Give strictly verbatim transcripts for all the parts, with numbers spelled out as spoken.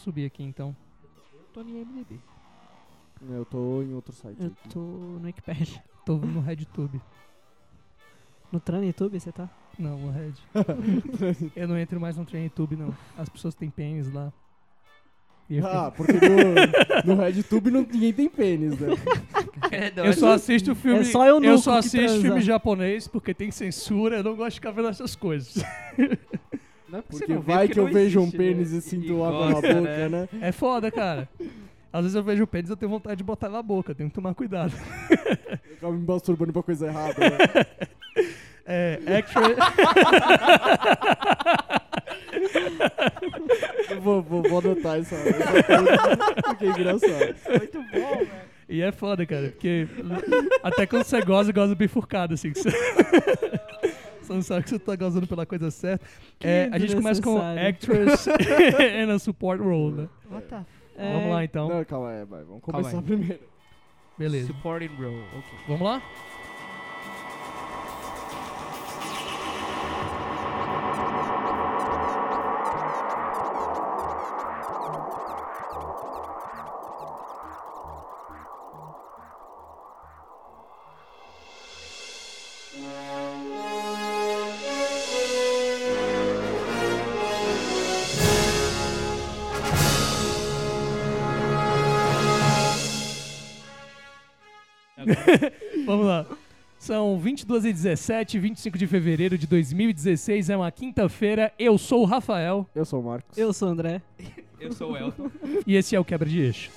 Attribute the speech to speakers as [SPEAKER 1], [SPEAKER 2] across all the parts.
[SPEAKER 1] subir aqui, então.
[SPEAKER 2] Tô no I M D B.
[SPEAKER 3] Eu tô em outro site.
[SPEAKER 4] Eu
[SPEAKER 3] aqui.
[SPEAKER 4] tô no Wikipedia.
[SPEAKER 1] Tô no RedTube.
[SPEAKER 4] No TranYouTube você tá?
[SPEAKER 1] Não, no Red. Eu não entro mais no TranYouTube, não. As pessoas têm pênis lá. E eu,
[SPEAKER 3] Ah, porque no, no RedTube não, ninguém tem pênis, né?
[SPEAKER 1] eu só assisto filme.
[SPEAKER 4] É só eu
[SPEAKER 1] eu
[SPEAKER 4] nuco
[SPEAKER 1] só
[SPEAKER 4] que
[SPEAKER 1] assisto
[SPEAKER 4] transa.
[SPEAKER 1] filme japonês porque tem censura. Eu não gosto de ficar vendo essas coisas.
[SPEAKER 2] Não é porque
[SPEAKER 3] Porque
[SPEAKER 2] você não vê,
[SPEAKER 3] vai
[SPEAKER 2] porque
[SPEAKER 3] que eu
[SPEAKER 2] não
[SPEAKER 3] vejo um
[SPEAKER 2] existe,
[SPEAKER 3] pênis
[SPEAKER 2] né?
[SPEAKER 3] e sinto
[SPEAKER 2] E
[SPEAKER 3] água na
[SPEAKER 2] gosta,
[SPEAKER 3] boca, né?
[SPEAKER 1] É foda, cara. Às vezes eu vejo o pênis e eu tenho vontade de botar na boca. Eu tenho que tomar cuidado.
[SPEAKER 3] Eu acabo me masturbando pra coisa errada, né?
[SPEAKER 1] É, actress.
[SPEAKER 3] Eu vou, vou, vou anotar essa, essa coisa, porque é engraçado.
[SPEAKER 2] Muito bom, velho.
[SPEAKER 1] E é foda, cara, porque até quando você goza, goza bifurcado, assim. Que você... você não sabe que você tá gozando pela coisa certa. É, a gente começa com
[SPEAKER 4] desnecessário.
[SPEAKER 1] actress and a support role, né?
[SPEAKER 2] What the f...
[SPEAKER 4] É,
[SPEAKER 1] Vamos lá, então.
[SPEAKER 3] Não, calma aí, vai. Vamos
[SPEAKER 2] Calma
[SPEAKER 3] começar
[SPEAKER 2] aí.
[SPEAKER 3] primeiro.
[SPEAKER 1] Beleza.
[SPEAKER 2] Supporting role, ok.
[SPEAKER 1] Vamos lá? Vamos lá. São vinte e duas e dezessete, vinte e cinco de fevereiro de dois mil e dezesseis, é uma quinta-feira. Eu sou o Rafael
[SPEAKER 3] Eu sou o Marcos.
[SPEAKER 4] Eu sou o André.
[SPEAKER 2] Eu sou o Elton.
[SPEAKER 1] e esse é o Quebra de Eixo.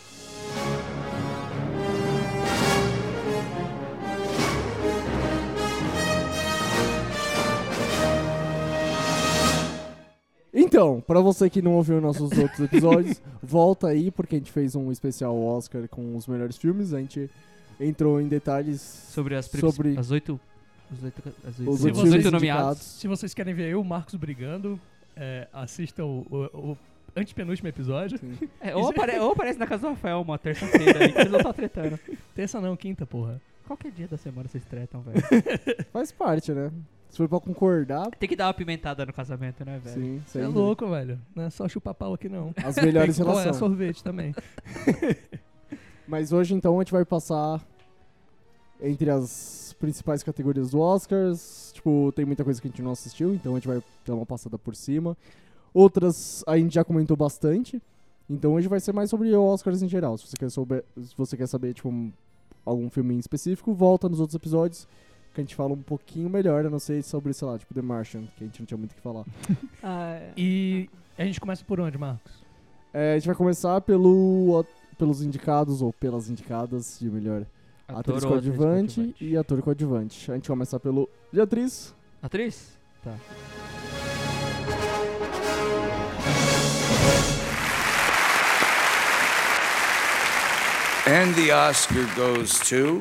[SPEAKER 3] Então, pra você que não ouviu nossos outros episódios, volta aí, porque a gente fez um especial Oscar com os melhores filmes. A gente entrou em detalhes
[SPEAKER 2] Sobre as prim-
[SPEAKER 3] sobre
[SPEAKER 2] as oito... Os oito, as oito,
[SPEAKER 3] os
[SPEAKER 1] Se
[SPEAKER 3] outros
[SPEAKER 1] vocês-
[SPEAKER 3] filmes
[SPEAKER 2] nomeados.
[SPEAKER 3] indicados.
[SPEAKER 1] Se vocês querem ver eu e o Marcos brigando, é, assistam o, o, o antepenúltimo episódio.
[SPEAKER 3] Sim.
[SPEAKER 2] É, ou, apare- ou aparece na casa do Rafael uma terça-feira aí, que eles não estão tretando.
[SPEAKER 1] Terça não, quinta, porra.
[SPEAKER 2] Qualquer dia da semana vocês tretam, velho.
[SPEAKER 3] Faz parte, né? Se for pra concordar,
[SPEAKER 2] Tem que dar uma pimentada no casamento, né, velho?
[SPEAKER 3] sim.
[SPEAKER 1] Você é
[SPEAKER 3] sempre.
[SPEAKER 1] louco, velho. Não é só chupar pau aqui, não.
[SPEAKER 3] As melhores
[SPEAKER 1] Tem que comer
[SPEAKER 3] relações.
[SPEAKER 1] sorvete também.
[SPEAKER 3] Mas hoje, então, a gente vai passar entre as principais categorias do Oscars. Tipo, tem muita coisa que a gente não assistiu, então a gente vai dar uma passada por cima. Outras a gente já comentou bastante. Então hoje vai ser mais sobre Oscars em geral. Se você quer, souber, se você quer saber, tipo, um- algum filme em específico, volta nos outros episódios que a gente fala um pouquinho melhor. Eu não sei sobre, sei lá, tipo The Martian, que a gente não tinha muito o que falar.
[SPEAKER 4] Ah, é.
[SPEAKER 1] E a gente começa por onde, Marcos?
[SPEAKER 3] É, a gente vai começar pelo, pelos indicados, ou pelas indicadas de melhor atriz
[SPEAKER 2] ou atriz
[SPEAKER 3] coadjuvante
[SPEAKER 2] coadjuvante.
[SPEAKER 3] e ator coadjuvante. A gente vai começar pelo de atriz.
[SPEAKER 2] Atriz? Tá.
[SPEAKER 5] And the Oscar goes to...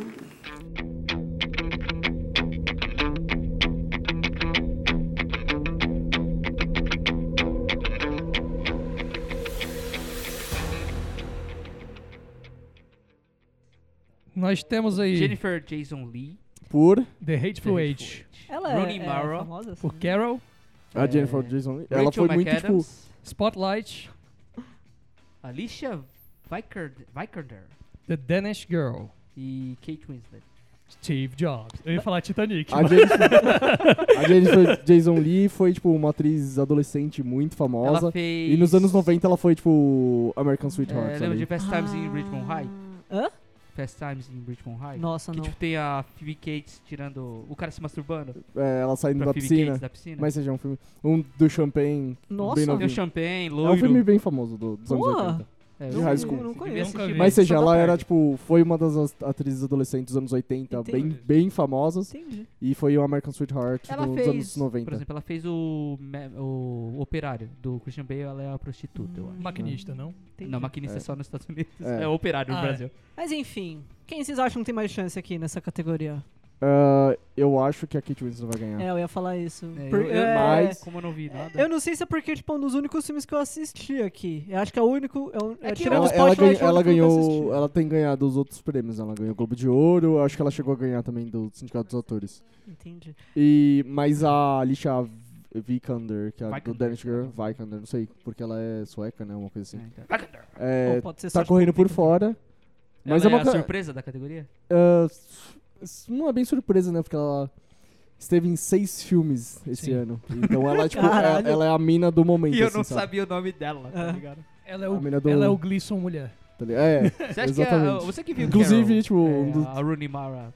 [SPEAKER 1] Nós temos aí
[SPEAKER 2] Jennifer Jason Leigh.
[SPEAKER 3] Por
[SPEAKER 1] The Hateful Eight,
[SPEAKER 4] Ela é,
[SPEAKER 2] Rooney
[SPEAKER 4] é
[SPEAKER 2] Mara.
[SPEAKER 4] famosa, assim.
[SPEAKER 1] por Carol,
[SPEAKER 3] a
[SPEAKER 2] É,
[SPEAKER 3] Jennifer Jason Leigh. Ela
[SPEAKER 2] Rachel
[SPEAKER 3] foi muito, tipo...
[SPEAKER 2] McAdams,
[SPEAKER 1] Spotlight,
[SPEAKER 2] Alicia Vikander, Vikander
[SPEAKER 1] The Danish Girl,
[SPEAKER 2] e Kate Winslet.
[SPEAKER 1] Steve Jobs. Eu ia falar Titanic.
[SPEAKER 3] A
[SPEAKER 1] mas-
[SPEAKER 3] Jennifer, a Jennifer Jason Leigh foi, tipo, uma atriz adolescente muito famosa.
[SPEAKER 2] Ela fez...
[SPEAKER 3] E nos anos noventa ela foi, tipo, American Sweetheart.
[SPEAKER 2] É,
[SPEAKER 3] sabe?
[SPEAKER 2] lembra de Fast Times
[SPEAKER 4] Ah.
[SPEAKER 2] in Richmond High?
[SPEAKER 4] Hã?
[SPEAKER 2] Fast Times in Richmond High?
[SPEAKER 4] Nossa,
[SPEAKER 2] Que
[SPEAKER 4] não.
[SPEAKER 2] tipo tem a Phoebe Cates tirando... O cara se masturbando
[SPEAKER 3] É, ela saindo
[SPEAKER 2] pra
[SPEAKER 3] da
[SPEAKER 2] Phoebe
[SPEAKER 3] piscina.
[SPEAKER 2] Cates da piscina.
[SPEAKER 3] Mas seja um filme... Um do Champagne,
[SPEAKER 4] Nossa.
[SPEAKER 3] bem
[SPEAKER 2] Tem o
[SPEAKER 3] novinho.
[SPEAKER 2] Champagne,
[SPEAKER 3] É um
[SPEAKER 2] loiro.
[SPEAKER 3] filme bem famoso do, dos anos
[SPEAKER 4] Boa.
[SPEAKER 3] oitenta.
[SPEAKER 2] É,
[SPEAKER 3] de
[SPEAKER 2] eu-
[SPEAKER 3] high school.
[SPEAKER 4] Não
[SPEAKER 2] Você
[SPEAKER 4] conheço.
[SPEAKER 2] devia assistir
[SPEAKER 1] Nunca vi.
[SPEAKER 2] mais.
[SPEAKER 3] Mas seja,
[SPEAKER 4] Só da
[SPEAKER 3] ela era,
[SPEAKER 4] tarde.
[SPEAKER 3] tipo... Foi uma das as- atrizes adolescentes dos anos oitenta, bem,
[SPEAKER 4] Entendi.
[SPEAKER 3] bem famosas.
[SPEAKER 4] Entendi.
[SPEAKER 3] E foi o American Sweetheart
[SPEAKER 2] Ela
[SPEAKER 3] dos
[SPEAKER 2] fez,
[SPEAKER 3] anos noventa.
[SPEAKER 2] por exemplo, ela fez o, me- o operário do Christian Bale, ela é a prostituta, eu acho.
[SPEAKER 1] Maquinista, não?
[SPEAKER 4] Entendi.
[SPEAKER 2] Não, maquinista é
[SPEAKER 3] É.
[SPEAKER 2] só nos Estados Unidos.
[SPEAKER 3] É.
[SPEAKER 2] É, o operário no
[SPEAKER 1] Ah, é.
[SPEAKER 2] Brasil.
[SPEAKER 4] Mas enfim, quem vocês acham que tem mais chance aqui nessa categoria?
[SPEAKER 3] Ah, eu acho que a Kate Winslet vai ganhar.
[SPEAKER 4] É, eu ia falar isso.
[SPEAKER 2] É,
[SPEAKER 4] Por-
[SPEAKER 2] eu, eu-
[SPEAKER 4] é,
[SPEAKER 3] Mas-
[SPEAKER 2] Como eu não vi nada.
[SPEAKER 4] eu não sei se é porque tipo, é um dos únicos filmes que eu assisti aqui. Eu acho que é o único. É, um, é,
[SPEAKER 2] É que
[SPEAKER 4] tirando
[SPEAKER 3] Ela,
[SPEAKER 4] o
[SPEAKER 3] ela,
[SPEAKER 4] Spotlight,
[SPEAKER 3] ganha-
[SPEAKER 4] é o
[SPEAKER 3] ela
[SPEAKER 4] único que eu
[SPEAKER 3] ganhou,
[SPEAKER 4] assisti.
[SPEAKER 3] ela tem ganhado os outros prêmios. Ela ganhou o Globo de Ouro, acho que ela chegou a ganhar também do Sindicato dos Atores.
[SPEAKER 4] Entendi.
[SPEAKER 3] E, mas a Alicia Vikander, que é a do
[SPEAKER 2] Vikander,
[SPEAKER 3] Danish Girl.
[SPEAKER 2] sei
[SPEAKER 3] Vikander, não sei, porque ela é sueca, né? Uma coisa assim.
[SPEAKER 2] É, então.
[SPEAKER 3] É,
[SPEAKER 4] Ou pode ser só
[SPEAKER 3] tá
[SPEAKER 4] tipo
[SPEAKER 3] correndo por
[SPEAKER 4] Vikander.
[SPEAKER 3] fora. Mas
[SPEAKER 2] Ela
[SPEAKER 3] é
[SPEAKER 2] é,
[SPEAKER 3] uma
[SPEAKER 2] a
[SPEAKER 3] ca-
[SPEAKER 2] surpresa da categoria?
[SPEAKER 3] Ah, s- não é bem surpresa, né? Porque ela esteve em seis filmes esse
[SPEAKER 1] Sim.
[SPEAKER 3] ano. Então ela, tipo,
[SPEAKER 4] Caralho.
[SPEAKER 3] é, ela é a mina do momento.
[SPEAKER 2] E eu
[SPEAKER 3] assim,
[SPEAKER 2] não
[SPEAKER 3] sabe?
[SPEAKER 2] sabia o nome dela, tá
[SPEAKER 4] É.
[SPEAKER 2] ligado?
[SPEAKER 1] Ela é
[SPEAKER 3] A
[SPEAKER 1] o,
[SPEAKER 3] mina do-
[SPEAKER 1] ela é o Gleason mulher.
[SPEAKER 3] Tá ligado? É,
[SPEAKER 2] Você acha que a,
[SPEAKER 3] exatamente.
[SPEAKER 2] você que viu
[SPEAKER 3] Inclusive,
[SPEAKER 2] Carol,
[SPEAKER 3] tipo,
[SPEAKER 2] é,
[SPEAKER 3] um dos-
[SPEAKER 2] a Rooney Mara.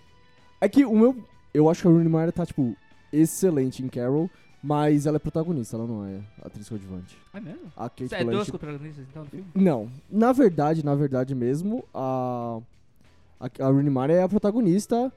[SPEAKER 3] É que o meu. Eu acho que a Rooney Mara tá, tipo, excelente em Carol, mas ela é protagonista, ela não é atriz coadjuvante.
[SPEAKER 2] É mesmo?
[SPEAKER 3] A Kate
[SPEAKER 2] Você é duas
[SPEAKER 3] Blanchett.
[SPEAKER 2] protagonistas então no filme?
[SPEAKER 3] Não, na verdade, na verdade mesmo, a. A, a Rooney Mara é a protagonista.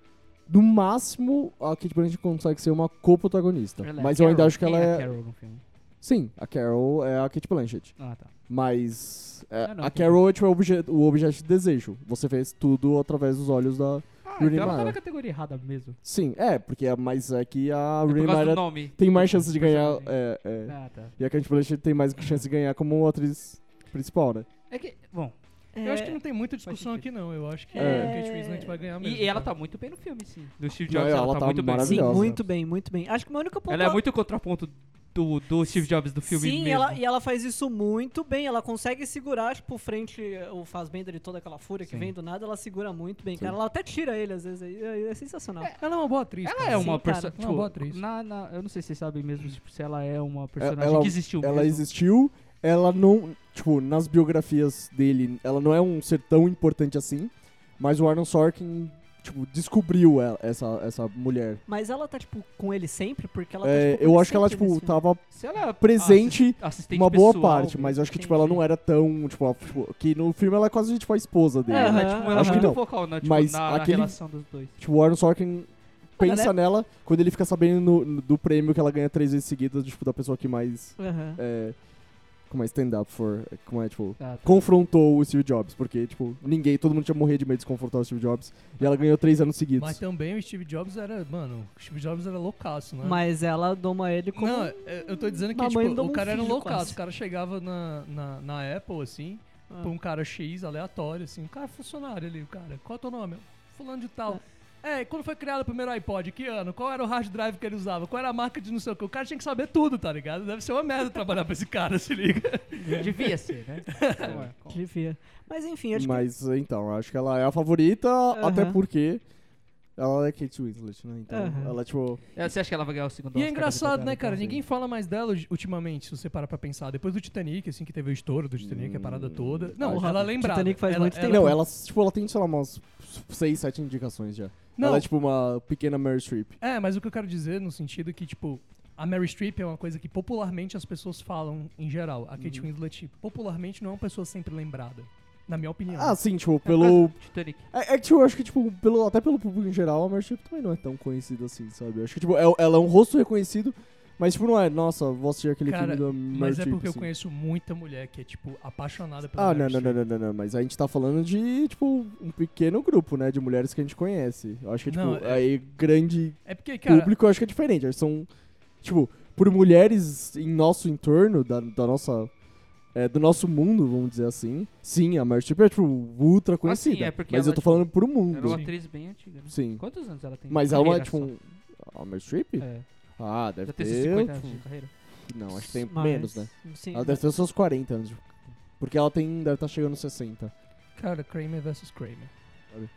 [SPEAKER 3] No máximo, a Kate Blanchett consegue ser uma co-protagonista.
[SPEAKER 2] Ela é
[SPEAKER 3] Mas
[SPEAKER 2] a
[SPEAKER 3] eu ainda
[SPEAKER 2] Carol.
[SPEAKER 3] acho que
[SPEAKER 2] Quem
[SPEAKER 3] ela
[SPEAKER 2] é a
[SPEAKER 3] é.
[SPEAKER 2] Carol no filme?
[SPEAKER 3] Sim, a Carol é a Kate Blanchett.
[SPEAKER 2] Ah, tá.
[SPEAKER 3] Mas. é,
[SPEAKER 2] Ah, não,
[SPEAKER 3] a
[SPEAKER 2] entendi.
[SPEAKER 3] Carol é tipo, o, obje- o objeto de desejo. Você fez tudo através dos olhos da.
[SPEAKER 2] Ah,
[SPEAKER 3] Rooney
[SPEAKER 2] então ela tá
[SPEAKER 3] Mara.
[SPEAKER 2] na categoria errada mesmo.
[SPEAKER 3] Sim, é, porque é, mas é que a
[SPEAKER 2] É
[SPEAKER 3] Rooney
[SPEAKER 2] por causa
[SPEAKER 3] Mara
[SPEAKER 2] do nome.
[SPEAKER 3] tem mais
[SPEAKER 2] do
[SPEAKER 3] chances de ganhar.
[SPEAKER 2] personagem.
[SPEAKER 3] É, é.
[SPEAKER 2] Ah, tá.
[SPEAKER 3] E a Kate Blanchett tem mais chance de ganhar como atriz principal, né?
[SPEAKER 2] É que, bom,
[SPEAKER 1] Eu acho que não tem muita discussão
[SPEAKER 2] sentido.
[SPEAKER 1] aqui, não. Eu acho que
[SPEAKER 3] É.
[SPEAKER 1] a Kate Winslet vai ganhar mesmo.
[SPEAKER 2] e, e ela
[SPEAKER 1] cara.
[SPEAKER 2] tá muito bem no filme, sim. Do Steve
[SPEAKER 3] Não,
[SPEAKER 2] Jobs, ela,
[SPEAKER 3] ela
[SPEAKER 2] tá,
[SPEAKER 3] tá
[SPEAKER 2] muito bem.
[SPEAKER 4] Sim,
[SPEAKER 3] maravilhosa.
[SPEAKER 4] muito bem, muito bem. Acho que o meu único ponto...
[SPEAKER 2] Ela é muito contraponto do, do Steve Jobs do filme
[SPEAKER 4] Sim,
[SPEAKER 2] mesmo.
[SPEAKER 4] ela, e ela faz isso muito bem. Ela consegue segurar, tipo, frente o Fassbender de toda aquela fúria que
[SPEAKER 2] Sim.
[SPEAKER 4] vem do nada. Ela segura muito bem,
[SPEAKER 3] Sim.
[SPEAKER 4] cara. Ela até tira ele, às vezes. É, é sensacional.
[SPEAKER 1] Ela é uma boa atriz.
[SPEAKER 2] Ela
[SPEAKER 1] cara.
[SPEAKER 2] é uma
[SPEAKER 4] Sim, cara.
[SPEAKER 2] personagem.
[SPEAKER 1] Ela é uma boa atriz.
[SPEAKER 2] Na, na, eu não sei se vocês sabem mesmo tipo, se ela é uma personagem
[SPEAKER 3] ela-
[SPEAKER 2] que existiu
[SPEAKER 3] Ela
[SPEAKER 2] mesmo.
[SPEAKER 3] existiu, ela não. Tipo, nas biografias dele, ela não é um ser tão importante assim, mas o Aaron Sorkin, tipo, descobriu ela- essa, essa mulher.
[SPEAKER 4] Mas ela tá, tipo, com ele sempre, porque ela tá,
[SPEAKER 3] É,
[SPEAKER 4] tipo,
[SPEAKER 3] eu
[SPEAKER 4] com
[SPEAKER 3] acho que ela,
[SPEAKER 4] ele sempre
[SPEAKER 3] tipo,
[SPEAKER 4] nesse filme.
[SPEAKER 3] tava
[SPEAKER 2] Se ela é
[SPEAKER 3] presente
[SPEAKER 2] assis- assistente
[SPEAKER 3] uma boa
[SPEAKER 2] pessoal
[SPEAKER 3] parte, mas eu acho que, tipo,
[SPEAKER 4] Entendi.
[SPEAKER 3] ela não era tão, tipo, a- tipo, que no filme ela é quase, tipo, a esposa dele.
[SPEAKER 2] É,
[SPEAKER 4] Aham,
[SPEAKER 2] ela, tipo, ela
[SPEAKER 3] acho
[SPEAKER 2] é
[SPEAKER 3] que
[SPEAKER 2] muito
[SPEAKER 3] não.
[SPEAKER 2] vocal na, tipo,
[SPEAKER 3] Mas
[SPEAKER 2] na, na
[SPEAKER 3] aquele-
[SPEAKER 2] relação dos dois.
[SPEAKER 3] Tipo, o Aaron Sorkin pensa
[SPEAKER 4] Ela é-
[SPEAKER 3] nela quando ele fica sabendo no- no- do prêmio que ela ganha três vezes seguidas, tipo, da pessoa que mais,
[SPEAKER 4] Aham.
[SPEAKER 3] é, como é, stand up for, como é, tipo,
[SPEAKER 2] Ah, tá.
[SPEAKER 3] confrontou o Steve Jobs, porque, tipo, ninguém, todo mundo tinha morrido de medo de confrontar o Steve Jobs, e ela ganhou três anos seguidos.
[SPEAKER 1] Mas também o Steve Jobs era, mano, o Steve Jobs era loucaço, né?
[SPEAKER 4] Mas ela doma ele como...
[SPEAKER 1] Não, é- eu tô dizendo que,
[SPEAKER 4] uma mãe
[SPEAKER 1] tipo,
[SPEAKER 4] doma
[SPEAKER 1] o
[SPEAKER 4] um
[SPEAKER 1] cara era um
[SPEAKER 4] filho,
[SPEAKER 1] loucaço.
[SPEAKER 4] quase.
[SPEAKER 1] O cara chegava na, na, na Apple, assim,
[SPEAKER 4] Ah.
[SPEAKER 1] pra um cara X, aleatório, assim, um cara funcionário ali, o cara, qual é o teu nome? Fulano de tal. É, quando foi criado o primeiro iPod, que ano? Qual era o hard drive que ele usava? Qual era a marca de não sei o que? O cara tinha que saber tudo, tá ligado? Deve ser uma merda trabalhar pra esse cara, se liga.
[SPEAKER 2] Devia ser, né? Não é.
[SPEAKER 4] Devia. Mas enfim, acho
[SPEAKER 3] Mas, então, eu acho que ela é a favorita,
[SPEAKER 4] Aham.
[SPEAKER 3] até porque ela é Kate Winslet, né? Então,
[SPEAKER 4] Aham.
[SPEAKER 3] ela, tipo...
[SPEAKER 2] É, Você acha que ela vai ganhar o segundo
[SPEAKER 1] E é
[SPEAKER 2] Oscar da vida
[SPEAKER 1] engraçado,
[SPEAKER 2] dela,
[SPEAKER 1] né, cara?
[SPEAKER 2] então?
[SPEAKER 1] Ninguém fala mais dela ulti- ultimamente, se você parar pra pensar. Depois do Titanic, assim, que teve o estouro do Titanic, a parada toda. Não,
[SPEAKER 4] Porra,
[SPEAKER 1] ela é lembrada.
[SPEAKER 4] Titanic faz
[SPEAKER 1] ela,
[SPEAKER 4] muito
[SPEAKER 1] ela-
[SPEAKER 4] tempo.
[SPEAKER 3] Não, ela, tipo, ela tem, sei lá, umas seis, sete indicações já.
[SPEAKER 1] Não,
[SPEAKER 3] Ela é, tipo, uma pequena Meryl Streep.
[SPEAKER 1] é, mas o que eu quero dizer no sentido que, tipo, a Mary Streep é uma coisa que popularmente as pessoas falam em geral. A Kate Winslet, popularmente, não é uma pessoa sempre lembrada. Na minha opinião.
[SPEAKER 3] Ah, sim, tipo,
[SPEAKER 2] É por
[SPEAKER 3] pelo...
[SPEAKER 2] causa do Titanic.
[SPEAKER 3] É, é que, tipo, eu acho que, tipo, pelo, até pelo público em geral, a Meryl Streep também não é tão conhecida assim, sabe? Eu acho que, tipo, é- ela é um rosto reconhecido, mas, tipo, não é, nossa, vou assistir aquele
[SPEAKER 1] Cara,
[SPEAKER 3] filme da Meryl
[SPEAKER 1] mas é
[SPEAKER 3] Streep,
[SPEAKER 1] porque eu
[SPEAKER 3] assim.
[SPEAKER 1] conheço muita mulher que é, tipo, apaixonada pela
[SPEAKER 3] Ah, não,
[SPEAKER 1] Meryl
[SPEAKER 3] não, não,
[SPEAKER 1] Streep.
[SPEAKER 3] não, não, não, mas a gente tá falando de, tipo, um pequeno grupo, né, de mulheres que a gente conhece. Eu acho que, tipo,
[SPEAKER 1] Não, é-
[SPEAKER 3] aí grande
[SPEAKER 1] É porque, cara,
[SPEAKER 3] público eu acho que é diferente. Elas são, tipo, por mulheres em nosso entorno, da, da nossa... é, do nosso mundo, vamos dizer assim. Sim, a Meryl Streep é, tipo, ultra conhecida.
[SPEAKER 2] é porque
[SPEAKER 3] mas
[SPEAKER 2] ela,
[SPEAKER 3] eu tô
[SPEAKER 2] tipo,
[SPEAKER 3] falando pro
[SPEAKER 2] Ela é
[SPEAKER 3] mundo.
[SPEAKER 2] uma
[SPEAKER 1] Sim.
[SPEAKER 2] atriz bem antiga, né?
[SPEAKER 3] Sim.
[SPEAKER 2] Quantos anos ela tem?
[SPEAKER 3] Mas
[SPEAKER 2] de
[SPEAKER 3] ela é,
[SPEAKER 2] carreira
[SPEAKER 3] tipo,
[SPEAKER 2] só?
[SPEAKER 3] um- a Meryl Streep?
[SPEAKER 2] É.
[SPEAKER 3] Ah, deve
[SPEAKER 2] Já tem
[SPEAKER 3] ter...
[SPEAKER 2] seus cinquenta anos de carreira.
[SPEAKER 3] Não, acho que tem
[SPEAKER 4] Mas-
[SPEAKER 3] menos, né?
[SPEAKER 4] Sim,
[SPEAKER 3] Ela deve ter os seus quarenta anos. de- Porque ela tem, deve estar chegando nos sessenta.
[SPEAKER 1] cara, Kramer versus Kramer.
[SPEAKER 3] Sabe?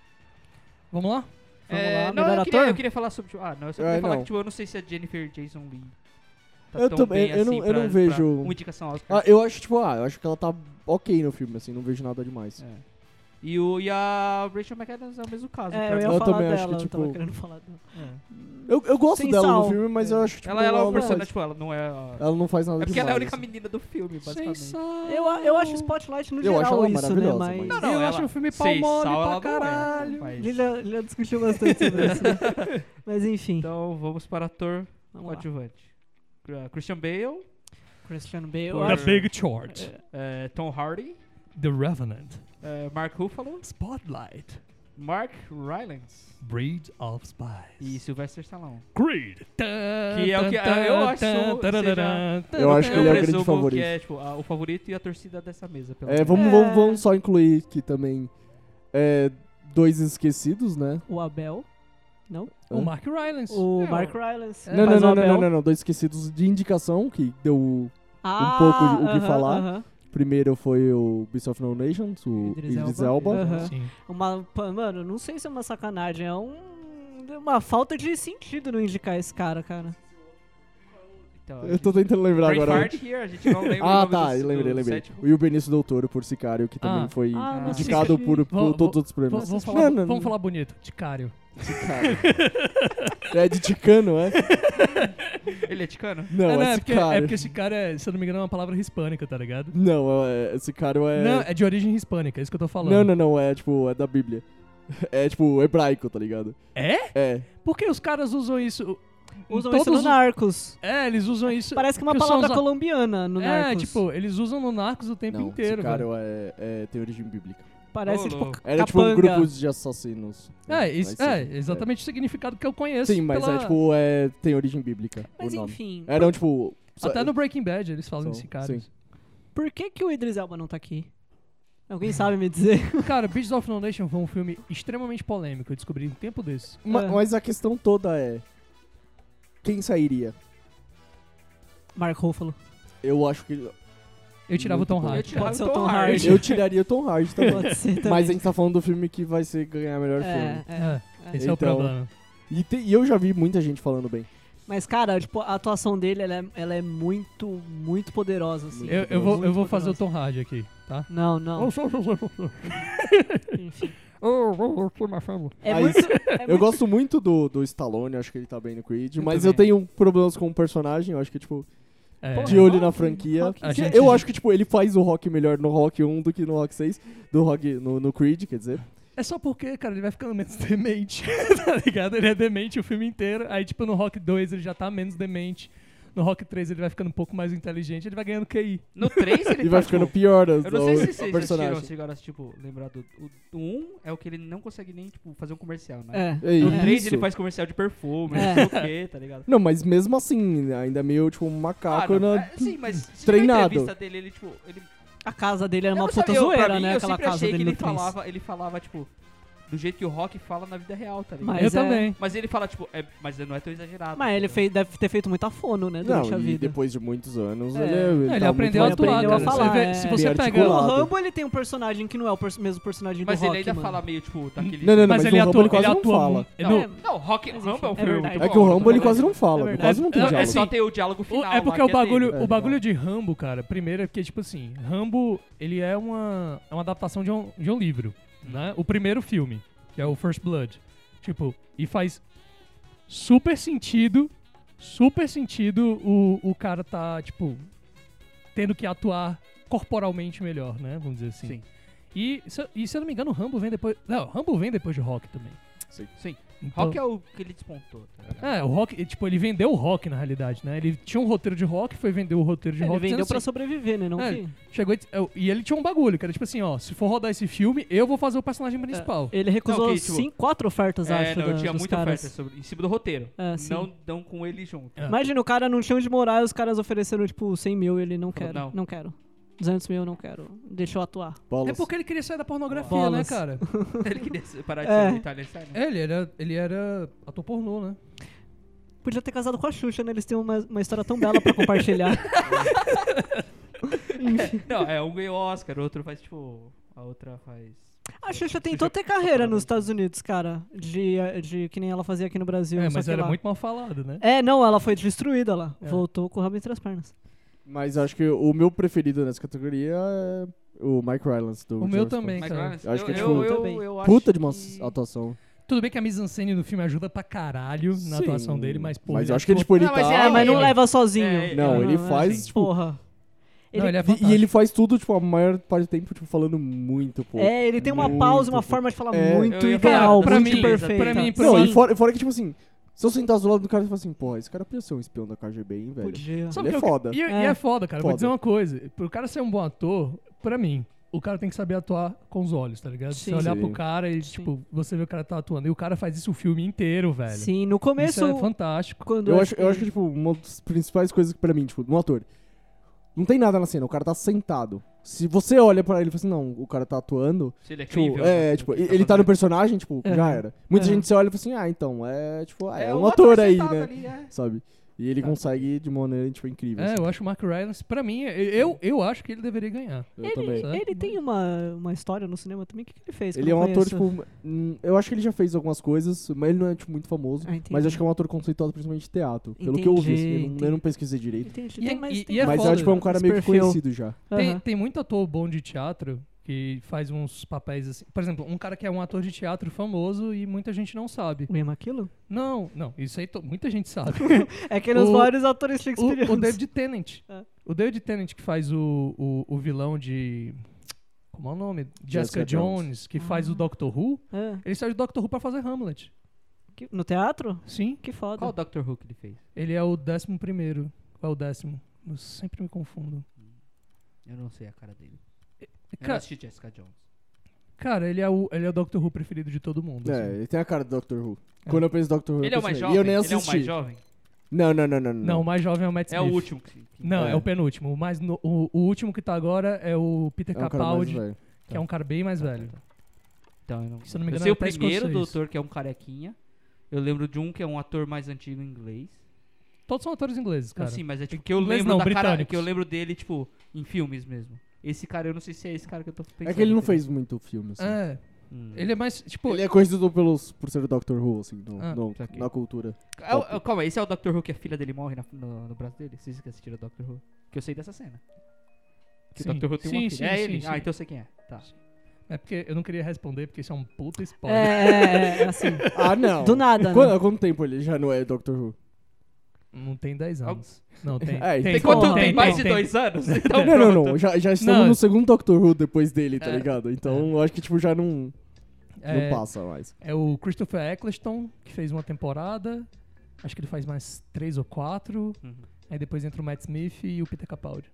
[SPEAKER 1] Vamos lá?
[SPEAKER 4] Vamos
[SPEAKER 2] É,
[SPEAKER 4] lá,
[SPEAKER 2] não,
[SPEAKER 4] melhor
[SPEAKER 2] eu queria,
[SPEAKER 4] ator?
[SPEAKER 2] eu queria falar sobre. Tipo, ah, não, eu só
[SPEAKER 3] É,
[SPEAKER 2] queria falar
[SPEAKER 3] não.
[SPEAKER 2] que tipo, eu não sei se a Jennifer Jason Lee tá
[SPEAKER 3] Eu
[SPEAKER 2] tão
[SPEAKER 3] também-
[SPEAKER 2] bem
[SPEAKER 3] eu não-
[SPEAKER 2] assim
[SPEAKER 3] eu
[SPEAKER 2] pra-
[SPEAKER 3] não
[SPEAKER 2] pra
[SPEAKER 3] vejo-
[SPEAKER 2] uma indicação Oscar.
[SPEAKER 3] Ah, eu acho, tipo, ah, eu acho que ela tá ok no filme, assim, não vejo nada demais.
[SPEAKER 2] É. E, o, e a Rachel McAdams é o mesmo caso.
[SPEAKER 4] É,
[SPEAKER 2] pra
[SPEAKER 4] eu ia
[SPEAKER 2] mim.
[SPEAKER 3] Eu
[SPEAKER 4] falar
[SPEAKER 3] também acho
[SPEAKER 4] dela,
[SPEAKER 3] que,
[SPEAKER 4] eu tava
[SPEAKER 3] tipo-
[SPEAKER 4] querendo falar dela.
[SPEAKER 2] É.
[SPEAKER 3] Eu, eu gosto
[SPEAKER 4] Sem
[SPEAKER 3] dela
[SPEAKER 4] sal.
[SPEAKER 3] no filme, mas
[SPEAKER 4] É.
[SPEAKER 3] eu acho que, tipo,
[SPEAKER 2] Ela, ela é uma
[SPEAKER 3] não
[SPEAKER 2] personagem,
[SPEAKER 3] faz-
[SPEAKER 2] tipo, ela não é. a-
[SPEAKER 3] ela não faz nada
[SPEAKER 2] É porque
[SPEAKER 3] demais.
[SPEAKER 2] ela é a única
[SPEAKER 3] assim.
[SPEAKER 2] menina do filme, basicamente.
[SPEAKER 4] Eu, eu acho Spotlight no
[SPEAKER 3] Eu acho
[SPEAKER 4] geral
[SPEAKER 3] ela
[SPEAKER 4] isso, né?
[SPEAKER 3] maravilhosa,
[SPEAKER 4] Mas...
[SPEAKER 3] mas-
[SPEAKER 2] Não, não,
[SPEAKER 1] eu
[SPEAKER 2] ela,
[SPEAKER 1] acho o filme
[SPEAKER 2] sem
[SPEAKER 1] pau mole
[SPEAKER 2] sal,
[SPEAKER 1] pra
[SPEAKER 2] ela não é,
[SPEAKER 1] caralho.
[SPEAKER 2] mas-
[SPEAKER 4] Lilia, Lilia discutiu bastante sobre isso, né? Mas enfim,
[SPEAKER 2] Então vamos para ator
[SPEAKER 4] vamos lá.
[SPEAKER 2] coadjuvante. Uh, Christian Bale,
[SPEAKER 4] Christian Bale.
[SPEAKER 2] Por-
[SPEAKER 1] The
[SPEAKER 4] acho-
[SPEAKER 1] Big Short.
[SPEAKER 2] uh, Tom Hardy,
[SPEAKER 1] The Revenant.
[SPEAKER 2] uh, Mark Ruffalo,
[SPEAKER 1] Spotlight.
[SPEAKER 2] Mark Rylance
[SPEAKER 1] Breed of Spies.
[SPEAKER 2] e Sylvester Stallone.
[SPEAKER 1] Creed.
[SPEAKER 2] Que é o que- eu acho seja-
[SPEAKER 3] Eu acho que ele é o grande
[SPEAKER 2] presumo
[SPEAKER 3] favorito.
[SPEAKER 2] que é tipo, a- o favorito e a torcida dessa mesa. Pelo
[SPEAKER 3] É,
[SPEAKER 2] menos.
[SPEAKER 3] vamos,
[SPEAKER 4] É.
[SPEAKER 3] Vamos, vamos só incluir que também é, dois esquecidos, né?
[SPEAKER 4] O Abel. Não?
[SPEAKER 1] O
[SPEAKER 3] Hã?
[SPEAKER 1] Mark Rylance.
[SPEAKER 4] O
[SPEAKER 2] Não.
[SPEAKER 4] Mark Rylance.
[SPEAKER 1] É,
[SPEAKER 3] Não, não,
[SPEAKER 4] Faz o
[SPEAKER 3] não, não,
[SPEAKER 4] Abel.
[SPEAKER 3] não, não, não. Dois esquecidos de indicação, que deu...
[SPEAKER 4] Ah,
[SPEAKER 3] pouco de- o que
[SPEAKER 4] aham,
[SPEAKER 3] falar.
[SPEAKER 4] aham.
[SPEAKER 3] Primeiro foi o Beast of No Nations, o
[SPEAKER 2] Idris
[SPEAKER 3] Idris
[SPEAKER 2] Elba.
[SPEAKER 3] Elba.
[SPEAKER 4] Aham.
[SPEAKER 1] Sim.
[SPEAKER 4] Uma, pá, mano, não sei se é uma sacanagem, é um, uma falta de sentido não indicar esse cara, cara.
[SPEAKER 2] Então,
[SPEAKER 3] Eu tô tentando lembrar agora.
[SPEAKER 2] Braveheart here, a gente não lembra o
[SPEAKER 3] Ah,
[SPEAKER 2] nome
[SPEAKER 3] tá,
[SPEAKER 2] do,
[SPEAKER 3] eu lembrei,
[SPEAKER 2] do
[SPEAKER 3] lembrei.
[SPEAKER 2] sétimo.
[SPEAKER 3] E o Benício Del Toro por Sicário, que também
[SPEAKER 1] Ah.
[SPEAKER 3] foi
[SPEAKER 4] Ah,
[SPEAKER 2] não
[SPEAKER 3] indicado
[SPEAKER 4] assisti.
[SPEAKER 3] por, por
[SPEAKER 1] Vou-
[SPEAKER 3] todos os outros
[SPEAKER 1] Vamos,
[SPEAKER 3] prêmios.
[SPEAKER 1] vamos falar,
[SPEAKER 3] Não, não,
[SPEAKER 1] vamos falar bonito. Ticário.
[SPEAKER 3] Sicário. É de ticano, é?
[SPEAKER 2] Ele é ticano?
[SPEAKER 3] Não,
[SPEAKER 1] é,
[SPEAKER 3] é,
[SPEAKER 1] não, é, porque,
[SPEAKER 3] sicário.
[SPEAKER 1] é porque Sicário é, se eu não me engano, é uma palavra hispânica, tá ligado?
[SPEAKER 3] Não, é, Sicário é...
[SPEAKER 1] Não, é de origem hispânica, é isso que eu tô falando.
[SPEAKER 3] Não, não, não, é tipo, é da Bíblia. É tipo hebraico, tá ligado?
[SPEAKER 1] É?
[SPEAKER 3] É.
[SPEAKER 1] Por que os caras usam isso? Em
[SPEAKER 4] Usam
[SPEAKER 1] todos
[SPEAKER 4] isso no
[SPEAKER 1] os-
[SPEAKER 4] Narcos.
[SPEAKER 1] É, eles usam isso...
[SPEAKER 4] Parece que é uma
[SPEAKER 1] porque
[SPEAKER 4] palavra
[SPEAKER 1] são os-
[SPEAKER 4] colombiana no
[SPEAKER 1] É,
[SPEAKER 4] Narcos.
[SPEAKER 1] tipo, eles usam no Narcos o tempo
[SPEAKER 3] Não,
[SPEAKER 1] inteiro, velho.
[SPEAKER 3] Sicário é, é, tem origem bíblica.
[SPEAKER 4] Parece,
[SPEAKER 2] Ô,
[SPEAKER 4] tipo,
[SPEAKER 2] louco.
[SPEAKER 3] Era tipo um
[SPEAKER 4] capanga.
[SPEAKER 3] grupo de assassinos.
[SPEAKER 1] É, isso,
[SPEAKER 3] Mas
[SPEAKER 1] é
[SPEAKER 3] sim,
[SPEAKER 1] exatamente o significado que eu conheço.
[SPEAKER 3] Sim, mas
[SPEAKER 1] pela-
[SPEAKER 3] é tipo, é, tem origem bíblica
[SPEAKER 4] Mas
[SPEAKER 3] o nome.
[SPEAKER 4] enfim,
[SPEAKER 3] Eram tipo... só-
[SPEAKER 1] Até no Breaking Bad eles falam
[SPEAKER 3] São-
[SPEAKER 1] de Sicários.
[SPEAKER 3] sim.
[SPEAKER 4] por que que o Idris Elba não tá aqui? Alguém sabe me dizer?
[SPEAKER 1] Cara, Beasts of No Nation foi um filme extremamente polêmico, eu descobri um tempo desse.
[SPEAKER 3] Ma-
[SPEAKER 4] É.
[SPEAKER 3] Mas a questão toda é... Quem sairia?
[SPEAKER 4] Mark Ruffalo.
[SPEAKER 3] Eu acho que...
[SPEAKER 1] Eu tirava
[SPEAKER 3] Muito
[SPEAKER 1] o Tom
[SPEAKER 3] bom.
[SPEAKER 2] Eu
[SPEAKER 1] Hardy.
[SPEAKER 2] tirava
[SPEAKER 4] Pode ser
[SPEAKER 2] o
[SPEAKER 4] o
[SPEAKER 2] Tom
[SPEAKER 4] Tom
[SPEAKER 2] Hardy.
[SPEAKER 4] Hardy.
[SPEAKER 3] Eu tiraria o Tom Hardy também.
[SPEAKER 4] Pode ser também.
[SPEAKER 3] Mas a gente tá falando do filme que vai ser ganhar melhor
[SPEAKER 4] É,
[SPEAKER 3] filme.
[SPEAKER 4] é.
[SPEAKER 1] É, esse é o
[SPEAKER 3] Então-
[SPEAKER 1] problema.
[SPEAKER 3] E, te- e eu já vi muita gente falando bem.
[SPEAKER 4] Mas, cara, tipo, a atuação dele, ela é, ela é muito, muito poderosa, assim.
[SPEAKER 1] Eu, eu vou, eu
[SPEAKER 4] Muito
[SPEAKER 1] vou fazer o
[SPEAKER 4] poderosa.
[SPEAKER 1] Tom Hardy aqui, tá?
[SPEAKER 4] Não, não. Enfim. É
[SPEAKER 3] Mas
[SPEAKER 4] muito... é
[SPEAKER 3] Eu
[SPEAKER 4] muito-
[SPEAKER 3] gosto muito do, do Stallone, acho que ele tá bem no Creed.
[SPEAKER 2] Eu
[SPEAKER 3] mas
[SPEAKER 2] também.
[SPEAKER 3] eu tenho problemas com o personagem, eu acho que, tipo,
[SPEAKER 1] É.
[SPEAKER 3] de olho na franquia.
[SPEAKER 4] Rock-
[SPEAKER 1] A
[SPEAKER 3] Que
[SPEAKER 1] gente-
[SPEAKER 3] eu acho que, tipo, ele faz o Rock melhor no Rock um do que no Rock seis. Do Rock no, no Creed, quer dizer.
[SPEAKER 1] É só porque, cara, ele vai ficando menos demente, tá ligado? Ele é demente o filme inteiro, aí tipo no Rock dois ele já tá menos demente, no Rock três ele vai ficando um pouco mais inteligente, ele vai ganhando Q I.
[SPEAKER 2] No três ele
[SPEAKER 3] Ele
[SPEAKER 2] tá,
[SPEAKER 3] vai ficando
[SPEAKER 2] tipo,
[SPEAKER 3] pior
[SPEAKER 2] Eu
[SPEAKER 3] as,
[SPEAKER 2] não sei
[SPEAKER 3] o,
[SPEAKER 2] se
[SPEAKER 3] o
[SPEAKER 2] vocês já
[SPEAKER 3] personagem.
[SPEAKER 2] assistiram, chegaram a, tipo, lembrar do... O um é o que ele não consegue nem, tipo, fazer um comercial, né?
[SPEAKER 4] É.
[SPEAKER 3] É
[SPEAKER 2] No três
[SPEAKER 3] isso.
[SPEAKER 2] ele faz comercial de perfume,
[SPEAKER 4] É.
[SPEAKER 2] não sei o quê, tá ligado?
[SPEAKER 3] Não, mas mesmo assim, ainda é meio, tipo, um macaco
[SPEAKER 2] Ah, não,
[SPEAKER 3] na...
[SPEAKER 2] é, sim, mas se
[SPEAKER 3] treinado.
[SPEAKER 2] na entrevista dele, ele, tipo... Ele,
[SPEAKER 4] A casa dele era
[SPEAKER 2] eu
[SPEAKER 4] uma
[SPEAKER 2] não
[SPEAKER 4] puta
[SPEAKER 2] sabia, eu, pra
[SPEAKER 4] zoeira,
[SPEAKER 2] mim,
[SPEAKER 4] né?
[SPEAKER 2] Eu
[SPEAKER 4] Aquela
[SPEAKER 2] sempre
[SPEAKER 4] casa
[SPEAKER 2] achei que
[SPEAKER 4] dele
[SPEAKER 2] ele
[SPEAKER 4] no três.
[SPEAKER 2] falava, ele falava, tipo... Do jeito que o Rock fala na vida real, tá ligado?
[SPEAKER 4] Mas
[SPEAKER 1] eu
[SPEAKER 4] é-
[SPEAKER 1] também.
[SPEAKER 2] Mas ele fala, tipo... É, mas não é tão exagerado.
[SPEAKER 4] Mas ele
[SPEAKER 2] tá
[SPEAKER 4] fez, deve ter feito muita fono, né? Durante
[SPEAKER 3] Não,
[SPEAKER 4] a
[SPEAKER 3] e
[SPEAKER 4] vida.
[SPEAKER 3] depois de muitos anos,
[SPEAKER 4] É.
[SPEAKER 3] ele,
[SPEAKER 1] Não,
[SPEAKER 3] ele,
[SPEAKER 1] ele
[SPEAKER 3] tá
[SPEAKER 1] aprendeu a
[SPEAKER 3] muito
[SPEAKER 4] Ele
[SPEAKER 1] atuar,
[SPEAKER 4] aprendeu a
[SPEAKER 1] cara.
[SPEAKER 4] falar,
[SPEAKER 1] Você vê-
[SPEAKER 4] é.
[SPEAKER 1] se
[SPEAKER 3] Bem
[SPEAKER 1] você pega...
[SPEAKER 3] articulado.
[SPEAKER 4] O Rambo, ele tem um personagem que não é o pers- mesmo personagem
[SPEAKER 2] Mas
[SPEAKER 4] do
[SPEAKER 2] ele
[SPEAKER 4] Rock,
[SPEAKER 2] ainda
[SPEAKER 4] mano.
[SPEAKER 2] fala meio, tipo, daquele...
[SPEAKER 3] Não, não, não,
[SPEAKER 1] Mas
[SPEAKER 3] mas
[SPEAKER 1] ele
[SPEAKER 3] no Rambo
[SPEAKER 1] atua,
[SPEAKER 3] ele quase
[SPEAKER 1] ele
[SPEAKER 3] não
[SPEAKER 1] atua
[SPEAKER 3] fala.
[SPEAKER 1] muito.
[SPEAKER 2] Não,
[SPEAKER 1] Não,
[SPEAKER 2] não, Rock,
[SPEAKER 4] Mas
[SPEAKER 2] Rambo é um
[SPEAKER 4] enfim, é
[SPEAKER 2] filme
[SPEAKER 4] verdade.
[SPEAKER 2] muito
[SPEAKER 3] É que o
[SPEAKER 2] bom,
[SPEAKER 3] Rambo ele
[SPEAKER 2] tá
[SPEAKER 3] quase
[SPEAKER 2] falando.
[SPEAKER 3] não fala,
[SPEAKER 4] É
[SPEAKER 3] ele
[SPEAKER 4] verdade.
[SPEAKER 3] quase não tem
[SPEAKER 1] É,
[SPEAKER 2] É
[SPEAKER 3] diálogo.
[SPEAKER 2] só
[SPEAKER 1] assim,
[SPEAKER 2] ter o diálogo
[SPEAKER 1] O-
[SPEAKER 2] final.
[SPEAKER 1] é porque
[SPEAKER 2] lá,
[SPEAKER 1] o
[SPEAKER 2] que é
[SPEAKER 1] bagulho,
[SPEAKER 2] dele.
[SPEAKER 1] o bagulho de Rambo, cara, primeiro é porque, tipo assim, Rambo, ele é uma, é uma adaptação de um, de um livro, né? O primeiro filme, que é o First Blood. Tipo, e faz super sentido, super sentido o, o cara tá, tipo, tendo que atuar corporalmente melhor, né? Vamos dizer assim.
[SPEAKER 2] Sim.
[SPEAKER 1] E, se, eu- e se eu não me engano, o Rambo vem depois... Não, o Rambo vem depois de Rock também.
[SPEAKER 2] Sim.
[SPEAKER 1] Então-
[SPEAKER 2] Rock é o que ele despontou, tá ligado?
[SPEAKER 1] É, o Rock, tipo, ele vendeu o Rock na realidade, né? Ele tinha um roteiro de Rock, foi vender o roteiro de
[SPEAKER 4] Ele
[SPEAKER 1] Rock.
[SPEAKER 4] vendeu
[SPEAKER 1] dizendo
[SPEAKER 4] pra
[SPEAKER 1] assim,
[SPEAKER 4] sobreviver, né? Não
[SPEAKER 1] É,
[SPEAKER 4] que...
[SPEAKER 1] Chegou e, eu- e ele tinha um bagulho, que era tipo assim, ó, se for rodar esse filme, eu vou fazer o personagem principal.
[SPEAKER 4] Ele recusou
[SPEAKER 2] Não, que, tipo,
[SPEAKER 4] cinco, quatro ofertas,
[SPEAKER 2] É,
[SPEAKER 4] acho,
[SPEAKER 2] não, eu
[SPEAKER 4] da-
[SPEAKER 2] tinha
[SPEAKER 4] dos
[SPEAKER 2] muita
[SPEAKER 4] caras.
[SPEAKER 2] oferta sobre, em cima do roteiro.
[SPEAKER 4] É, sim.
[SPEAKER 2] não, não com ele junto.
[SPEAKER 1] É.
[SPEAKER 4] Imagina, o cara não tinha onde morar e os caras ofereceram, tipo, cem mil e ele não
[SPEAKER 2] Falou,
[SPEAKER 4] quer.
[SPEAKER 2] não.
[SPEAKER 4] Não quero. duzentos mil, não quero. Deixa eu atuar.
[SPEAKER 3] Bolas.
[SPEAKER 1] É porque ele queria sair da pornografia,
[SPEAKER 4] Bolas.
[SPEAKER 1] né, cara?
[SPEAKER 2] Ele queria parar de
[SPEAKER 4] É.
[SPEAKER 2] ser um Italian Style, né?
[SPEAKER 1] É, ele era, ele era ator pornô, né?
[SPEAKER 4] Podia ter casado com a Xuxa, né? Eles têm uma, uma história tão bela pra compartilhar. Enfim.
[SPEAKER 2] Não, é, um ganhou Oscar, o outro faz, tipo... A outra faz...
[SPEAKER 4] A Xuxa tentou ter carreira nos Estados Unidos, cara. De, de que nem ela fazia aqui no Brasil.
[SPEAKER 1] É,
[SPEAKER 4] só
[SPEAKER 1] mas
[SPEAKER 4] que
[SPEAKER 1] era
[SPEAKER 4] lá-
[SPEAKER 1] muito mal falado, né?
[SPEAKER 4] É, não, ela foi destruída lá.
[SPEAKER 1] É.
[SPEAKER 4] Voltou com o rabo entre as pernas.
[SPEAKER 3] Mas acho que o meu preferido nessa categoria é o Mike Rylance do
[SPEAKER 1] O meu
[SPEAKER 3] George
[SPEAKER 1] também,
[SPEAKER 2] Mas,
[SPEAKER 1] cara.
[SPEAKER 2] cara,
[SPEAKER 3] Eu acho que é,
[SPEAKER 2] eu,
[SPEAKER 3] tipo,
[SPEAKER 2] eu,
[SPEAKER 4] também.
[SPEAKER 2] eu, eu
[SPEAKER 3] Clooney.
[SPEAKER 2] acho
[SPEAKER 3] Puta de uma
[SPEAKER 2] que...
[SPEAKER 3] atuação.
[SPEAKER 1] Tudo bem que a mise-en-scène do filme ajuda pra caralho na
[SPEAKER 3] Sim,
[SPEAKER 1] atuação dele, mas, pô...
[SPEAKER 3] Mas
[SPEAKER 1] ele
[SPEAKER 3] eu acho que ele,
[SPEAKER 1] atua-
[SPEAKER 3] tipo, ele
[SPEAKER 2] Não, mas
[SPEAKER 3] tá...
[SPEAKER 2] é,
[SPEAKER 4] Ah, mas não
[SPEAKER 2] ele-
[SPEAKER 4] leva sozinho.
[SPEAKER 2] É,
[SPEAKER 3] Não,
[SPEAKER 2] é,
[SPEAKER 3] ele
[SPEAKER 4] não,
[SPEAKER 3] faz,
[SPEAKER 4] assim,
[SPEAKER 3] tipo...
[SPEAKER 4] Porra.
[SPEAKER 1] Não, ele é
[SPEAKER 3] E,
[SPEAKER 1] fantástico.
[SPEAKER 3] e ele faz tudo, tipo, a maior parte do tempo, tipo, falando muito pouco.
[SPEAKER 4] É, ele tem uma
[SPEAKER 3] Muito
[SPEAKER 4] pausa, uma
[SPEAKER 3] pouco.
[SPEAKER 4] forma de falar
[SPEAKER 3] É.
[SPEAKER 4] muito
[SPEAKER 2] Eu ia
[SPEAKER 4] ideal,
[SPEAKER 2] falar,
[SPEAKER 1] pra
[SPEAKER 4] muito
[SPEAKER 1] mim,
[SPEAKER 4] perfeita.
[SPEAKER 1] pra mim,
[SPEAKER 3] Não,
[SPEAKER 1] Sim.
[SPEAKER 3] e fora, fora que, tipo assim, se eu sentasse do lado do cara e falasse assim, porra, esse cara podia ser um espião da K G B, hein, velho.
[SPEAKER 4] Podia.
[SPEAKER 1] Sabe
[SPEAKER 3] Ele é
[SPEAKER 1] que eu-
[SPEAKER 3] foda.
[SPEAKER 1] E, e
[SPEAKER 4] É.
[SPEAKER 1] é foda, cara. Vou
[SPEAKER 3] Foda.
[SPEAKER 1] dizer uma coisa. Pro cara ser um bom ator, pra mim, o cara tem que saber atuar com os olhos, tá ligado?
[SPEAKER 4] Sim.
[SPEAKER 1] Você olhar
[SPEAKER 3] Sim.
[SPEAKER 1] pro cara e,
[SPEAKER 4] Sim.
[SPEAKER 1] tipo, você vê o cara tá atuando. E o cara faz isso o filme inteiro, velho.
[SPEAKER 4] Sim, no começo,
[SPEAKER 1] Isso é fantástico.
[SPEAKER 4] quando
[SPEAKER 3] Eu acho, eu acho que, tipo, uma das principais coisas que pra mim, tipo, um ator, não tem nada na cena, o cara tá sentado. se você olha pra ele e fala assim, não, o cara tá atuando,
[SPEAKER 2] Se ele é
[SPEAKER 3] tipo,
[SPEAKER 2] crível.
[SPEAKER 3] é,
[SPEAKER 2] né,
[SPEAKER 3] tipo,
[SPEAKER 2] o que
[SPEAKER 3] ele tá no
[SPEAKER 2] fazendo.
[SPEAKER 3] personagem, tipo,
[SPEAKER 4] Uhum.
[SPEAKER 3] já era. Muita
[SPEAKER 4] Uhum.
[SPEAKER 3] gente se olha e fala assim, ah, então, é, tipo, é, um
[SPEAKER 2] o
[SPEAKER 3] ator aí,
[SPEAKER 2] sentado
[SPEAKER 3] né,
[SPEAKER 2] ali, é.
[SPEAKER 3] sabe? E ele
[SPEAKER 2] Tá.
[SPEAKER 3] consegue de maneira, tipo, incrível.
[SPEAKER 1] É,
[SPEAKER 3] assim.
[SPEAKER 1] eu acho o Mark Rylance, pra mim, eu, eu acho que ele deveria ganhar.
[SPEAKER 3] Eu
[SPEAKER 4] Ele,
[SPEAKER 3] também.
[SPEAKER 1] Certo?
[SPEAKER 4] ele tem uma, uma história no cinema também. O que, que ele fez? que
[SPEAKER 3] Ele
[SPEAKER 4] eu
[SPEAKER 3] é um
[SPEAKER 4] não
[SPEAKER 3] ator,
[SPEAKER 4] conheço?
[SPEAKER 3] tipo, hum, eu acho que ele já fez algumas coisas, mas ele não é, tipo, muito famoso.
[SPEAKER 4] Ah, entendi.
[SPEAKER 3] Mas acho que é um ator conceituado principalmente de teatro. Pelo que eu ouvi, assim, eu, não,
[SPEAKER 4] Entendi,
[SPEAKER 3] eu não pesquisei direito.
[SPEAKER 4] Entendi.
[SPEAKER 1] E é-
[SPEAKER 4] Tem, mas
[SPEAKER 1] e-
[SPEAKER 4] tem
[SPEAKER 1] e é
[SPEAKER 3] mas
[SPEAKER 1] foda.
[SPEAKER 3] é, tipo, é um cara
[SPEAKER 4] esse
[SPEAKER 3] meio que
[SPEAKER 4] perfil.
[SPEAKER 3] conhecido já.
[SPEAKER 1] Tem,
[SPEAKER 4] Aham.
[SPEAKER 1] tem muito ator bom de teatro que faz uns papéis assim. Por exemplo, um cara que é um ator de teatro famoso e muita gente não sabe.
[SPEAKER 4] O Ian McKellen?
[SPEAKER 1] Não, não, isso aí to- muita gente sabe.
[SPEAKER 4] É aqueles
[SPEAKER 1] O-
[SPEAKER 4] vários atores shakespearianos.
[SPEAKER 1] o, o David Tennant.
[SPEAKER 4] É.
[SPEAKER 1] O David Tennant que faz o, o, o vilão de... Como é o nome? Jessica,
[SPEAKER 3] Jessica
[SPEAKER 1] Jones,
[SPEAKER 3] Jones.
[SPEAKER 1] que faz
[SPEAKER 4] Ah.
[SPEAKER 1] o Doctor Who.
[SPEAKER 4] É.
[SPEAKER 1] Ele saiu de Doctor Who pra fazer Hamlet.
[SPEAKER 4] Que- no teatro?
[SPEAKER 1] Sim,
[SPEAKER 4] Que foda.
[SPEAKER 2] Qual o Doctor Who que ele fez?
[SPEAKER 1] ele é o décimo primeiro. Qual é o décimo? Eu sempre me confundo.
[SPEAKER 2] Eu não sei a cara dele. Eu não
[SPEAKER 1] Ca-
[SPEAKER 2] assisti Jessica Jones.
[SPEAKER 1] Cara, ele é, o, ele é o Doctor Who preferido de todo mundo.
[SPEAKER 3] É,
[SPEAKER 1] assim.
[SPEAKER 3] ele tem a cara do Doctor Who.
[SPEAKER 1] É.
[SPEAKER 3] Quando eu penso em Doctor Who,
[SPEAKER 2] Ele é
[SPEAKER 3] eu
[SPEAKER 2] o mais
[SPEAKER 3] penso
[SPEAKER 2] jovem?
[SPEAKER 3] nele. E eu nem
[SPEAKER 2] Ele é o
[SPEAKER 3] assisti.
[SPEAKER 2] mais jovem?
[SPEAKER 3] Não, não, não, não, não.
[SPEAKER 1] Não, o mais jovem é o Matt
[SPEAKER 2] É
[SPEAKER 1] Smith.
[SPEAKER 2] o último. Que, que-
[SPEAKER 1] Não, é.
[SPEAKER 3] É.
[SPEAKER 1] o penúltimo. O, mais no- o, o último que tá agora é o Peter
[SPEAKER 3] É um cara mais
[SPEAKER 1] Capaldi,
[SPEAKER 3] velho.
[SPEAKER 1] que é um cara bem mais velho.
[SPEAKER 2] Então, eu não,
[SPEAKER 1] Se eu não me engano,
[SPEAKER 2] sei
[SPEAKER 1] é
[SPEAKER 2] o
[SPEAKER 1] até
[SPEAKER 2] primeiro
[SPEAKER 1] escocês.
[SPEAKER 2] doutor, que é um carequinha. Eu lembro de um que é um ator mais antigo em inglês.
[SPEAKER 1] Todos são atores ingleses,
[SPEAKER 2] Não,
[SPEAKER 1] cara.
[SPEAKER 2] sim, mas é tipo que eu
[SPEAKER 1] Inglês
[SPEAKER 2] lembro
[SPEAKER 1] não,
[SPEAKER 2] da cara,
[SPEAKER 1] britânicos.
[SPEAKER 2] que eu lembro dele, tipo, em filmes mesmo. Esse cara, eu não sei se é esse cara que eu tô pensando.
[SPEAKER 3] É que ele não
[SPEAKER 2] entendeu?
[SPEAKER 3] fez muito filme, assim.
[SPEAKER 1] É,
[SPEAKER 2] Hum.
[SPEAKER 1] ele é mais, tipo...
[SPEAKER 3] Ele é conhecido pelos, por ser o Doctor Who, assim, no,
[SPEAKER 1] Ah,
[SPEAKER 3] no-
[SPEAKER 2] saquei.
[SPEAKER 3] na cultura.
[SPEAKER 2] É o- é- calma, esse é o Doctor Who que a filha dele morre na- no, no braço dele? Vocês que assistiram o Doctor Who? Que eu sei dessa cena. Que
[SPEAKER 1] Sim.
[SPEAKER 2] o Doctor Who tem
[SPEAKER 1] Sim,
[SPEAKER 2] uma
[SPEAKER 1] sim,
[SPEAKER 2] filha. é
[SPEAKER 1] sim,
[SPEAKER 2] ele?
[SPEAKER 1] sim.
[SPEAKER 2] Ah, então eu sei quem é. Tá.
[SPEAKER 1] É porque eu não queria responder, porque isso é um puta
[SPEAKER 4] É,
[SPEAKER 1] spoiler.
[SPEAKER 4] é, é, é, assim.
[SPEAKER 3] Ah, não.
[SPEAKER 4] Do nada,
[SPEAKER 3] Quanto,
[SPEAKER 4] né?
[SPEAKER 3] há quanto tempo ele já não é Doctor Who?
[SPEAKER 1] Não tem dez anos. Não, tem.
[SPEAKER 3] É,
[SPEAKER 2] Tem,
[SPEAKER 3] Tem
[SPEAKER 2] quanto?
[SPEAKER 4] porra,
[SPEAKER 2] Tem,
[SPEAKER 4] tem,
[SPEAKER 2] mais
[SPEAKER 1] tem,
[SPEAKER 2] de
[SPEAKER 1] tem.
[SPEAKER 2] dois anos? Então
[SPEAKER 3] não, não,
[SPEAKER 2] pronto.
[SPEAKER 3] não. Já, já estamos
[SPEAKER 1] Não,
[SPEAKER 3] no segundo Doctor Who depois dele, tá
[SPEAKER 1] É.
[SPEAKER 3] ligado? Então eu acho que, tipo, já não,
[SPEAKER 1] É,
[SPEAKER 3] não passa mais.
[SPEAKER 1] é o Christopher Eccleston, que fez uma temporada. Acho que ele faz mais três ou quatro.
[SPEAKER 2] Uhum.
[SPEAKER 1] Aí depois entra o Matt Smith e o Peter Capaldi.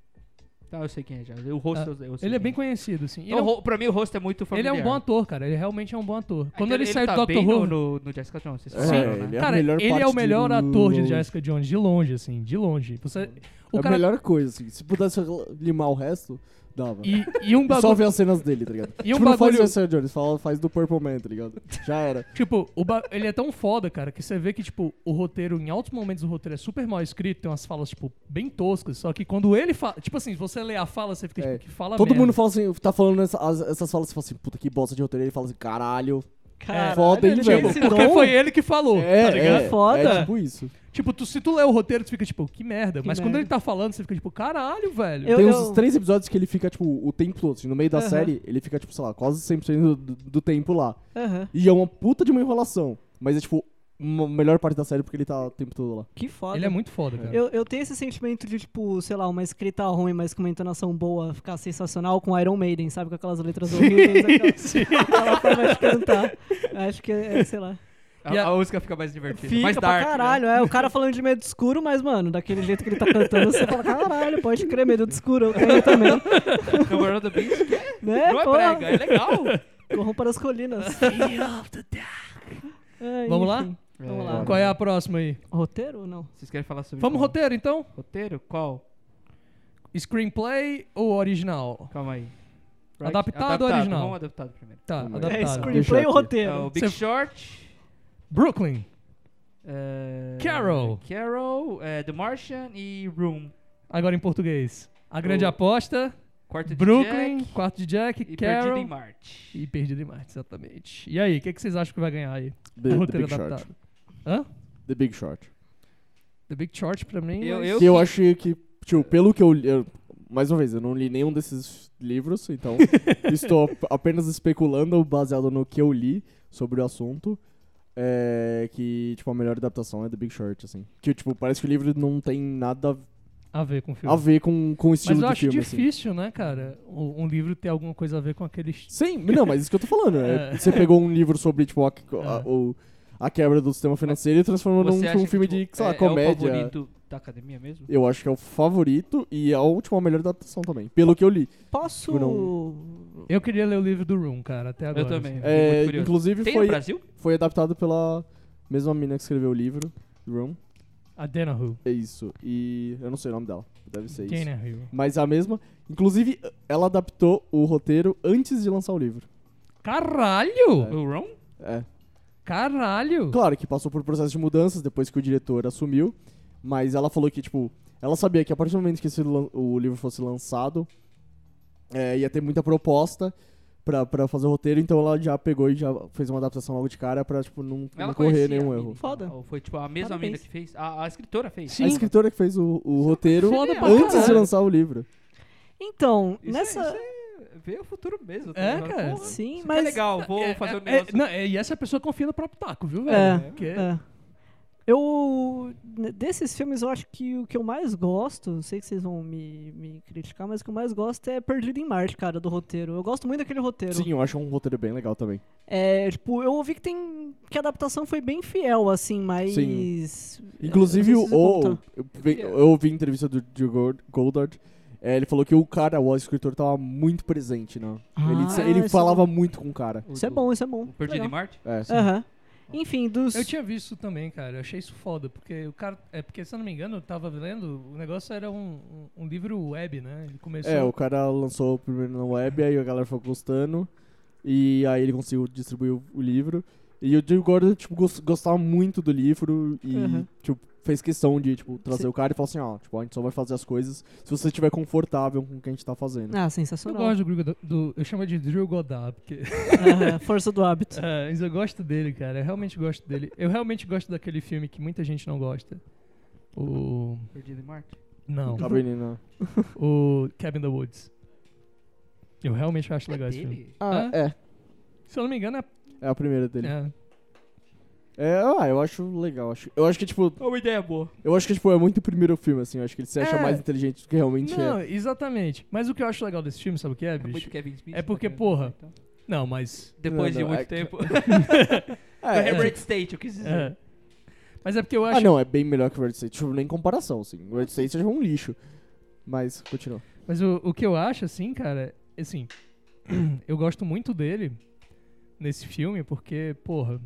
[SPEAKER 2] Tá, eu sei quem é já. O rosto
[SPEAKER 1] Ah,
[SPEAKER 2] eu, eu sei
[SPEAKER 1] Ele é
[SPEAKER 2] quem
[SPEAKER 1] bem conhecido, assim. E
[SPEAKER 2] Então,
[SPEAKER 1] ele, é um,
[SPEAKER 2] ro- pra mim, o rosto é muito
[SPEAKER 1] ele
[SPEAKER 2] familiar.
[SPEAKER 1] é um bom ator, cara. Ele realmente é um bom ator.
[SPEAKER 2] É
[SPEAKER 1] Quando
[SPEAKER 2] que
[SPEAKER 1] ele, saiu do
[SPEAKER 2] tá
[SPEAKER 1] Doctor
[SPEAKER 2] bem
[SPEAKER 1] Who...
[SPEAKER 2] no, no, no Jessica Jones, vocês
[SPEAKER 3] É,
[SPEAKER 2] falaram,
[SPEAKER 3] ele
[SPEAKER 2] né?
[SPEAKER 3] é a
[SPEAKER 1] Cara,
[SPEAKER 3] melhor
[SPEAKER 1] ele é
[SPEAKER 3] parte
[SPEAKER 1] o melhor
[SPEAKER 3] de
[SPEAKER 1] ator de
[SPEAKER 3] longe.
[SPEAKER 1] Jessica Jones, de longe, assim, de longe. Você, o
[SPEAKER 3] é
[SPEAKER 1] cara,
[SPEAKER 3] a melhor coisa, assim. Se pudesse limar o resto, dava.
[SPEAKER 1] e, e um
[SPEAKER 3] Só
[SPEAKER 1] bagulho,
[SPEAKER 3] ver as cenas dele, tá ligado?
[SPEAKER 1] E um
[SPEAKER 3] tipo, não faz
[SPEAKER 1] bagulho-
[SPEAKER 3] o Jessica Jones, fala, faz do Purple Man, tá ligado? Já era.
[SPEAKER 1] tipo, o ba- ele é tão foda, cara, que você vê que, tipo, o roteiro, em altos momentos o roteiro é super mal escrito, tem umas falas, tipo, bem toscas, só que quando ele fala, tipo assim, se você lê a fala, você fica,
[SPEAKER 3] É.
[SPEAKER 1] tipo, que fala
[SPEAKER 3] Todo
[SPEAKER 1] merda.
[SPEAKER 3] mundo fala assim, tá falando essa- as- essas falas, você fala assim, puta que bosta de roteiro. Ele fala assim, caralho.
[SPEAKER 4] Caralho,
[SPEAKER 3] foda, hein,
[SPEAKER 4] ele
[SPEAKER 3] velho?
[SPEAKER 4] tem esse
[SPEAKER 1] Porque
[SPEAKER 4] dom.
[SPEAKER 1] foi ele que falou,
[SPEAKER 3] É,
[SPEAKER 1] tá ligado?
[SPEAKER 3] é,
[SPEAKER 4] Foda.
[SPEAKER 3] é tipo isso.
[SPEAKER 1] Tipo, tu, se tu lê o roteiro, tu fica, tipo, que merda.
[SPEAKER 4] Que
[SPEAKER 1] Mas quando
[SPEAKER 4] merda.
[SPEAKER 1] ele tá falando, você fica, tipo, caralho, velho.
[SPEAKER 4] Eu-
[SPEAKER 3] Tem uns três episódios que ele fica, tipo, o tempo todo, assim, no meio da
[SPEAKER 4] Aham.
[SPEAKER 3] série, ele fica, tipo, sei lá, quase cem por cento do, do tempo lá.
[SPEAKER 4] Aham.
[SPEAKER 3] E é uma puta de uma enrolação. Mas é, tipo, uma melhor parte da série porque ele tá o tempo todo lá.
[SPEAKER 4] Que foda.
[SPEAKER 1] Ele é muito foda, cara.
[SPEAKER 4] Eu, eu tenho esse sentimento de, tipo, sei lá, uma escrita ruim, mas com uma entonação boa, ficar sensacional com Iron Maiden, sabe? Com aquelas letras horríveis, aquela, aquela forma de cantar. Acho que é, sei lá.
[SPEAKER 2] A,
[SPEAKER 1] E a-
[SPEAKER 2] a música fica mais divertida.
[SPEAKER 4] Fica
[SPEAKER 2] mais
[SPEAKER 4] pra
[SPEAKER 2] dark,
[SPEAKER 4] caralho,
[SPEAKER 2] né?
[SPEAKER 4] é. O cara falando de medo escuro, mas, mano, daquele jeito que ele tá cantando, você fala, caralho, pode crer, medo escuro, eu tenho também.
[SPEAKER 2] Number of the Beast, que é-
[SPEAKER 4] Né?
[SPEAKER 2] não é
[SPEAKER 4] Pô,
[SPEAKER 2] brega, é legal.
[SPEAKER 4] corram para as colinas. É,
[SPEAKER 1] Vamos lá?
[SPEAKER 4] enfim. Vamos lá.
[SPEAKER 1] Qual é a próxima aí?
[SPEAKER 4] Roteiro ou não?
[SPEAKER 2] Vocês querem falar sobre
[SPEAKER 1] Vamos
[SPEAKER 2] qual?
[SPEAKER 1] roteiro, então?
[SPEAKER 2] Roteiro? Qual?
[SPEAKER 1] Screenplay ou original?
[SPEAKER 2] Calma aí.
[SPEAKER 1] Adaptado ou original?
[SPEAKER 2] Vamos adaptado primeiro.
[SPEAKER 1] Tá,
[SPEAKER 3] Vamos.
[SPEAKER 1] adaptado.
[SPEAKER 4] É
[SPEAKER 3] Deixa
[SPEAKER 4] screenplay
[SPEAKER 3] eu
[SPEAKER 4] ou
[SPEAKER 3] aqui.
[SPEAKER 2] É
[SPEAKER 4] roteiro?
[SPEAKER 2] o Big
[SPEAKER 1] Você-
[SPEAKER 2] Short.
[SPEAKER 1] Brooklyn.
[SPEAKER 2] é,
[SPEAKER 1] Carol.
[SPEAKER 2] Carol, é, The Martian e Room.
[SPEAKER 1] Agora em português. A Grande
[SPEAKER 2] O-
[SPEAKER 1] Aposta,
[SPEAKER 2] Quarto de
[SPEAKER 1] Brooklyn,
[SPEAKER 2] Jack
[SPEAKER 1] Quarto de Jack,
[SPEAKER 2] e
[SPEAKER 1] Carol
[SPEAKER 2] Perdido em Marte.
[SPEAKER 1] e Perdido em Marte, exatamente. E aí, o que, que vocês acham que vai ganhar aí?
[SPEAKER 3] The,
[SPEAKER 1] É
[SPEAKER 3] The
[SPEAKER 1] roteiro
[SPEAKER 3] Big
[SPEAKER 1] adaptado.
[SPEAKER 3] Short.
[SPEAKER 1] Hã?
[SPEAKER 3] The Big Short.
[SPEAKER 1] The Big Short pra mim.
[SPEAKER 2] Eu-
[SPEAKER 1] mas-
[SPEAKER 2] eu-
[SPEAKER 3] Que eu
[SPEAKER 2] que-
[SPEAKER 3] acho que, tipo, pelo que eu li... eu- mais uma vez, eu não li nenhum desses livros, então estou ap- apenas especulando baseado no que eu li sobre o assunto. É que, tipo, a melhor adaptação é The Big Short, assim. Que, tipo, parece que o livro não tem nada
[SPEAKER 1] A ver com o filme.
[SPEAKER 3] a ver com, com o estilo
[SPEAKER 1] Mas eu
[SPEAKER 3] de
[SPEAKER 1] acho
[SPEAKER 3] filme, assim.
[SPEAKER 1] difícil, né, cara? Um, um livro ter alguma coisa a ver com aquele... est-
[SPEAKER 3] Sim, não, mas isso que eu tô falando. É,
[SPEAKER 1] É.
[SPEAKER 3] Você pegou um livro sobre, tipo, a, a,
[SPEAKER 1] É.
[SPEAKER 3] o- a quebra do sistema financeiro e transformou num,
[SPEAKER 2] Você acha
[SPEAKER 3] num
[SPEAKER 2] que,
[SPEAKER 3] filme
[SPEAKER 2] tipo,
[SPEAKER 3] de, sei lá,
[SPEAKER 2] é, É o
[SPEAKER 3] comédia.
[SPEAKER 2] favorito da academia mesmo?
[SPEAKER 3] Eu acho que é o favorito e é a última melhor adaptação também, pelo que eu li.
[SPEAKER 4] Posso...
[SPEAKER 3] Tipo, não-
[SPEAKER 1] Eu queria ler o livro do Room, cara, até agora.
[SPEAKER 2] Eu também.
[SPEAKER 1] assim.
[SPEAKER 2] Fiquei
[SPEAKER 3] É,
[SPEAKER 2] muito curioso.
[SPEAKER 3] inclusive
[SPEAKER 2] Tem no
[SPEAKER 3] foi,
[SPEAKER 2] Brasil?
[SPEAKER 3] foi adaptado pela mesma mina que escreveu o livro, Room.
[SPEAKER 1] A Dana Who.
[SPEAKER 3] É isso. E eu não sei o nome dela. deve ser
[SPEAKER 1] Quem
[SPEAKER 3] isso.
[SPEAKER 1] é Rio?
[SPEAKER 3] Mas a mesma... Inclusive, ela adaptou o roteiro antes de lançar o livro.
[SPEAKER 1] Caralho!
[SPEAKER 2] O Ron?
[SPEAKER 3] É.
[SPEAKER 1] Caralho!
[SPEAKER 3] Claro que passou por processo de mudanças depois que o diretor assumiu, mas ela falou que, tipo, ela sabia que a partir do momento que esse lan- o livro fosse lançado, é, ia ter muita proposta pra, pra fazer o roteiro, então ela já pegou e já fez uma adaptação logo de cara pra, tipo, não,
[SPEAKER 2] Ela
[SPEAKER 3] não correr
[SPEAKER 2] conhecia
[SPEAKER 3] nenhum
[SPEAKER 2] a
[SPEAKER 3] erro.
[SPEAKER 2] mina,
[SPEAKER 4] Foda.
[SPEAKER 2] Ou foi tipo a mesma
[SPEAKER 4] Parabéns.
[SPEAKER 2] mina que fez? A, a escritora fez?
[SPEAKER 1] Sim.
[SPEAKER 3] A escritora que fez o, o roteiro
[SPEAKER 1] Foda pra
[SPEAKER 3] antes de
[SPEAKER 1] caralho.
[SPEAKER 3] lançar o livro.
[SPEAKER 4] Então,
[SPEAKER 2] Isso
[SPEAKER 4] nessa...
[SPEAKER 2] É, isso é ver o futuro mesmo. tá
[SPEAKER 1] É,
[SPEAKER 2] ligado?
[SPEAKER 1] cara.
[SPEAKER 2] Porra,
[SPEAKER 4] Sim,
[SPEAKER 2] isso
[SPEAKER 4] mas...
[SPEAKER 2] é legal, vou
[SPEAKER 1] É,
[SPEAKER 2] fazer um
[SPEAKER 1] é,
[SPEAKER 2] negócio.
[SPEAKER 1] é, não, é, e essa pessoa confia no próprio taco, viu, velho?
[SPEAKER 4] É,
[SPEAKER 1] Porque-
[SPEAKER 4] é. Eu, n- desses filmes, eu acho que o que eu mais gosto, sei que vocês vão me, me criticar, mas o que eu mais gosto é Perdido em Marte, cara, do roteiro. Eu gosto muito daquele roteiro.
[SPEAKER 3] Sim, eu acho um roteiro bem legal também.
[SPEAKER 4] É, tipo, eu ouvi que tem, que a adaptação foi bem fiel, assim, mas...
[SPEAKER 3] Inclusive,
[SPEAKER 4] eu não sei se
[SPEAKER 3] o,
[SPEAKER 4] você conta.
[SPEAKER 3] eu, vi- eu ouvi a entrevista do Joe Gold- Goldard. É, ele falou que o cara, o escritor, tava muito presente, né?
[SPEAKER 4] Ah,
[SPEAKER 3] ele ele
[SPEAKER 4] isso é
[SPEAKER 3] falava
[SPEAKER 4] bom.
[SPEAKER 3] muito com o cara.
[SPEAKER 4] Isso é bom, isso é bom.
[SPEAKER 2] O Perdido em
[SPEAKER 4] Legal.
[SPEAKER 2] Marte?
[SPEAKER 3] É, sim.
[SPEAKER 4] Aham. Enfim, dos...
[SPEAKER 1] Eu tinha visto isso também, cara. Eu achei isso foda, porque o cara. É porque, se eu não me engano, eu tava lendo, o negócio era um, um, um livro web, né? Ele começou.
[SPEAKER 3] É, o cara lançou primeiro na web, aí a galera foi gostando, e aí ele conseguiu distribuir o, o livro. E o Joe Gordon, tipo, gos- gostava muito do livro e,
[SPEAKER 4] Uhum.
[SPEAKER 3] tipo, fez questão de, tipo, trazer
[SPEAKER 4] Sim.
[SPEAKER 3] o cara e falar assim, ó, tipo, a gente só vai fazer as coisas se você estiver confortável com o que a gente tá fazendo.
[SPEAKER 4] Ah,
[SPEAKER 1] Eu
[SPEAKER 4] sensacional.
[SPEAKER 1] gosto do, do, do. Eu chamo de Drew Goddard, porque.
[SPEAKER 4] Aham, força do hábito.
[SPEAKER 1] É, mas eu gosto dele, cara. Eu realmente gosto dele. Eu realmente gosto daquele filme que muita gente não gosta. O.
[SPEAKER 2] Perdido em Marte?
[SPEAKER 1] Não.
[SPEAKER 3] Tá vendo, né?
[SPEAKER 1] O Cabin in the Woods. Eu realmente acho legal
[SPEAKER 2] É
[SPEAKER 1] esse filme.
[SPEAKER 2] dele?
[SPEAKER 3] Ah, é.
[SPEAKER 1] Se eu não me engano, é.
[SPEAKER 3] É a primeira dele.
[SPEAKER 1] é.
[SPEAKER 3] É, ah, eu acho legal. Acho, eu acho que, tipo,
[SPEAKER 2] É uma ideia boa.
[SPEAKER 3] eu acho que, tipo, é muito o primeiro filme, assim. Eu acho que ele se acha
[SPEAKER 1] É.
[SPEAKER 3] mais inteligente do que realmente
[SPEAKER 1] Não,
[SPEAKER 3] é.
[SPEAKER 1] exatamente. Mas o que eu acho legal desse filme, sabe o que é,
[SPEAKER 2] É muito
[SPEAKER 1] bicho?
[SPEAKER 2] Kevin Smith.
[SPEAKER 1] É porque,
[SPEAKER 2] tá
[SPEAKER 1] porra,
[SPEAKER 2] ligado? Então,
[SPEAKER 1] Não, mas.
[SPEAKER 2] depois
[SPEAKER 3] Não,
[SPEAKER 2] de
[SPEAKER 3] não,
[SPEAKER 2] muito
[SPEAKER 3] é-
[SPEAKER 2] tempo.
[SPEAKER 3] É,
[SPEAKER 2] É
[SPEAKER 3] é.
[SPEAKER 2] Red State, eu quis dizer.
[SPEAKER 1] É. Mas é porque eu acho.
[SPEAKER 3] Ah, não, é bem melhor que o Red State. Tipo, nem em comparação, assim. O Red State é um lixo. Mas, continua.
[SPEAKER 1] Mas o, o que eu acho, assim, cara, assim. Eu gosto muito dele nesse filme porque, porra.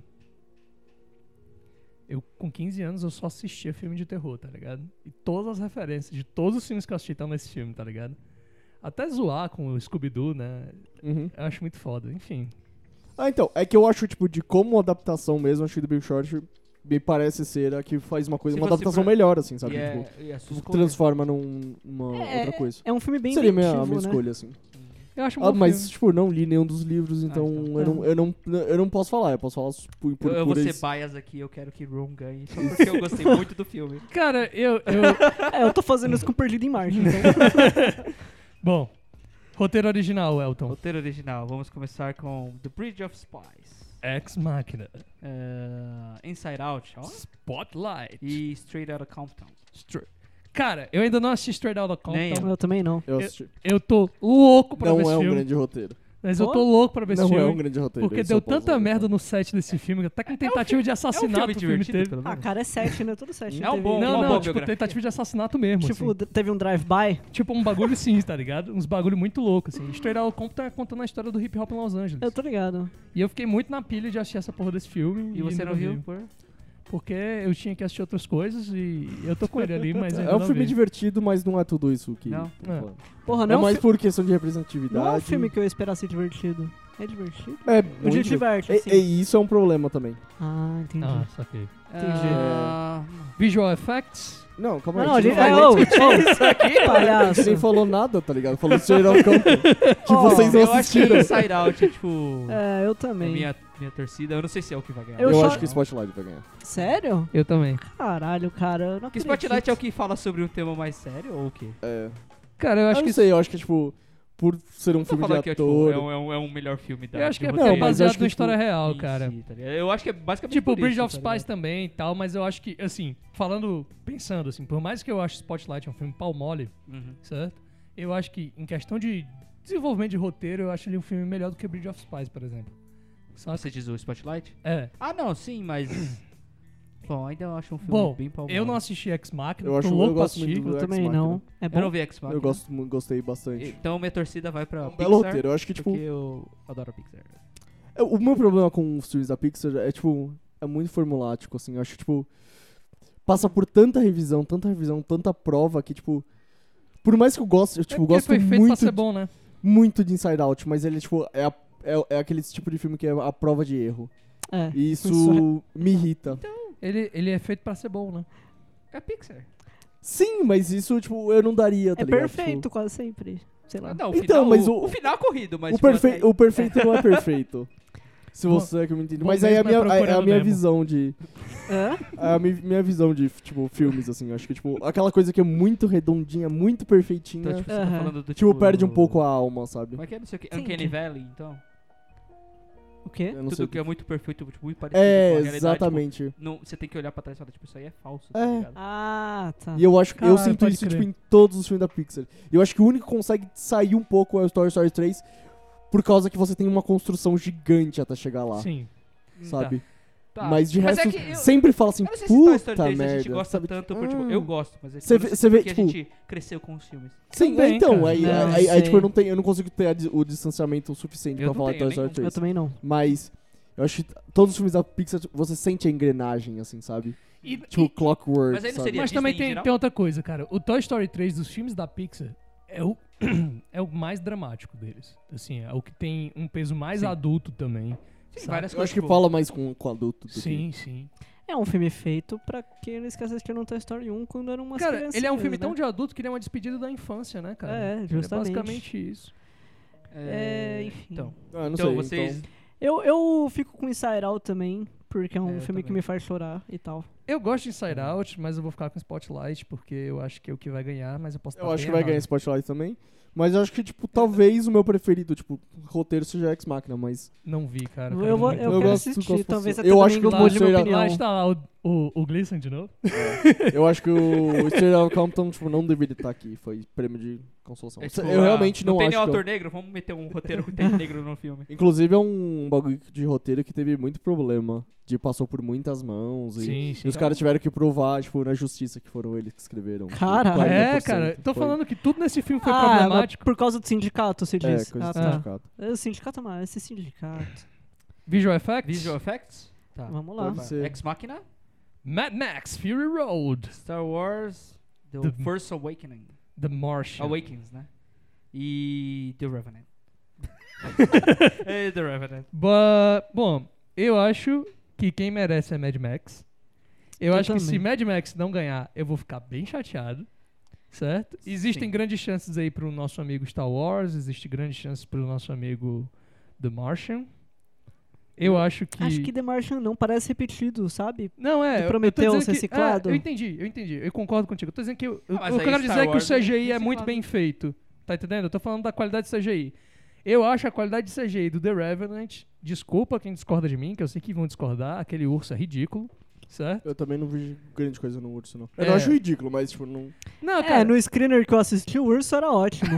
[SPEAKER 1] Eu, com quinze anos, eu só assistia filme de terror, tá ligado? E todas as referências de todos os filmes que eu assisti estão nesse filme, tá ligado? Até zoar com o Scooby-Doo, né?
[SPEAKER 3] Uhum.
[SPEAKER 1] Eu acho muito foda. Enfim.
[SPEAKER 3] Ah, então, é que eu acho, tipo, de como adaptação mesmo, acho que do Big Short me parece ser a que faz uma coisa,
[SPEAKER 2] Se
[SPEAKER 3] uma
[SPEAKER 2] fosse
[SPEAKER 3] adaptação
[SPEAKER 2] pra-
[SPEAKER 3] melhor, assim, sabe?
[SPEAKER 2] E é,
[SPEAKER 3] Tipo,
[SPEAKER 2] e é sua
[SPEAKER 3] tipo,
[SPEAKER 2] escolha.
[SPEAKER 3] transforma num, numa
[SPEAKER 4] É,
[SPEAKER 3] outra coisa.
[SPEAKER 4] É um filme bem
[SPEAKER 3] Seria a minha, a
[SPEAKER 4] inventivo,
[SPEAKER 3] minha
[SPEAKER 4] né?
[SPEAKER 3] escolha, assim.
[SPEAKER 1] Eu acho um
[SPEAKER 3] Ah,
[SPEAKER 1] bom
[SPEAKER 3] mas,
[SPEAKER 1] filme.
[SPEAKER 3] tipo, não li nenhum dos livros, então,
[SPEAKER 2] então.
[SPEAKER 3] eu, não, eu, não, eu não posso falar, eu posso falar por, por
[SPEAKER 2] Eu, eu vou
[SPEAKER 3] puras-
[SPEAKER 2] ser bias aqui, eu quero que Ron ganhe, só porque eu gostei muito do filme.
[SPEAKER 1] Cara, eu. eu
[SPEAKER 4] É, eu tô fazendo isso com Perdido em Marte, então.
[SPEAKER 1] bom, roteiro original, Elton.
[SPEAKER 2] Roteiro original, vamos começar com The Bridge of Spies,
[SPEAKER 1] Ex Machina.
[SPEAKER 2] uh, Inside Out, ó,
[SPEAKER 1] Spotlight.
[SPEAKER 2] e Straight Outta Compton.
[SPEAKER 1] Stra- Cara, eu ainda não assisti Straight Outta
[SPEAKER 2] Nem
[SPEAKER 1] Compton.
[SPEAKER 4] Eu também não.
[SPEAKER 3] Eu assisti.
[SPEAKER 1] Eu tô louco pra ver
[SPEAKER 3] Não
[SPEAKER 1] esse
[SPEAKER 3] é um
[SPEAKER 1] filme.
[SPEAKER 3] grande roteiro.
[SPEAKER 1] Mas eu
[SPEAKER 4] Pô?
[SPEAKER 1] tô louco pra ver esse
[SPEAKER 3] Não
[SPEAKER 1] filme.
[SPEAKER 3] é um grande roteiro.
[SPEAKER 1] Porque
[SPEAKER 3] isso
[SPEAKER 1] deu
[SPEAKER 3] eu posso
[SPEAKER 1] tanta
[SPEAKER 3] falar.
[SPEAKER 1] merda no set desse filme, até com tentativa de
[SPEAKER 2] É um
[SPEAKER 1] assassinato
[SPEAKER 2] filme
[SPEAKER 1] o filme
[SPEAKER 2] divertido,
[SPEAKER 1] teve.
[SPEAKER 2] pelo
[SPEAKER 4] Ah,
[SPEAKER 2] menos.
[SPEAKER 4] cara, é sete, né? Todo sete.
[SPEAKER 2] É um
[SPEAKER 4] teve-
[SPEAKER 2] bom-
[SPEAKER 1] Não,
[SPEAKER 2] uma
[SPEAKER 1] não,
[SPEAKER 2] boa
[SPEAKER 1] tipo,
[SPEAKER 2] biografia.
[SPEAKER 1] tentativa de assassinato mesmo.
[SPEAKER 4] Tipo,
[SPEAKER 1] assim.
[SPEAKER 4] d- teve um drive-by.
[SPEAKER 1] Tipo um bagulho sim, tá ligado? Uns bagulho muito louco, assim. Straight Outta Compton tá contando a história do hip hop em Los Angeles.
[SPEAKER 4] Eu tô ligado.
[SPEAKER 1] E eu fiquei muito na pilha de assistir essa porra desse filme.
[SPEAKER 2] E você
[SPEAKER 1] ainda
[SPEAKER 2] não viu?
[SPEAKER 1] vi.
[SPEAKER 2] Por...
[SPEAKER 1] Porque eu tinha que assistir outras coisas e eu tô com ele ali, mas ainda
[SPEAKER 3] É um
[SPEAKER 1] não
[SPEAKER 3] filme
[SPEAKER 1] vi.
[SPEAKER 3] divertido, mas não é tudo isso que...
[SPEAKER 2] Não.
[SPEAKER 3] tô
[SPEAKER 1] É.
[SPEAKER 3] falando.
[SPEAKER 4] Porra,
[SPEAKER 3] É
[SPEAKER 4] não, é um
[SPEAKER 3] mais
[SPEAKER 4] fi-
[SPEAKER 3] por questão de representatividade.
[SPEAKER 4] não é um filme que eu esperasse divertido. É divertido?
[SPEAKER 3] É,
[SPEAKER 4] Eu
[SPEAKER 3] muito
[SPEAKER 4] te diverte,
[SPEAKER 3] E,
[SPEAKER 4] assim.
[SPEAKER 3] e isso é um problema também.
[SPEAKER 4] Ah, entendi.
[SPEAKER 1] Ah, saquei.
[SPEAKER 2] Ah,
[SPEAKER 1] Visual Effects.
[SPEAKER 3] Não, calma aí.
[SPEAKER 4] Não,
[SPEAKER 3] a
[SPEAKER 4] a
[SPEAKER 3] gente
[SPEAKER 4] gente...
[SPEAKER 3] não
[SPEAKER 4] É,
[SPEAKER 3] falou-
[SPEAKER 4] ô, ô,
[SPEAKER 3] a
[SPEAKER 4] palhaço.
[SPEAKER 3] gente nem falou nada, tá ligado? Falou Straight Outta Compton. Que
[SPEAKER 4] Ó,
[SPEAKER 3] vocês não
[SPEAKER 2] eu acho que
[SPEAKER 3] assistiram.
[SPEAKER 2] Inside Out é tipo...
[SPEAKER 4] É, eu
[SPEAKER 2] é
[SPEAKER 4] também.
[SPEAKER 2] minha, minha torcida, eu não sei se é o que vai ganhar.
[SPEAKER 4] Eu
[SPEAKER 3] Eu,
[SPEAKER 4] só-
[SPEAKER 3] acho que Spotlight vai ganhar.
[SPEAKER 4] Sério?
[SPEAKER 1] Eu também.
[SPEAKER 4] Caralho, cara. Eu não
[SPEAKER 2] Porque
[SPEAKER 4] acredito.
[SPEAKER 2] Spotlight é o que fala sobre um tema mais sério ou o quê?
[SPEAKER 3] É.
[SPEAKER 1] Cara, eu
[SPEAKER 3] Eu
[SPEAKER 1] acho
[SPEAKER 3] não
[SPEAKER 1] que.
[SPEAKER 3] sei, eu acho que, tipo, por ser um
[SPEAKER 2] Tô
[SPEAKER 3] filme de
[SPEAKER 2] falando que é, tipo,
[SPEAKER 3] ator...
[SPEAKER 2] é, um, é, um, é um melhor filme da
[SPEAKER 1] Eu acho que é
[SPEAKER 2] de
[SPEAKER 3] Não,
[SPEAKER 1] porque é
[SPEAKER 3] mas eu
[SPEAKER 1] baseado
[SPEAKER 3] acho que,
[SPEAKER 1] na
[SPEAKER 3] tipo,
[SPEAKER 1] história real,
[SPEAKER 2] em
[SPEAKER 1] cara.
[SPEAKER 2] si, tá ligado? Eu acho que é basicamente
[SPEAKER 1] Tipo,
[SPEAKER 2] por
[SPEAKER 1] Bridge
[SPEAKER 2] isso,
[SPEAKER 1] of
[SPEAKER 2] tá
[SPEAKER 1] Spies
[SPEAKER 2] ligado?
[SPEAKER 1] também e tal, mas eu acho que, assim, falando, pensando assim, por mais que eu ache Spotlight um filme pau mole,
[SPEAKER 2] Uhum.
[SPEAKER 1] certo? Eu acho que, em questão de desenvolvimento de roteiro, eu acho ele um filme melhor do que Bridge of Spies, por exemplo. Saca?
[SPEAKER 2] Você diz o Spotlight?
[SPEAKER 1] É.
[SPEAKER 2] Ah, não, sim, mas... Bom, ainda eu acho um filme
[SPEAKER 1] Bom,
[SPEAKER 2] bem pau
[SPEAKER 1] eu não assisti Ex Machina,
[SPEAKER 3] Eu
[SPEAKER 1] tô
[SPEAKER 3] acho- eu
[SPEAKER 1] louco pra
[SPEAKER 3] gosto muito
[SPEAKER 1] assistir.
[SPEAKER 3] do
[SPEAKER 4] Eu
[SPEAKER 3] Ex
[SPEAKER 4] também
[SPEAKER 3] Machina.
[SPEAKER 4] não. É
[SPEAKER 2] Eu
[SPEAKER 4] bom?
[SPEAKER 2] não vi X Machina.
[SPEAKER 3] Eu gosto, mu- gostei bastante.
[SPEAKER 2] Então minha torcida vai pra
[SPEAKER 3] É um
[SPEAKER 2] Pixar,
[SPEAKER 3] belo roteiro. Eu acho que, tipo...
[SPEAKER 2] porque eu adoro a Pixar.
[SPEAKER 3] é, o meu problema com os filmes da Pixar é, tipo... É muito formulático, assim. Eu acho, tipo... Passa por tanta revisão, tanta revisão, tanta prova que, tipo... Por mais que eu goste, eu, tipo,
[SPEAKER 1] é porque
[SPEAKER 3] gosto
[SPEAKER 1] foi feito pra
[SPEAKER 3] muito,
[SPEAKER 1] ser bom, né?
[SPEAKER 3] muito de Inside Out, mas ele, tipo, é, a- é, é aquele tipo de filme que é a prova de erro.
[SPEAKER 4] É.
[SPEAKER 3] E isso
[SPEAKER 4] Isso
[SPEAKER 3] me irrita.
[SPEAKER 1] Ele, ele é feito pra ser bom, né?
[SPEAKER 2] É Pixar.
[SPEAKER 3] Sim, mas isso, tipo, eu não daria, tá
[SPEAKER 4] É
[SPEAKER 3] ligado?
[SPEAKER 4] perfeito
[SPEAKER 3] Tipo,
[SPEAKER 4] quase sempre. Sei lá.
[SPEAKER 2] Ah, não, o
[SPEAKER 3] Então,
[SPEAKER 2] final,
[SPEAKER 3] mas
[SPEAKER 2] o,
[SPEAKER 3] o-
[SPEAKER 2] o final é corrido, mas
[SPEAKER 3] o,
[SPEAKER 2] tipo,
[SPEAKER 3] perfe-
[SPEAKER 2] até-
[SPEAKER 3] o perfeito não é perfeito. Se
[SPEAKER 1] Vou-
[SPEAKER 3] você é que me entende.
[SPEAKER 1] vou
[SPEAKER 3] Mas aí é a
[SPEAKER 1] mesmo é
[SPEAKER 3] minha, é a
[SPEAKER 1] procurando
[SPEAKER 3] minha
[SPEAKER 1] Nemo.
[SPEAKER 3] visão de...
[SPEAKER 4] Hã?
[SPEAKER 3] É a mi- minha visão de, tipo, filmes, assim. Eu acho que, tipo, aquela coisa que é muito redondinha, muito perfeitinha,
[SPEAKER 2] Então, tipo, você tá
[SPEAKER 4] Aham.
[SPEAKER 2] falando do
[SPEAKER 3] tipo, perde um pouco a alma, sabe?
[SPEAKER 2] Como é que é? Não sei o que.
[SPEAKER 4] Sim,
[SPEAKER 2] Uncanny
[SPEAKER 4] que-
[SPEAKER 2] Valley, então.
[SPEAKER 4] O quê?
[SPEAKER 3] Eu não
[SPEAKER 2] Tudo
[SPEAKER 3] sei.
[SPEAKER 2] que é muito perfeito, tipo, muito parecido com a
[SPEAKER 3] É,
[SPEAKER 2] realidade.
[SPEAKER 3] exatamente.
[SPEAKER 2] Tipo, não, você tem que olhar pra trás e falar, tipo, isso aí é falso, tá
[SPEAKER 3] É.
[SPEAKER 2] ligado?
[SPEAKER 4] Ah, tá.
[SPEAKER 3] E eu acho que eu
[SPEAKER 1] Caralho,
[SPEAKER 3] sinto
[SPEAKER 1] pode
[SPEAKER 3] isso,
[SPEAKER 1] crer.
[SPEAKER 3] tipo, em todos os filmes da Pixar. E eu acho que o único que consegue sair um pouco é o Toy Story três, por causa que você tem uma construção gigante até chegar lá,
[SPEAKER 1] Sim.
[SPEAKER 3] sabe?
[SPEAKER 2] Tá.
[SPEAKER 3] Mas de
[SPEAKER 2] Mas é
[SPEAKER 3] resto,
[SPEAKER 2] que eu-
[SPEAKER 3] sempre fala assim,
[SPEAKER 2] Eu não sei se Toy Story
[SPEAKER 3] puta
[SPEAKER 2] três a gente
[SPEAKER 3] merda.
[SPEAKER 2] gosta
[SPEAKER 3] sabe?
[SPEAKER 2] tanto, por,
[SPEAKER 3] Ah.
[SPEAKER 2] tipo, eu gosto, mas é
[SPEAKER 3] Você
[SPEAKER 2] tipo,
[SPEAKER 3] vê-
[SPEAKER 2] eu não
[SPEAKER 3] você
[SPEAKER 2] sei
[SPEAKER 3] vê,
[SPEAKER 2] porque
[SPEAKER 3] tipo-
[SPEAKER 2] a gente cresceu com os filmes.
[SPEAKER 3] Sim,
[SPEAKER 1] Também,
[SPEAKER 3] então,
[SPEAKER 1] cara.
[SPEAKER 3] aí,
[SPEAKER 4] Não,
[SPEAKER 3] aí, aí,
[SPEAKER 4] sei.
[SPEAKER 3] tipo, eu não, tenho, eu não consigo ter a di- o distanciamento suficiente
[SPEAKER 2] Eu
[SPEAKER 3] pra
[SPEAKER 2] não
[SPEAKER 3] falar
[SPEAKER 2] tenho,
[SPEAKER 3] Toy Story
[SPEAKER 2] nenhum.
[SPEAKER 3] três.
[SPEAKER 4] Eu também não.
[SPEAKER 3] Mas eu acho que todos os filmes da Pixar, você sente a engrenagem, assim, sabe?
[SPEAKER 1] E,
[SPEAKER 3] Tipo,
[SPEAKER 1] e-
[SPEAKER 3] Clockwork,
[SPEAKER 2] Mas aí não
[SPEAKER 3] sabe?
[SPEAKER 2] seria-
[SPEAKER 1] mas
[SPEAKER 2] Disney
[SPEAKER 1] também
[SPEAKER 2] em
[SPEAKER 1] tem,
[SPEAKER 2] geral?
[SPEAKER 1] tem outra coisa, cara. O Toy Story três dos filmes da Pixar é o, é o mais dramático deles. Assim, é o que tem um peso mais
[SPEAKER 2] Sim.
[SPEAKER 1] adulto também.
[SPEAKER 2] Sim,
[SPEAKER 1] sabe?
[SPEAKER 2] várias
[SPEAKER 3] Eu
[SPEAKER 2] coisas.
[SPEAKER 3] acho que
[SPEAKER 2] tipo,
[SPEAKER 3] fala mais com, com adulto do
[SPEAKER 1] Sim, sim.
[SPEAKER 4] É um filme feito pra quem não esquece de assistir no Toy Story um quando eram umas
[SPEAKER 1] Cara, ele é um
[SPEAKER 4] criancinhas,
[SPEAKER 1] filme
[SPEAKER 4] né?
[SPEAKER 1] tão de adulto que ele é uma despedida da infância, né, cara?
[SPEAKER 4] É,
[SPEAKER 1] Ele
[SPEAKER 4] justamente.
[SPEAKER 1] É basicamente isso.
[SPEAKER 4] É, enfim.
[SPEAKER 2] Então,
[SPEAKER 3] que... Ah, não
[SPEAKER 2] então
[SPEAKER 3] sei,
[SPEAKER 2] vocês...
[SPEAKER 3] então...
[SPEAKER 4] Eu, eu fico com Inside Out também, porque é um
[SPEAKER 2] É, eu
[SPEAKER 4] filme que
[SPEAKER 2] também.
[SPEAKER 4] me faz chorar e tal.
[SPEAKER 1] Eu gosto de Inside Out, mas eu vou ficar com Spotlight, porque eu acho que é o que vai ganhar, mas eu posso
[SPEAKER 3] Eu
[SPEAKER 1] estar
[SPEAKER 3] acho
[SPEAKER 1] bem
[SPEAKER 3] que vai
[SPEAKER 1] errado.
[SPEAKER 3] ganhar Spotlight também. Mas eu acho que, tipo, talvez o meu preferido, tipo, roteiro seja Ex Machina, mas...
[SPEAKER 1] Não vi, cara.
[SPEAKER 4] Eu,
[SPEAKER 1] quero
[SPEAKER 4] vou,
[SPEAKER 1] muito
[SPEAKER 4] eu,
[SPEAKER 1] ver.
[SPEAKER 3] Eu
[SPEAKER 4] quero
[SPEAKER 3] gosto-
[SPEAKER 4] assistir,
[SPEAKER 3] gosto
[SPEAKER 4] talvez
[SPEAKER 3] bastante.
[SPEAKER 4] até
[SPEAKER 3] Eu acho que
[SPEAKER 4] domingo
[SPEAKER 3] o
[SPEAKER 4] mude minha
[SPEAKER 3] Straight
[SPEAKER 4] opinião.
[SPEAKER 1] Lá está lá o, o, o Gleason de novo.
[SPEAKER 3] Eu acho que o Straight Outta Compton, tipo, não deveria estar aqui. Foi prêmio de consolação.
[SPEAKER 2] É, tipo,
[SPEAKER 3] eu
[SPEAKER 2] ah,
[SPEAKER 3] realmente não,
[SPEAKER 2] tem
[SPEAKER 3] acho
[SPEAKER 2] nenhum
[SPEAKER 3] que...
[SPEAKER 2] autor
[SPEAKER 3] eu-
[SPEAKER 2] negro? Vamos meter um roteiro com tem negro no filme.
[SPEAKER 3] Inclusive, é um bagulho de roteiro que teve muito problema. De passou por muitas mãos. E,
[SPEAKER 1] Sim,
[SPEAKER 3] e
[SPEAKER 1] sim.
[SPEAKER 3] os caras tiveram que provar, tipo, na justiça que foram eles que escreveram. tipo,
[SPEAKER 4] Caralho.
[SPEAKER 3] quarenta por
[SPEAKER 1] É,
[SPEAKER 3] cento
[SPEAKER 1] cara, tô
[SPEAKER 3] foi-
[SPEAKER 1] falando que tudo nesse filme foi
[SPEAKER 4] Ah, mas
[SPEAKER 1] problemático.
[SPEAKER 4] por causa do sindicato, você
[SPEAKER 3] É,
[SPEAKER 4] diz.
[SPEAKER 3] coisa
[SPEAKER 4] ah,
[SPEAKER 3] do
[SPEAKER 4] tá.
[SPEAKER 3] sindicato.
[SPEAKER 4] É, o sindicato, mas esse sindicato.
[SPEAKER 1] Visual Effects,
[SPEAKER 2] Visual Effects? Tá.
[SPEAKER 4] Vamos lá.
[SPEAKER 3] Pode ser.
[SPEAKER 2] Ex Machina?
[SPEAKER 1] Mad Max, Fury Road,
[SPEAKER 2] Star Wars, The,
[SPEAKER 1] The-
[SPEAKER 2] First Awakening.
[SPEAKER 1] The Martian.
[SPEAKER 2] Awakens, né? E The Revenant. é, The Revenant.
[SPEAKER 1] But, bom, eu acho que quem merece é Mad Max. Eu,
[SPEAKER 4] Eu
[SPEAKER 1] acho que se
[SPEAKER 4] também.
[SPEAKER 1] Mad Max não ganhar, eu vou ficar bem chateado. Certo? Existem
[SPEAKER 2] Sim.
[SPEAKER 1] grandes chances aí pro nosso amigo Star Wars, existem grandes chances pro nosso amigo The Martian. Eu acho que...
[SPEAKER 4] Acho que The Martian não parece repetido, sabe?
[SPEAKER 1] Não, é.
[SPEAKER 4] Do
[SPEAKER 1] eu- eu tô
[SPEAKER 4] Prometheus
[SPEAKER 1] dizendo que-
[SPEAKER 4] reciclado.
[SPEAKER 1] é, eu entendi, eu entendi. Eu concordo contigo. Eu tô dizendo que. eu- eu-
[SPEAKER 2] Ah, mas
[SPEAKER 1] o que eu
[SPEAKER 2] aí
[SPEAKER 1] quero
[SPEAKER 2] Star
[SPEAKER 1] dizer é que o
[SPEAKER 2] Wars
[SPEAKER 1] C G I é
[SPEAKER 2] é
[SPEAKER 1] muito
[SPEAKER 2] reciclado.
[SPEAKER 1] bem feito. Tá entendendo? Eu tô falando da qualidade do C G I. Eu acho a qualidade de C G I do The Revenant. Desculpa quem discorda de mim, que eu sei que vão discordar. Aquele urso é ridículo. Certo?
[SPEAKER 3] Eu também não vi grande coisa no urso, não. Eu
[SPEAKER 1] É.
[SPEAKER 3] não acho ridículo, mas, tipo, não...
[SPEAKER 1] Não,
[SPEAKER 4] É,
[SPEAKER 1] cara.
[SPEAKER 4] no screener que eu assisti, o urso era ótimo.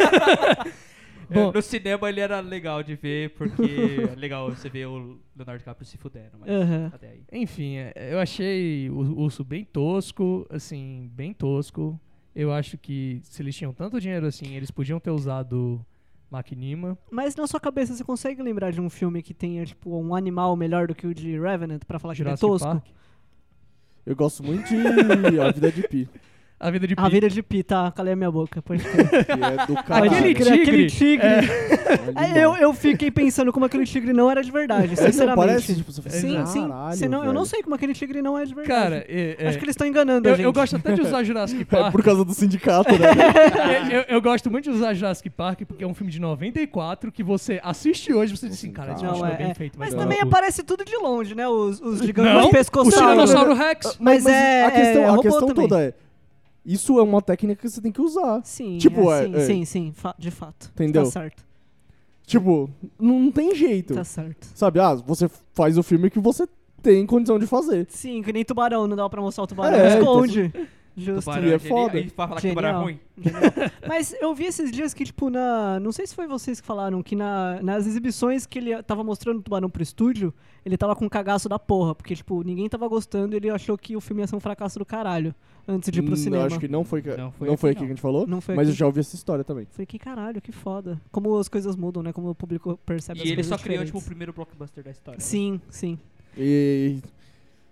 [SPEAKER 1] Bom,
[SPEAKER 2] É, no cinema ele era legal de ver, porque é legal você ver o Leonardo DiCaprio se fudendo, mas
[SPEAKER 4] Aham.
[SPEAKER 2] até aí.
[SPEAKER 1] enfim, é, eu achei o urso bem tosco. Assim, bem tosco. Eu acho que se eles tinham tanto dinheiro assim, eles podiam ter usado Machinima.
[SPEAKER 4] Mas na sua cabeça, você consegue lembrar de um filme que tenha, tipo, um animal melhor do que o de Revenant pra falar que ele é
[SPEAKER 1] Jurassic
[SPEAKER 4] tosco?
[SPEAKER 1] Park.
[SPEAKER 3] Eu gosto muito de A Vida de Pi,
[SPEAKER 1] A vida de
[SPEAKER 4] A
[SPEAKER 1] Pi.
[SPEAKER 4] vida de Pi, tá, calei a minha boca, pode crer.
[SPEAKER 3] que é do caralho.
[SPEAKER 1] Aquele
[SPEAKER 4] Pode crer, aquele
[SPEAKER 1] tigre,
[SPEAKER 4] tigre.
[SPEAKER 3] É
[SPEAKER 4] Aí eu, eu fiquei pensando como aquele tigre não era de verdade,
[SPEAKER 3] Não
[SPEAKER 4] sinceramente.
[SPEAKER 3] parece, tipo, você fala,
[SPEAKER 4] Sim, sim.
[SPEAKER 3] caralho,
[SPEAKER 4] Senão, eu não
[SPEAKER 3] velho.
[SPEAKER 4] sei como aquele tigre não é de verdade.
[SPEAKER 1] Cara, é, é,
[SPEAKER 4] Acho que eles estão enganando
[SPEAKER 1] eu,
[SPEAKER 4] a gente.
[SPEAKER 1] eu gosto até de usar Jurassic
[SPEAKER 3] É
[SPEAKER 1] Park.
[SPEAKER 3] por causa do sindicato, né?
[SPEAKER 1] eu, eu- eu gosto muito de usar Jurassic Park porque é um filme de noventa e quatro que você assiste hoje e você diz assim, cara, esse
[SPEAKER 3] Não,
[SPEAKER 1] filme é
[SPEAKER 4] é-
[SPEAKER 1] bem
[SPEAKER 4] é.
[SPEAKER 1] feito.
[SPEAKER 4] Mas
[SPEAKER 1] vai
[SPEAKER 4] também
[SPEAKER 1] tomar no cu.
[SPEAKER 4] aparece tudo de longe, né? Os, os gigantes
[SPEAKER 1] Não, o
[SPEAKER 4] pescoçados.
[SPEAKER 1] Tiranossauro Rex.
[SPEAKER 4] Mas é-
[SPEAKER 3] a questão,
[SPEAKER 4] é
[SPEAKER 3] a
[SPEAKER 4] robô
[SPEAKER 3] questão
[SPEAKER 4] também.
[SPEAKER 3] toda é, isso é uma técnica que você tem que usar.
[SPEAKER 4] Sim,
[SPEAKER 3] Tipo,
[SPEAKER 4] é,
[SPEAKER 3] é-
[SPEAKER 4] sim,
[SPEAKER 3] é.
[SPEAKER 4] sim, sim, fa- de fato.
[SPEAKER 3] Entendeu?
[SPEAKER 4] Tá certo,
[SPEAKER 3] Tipo, não tem jeito.
[SPEAKER 4] tá certo.
[SPEAKER 3] Sabe, ah, você faz o filme que você tem condição de fazer.
[SPEAKER 4] Sim, que nem tubarão, não dá pra mostrar o tubarão,
[SPEAKER 3] É,
[SPEAKER 4] esconde. Justo.
[SPEAKER 2] Tubarão
[SPEAKER 3] E é
[SPEAKER 2] genial.
[SPEAKER 3] foda.
[SPEAKER 2] A gente fala que tubarão é
[SPEAKER 4] Genial.
[SPEAKER 2] ruim.
[SPEAKER 4] Genial. Mas eu vi esses dias que, tipo, na. Não sei se foi vocês que falaram, que na, nas exibições que ele tava mostrando o tubarão pro estúdio, ele tava com um cagaço da porra. Porque, tipo, ninguém tava gostando e ele achou que o filme ia ser um fracasso do caralho antes de ir pro
[SPEAKER 3] Hum,
[SPEAKER 4] cinema.
[SPEAKER 3] Eu acho que não foi, que-
[SPEAKER 2] Não
[SPEAKER 3] não
[SPEAKER 2] foi
[SPEAKER 3] foi,
[SPEAKER 2] aqui,
[SPEAKER 3] aqui
[SPEAKER 2] não.
[SPEAKER 3] que a gente falou,
[SPEAKER 4] Não foi
[SPEAKER 3] mas
[SPEAKER 4] aqui.
[SPEAKER 3] eu já ouvi essa história também.
[SPEAKER 4] Falei, que caralho, que foda. Como as coisas mudam, né? Como o público percebe as
[SPEAKER 2] E ele
[SPEAKER 4] coisas
[SPEAKER 2] só criou, tipo, o
[SPEAKER 4] diferentes.
[SPEAKER 2] primeiro blockbuster da história. né?
[SPEAKER 4] Sim, sim.
[SPEAKER 3] E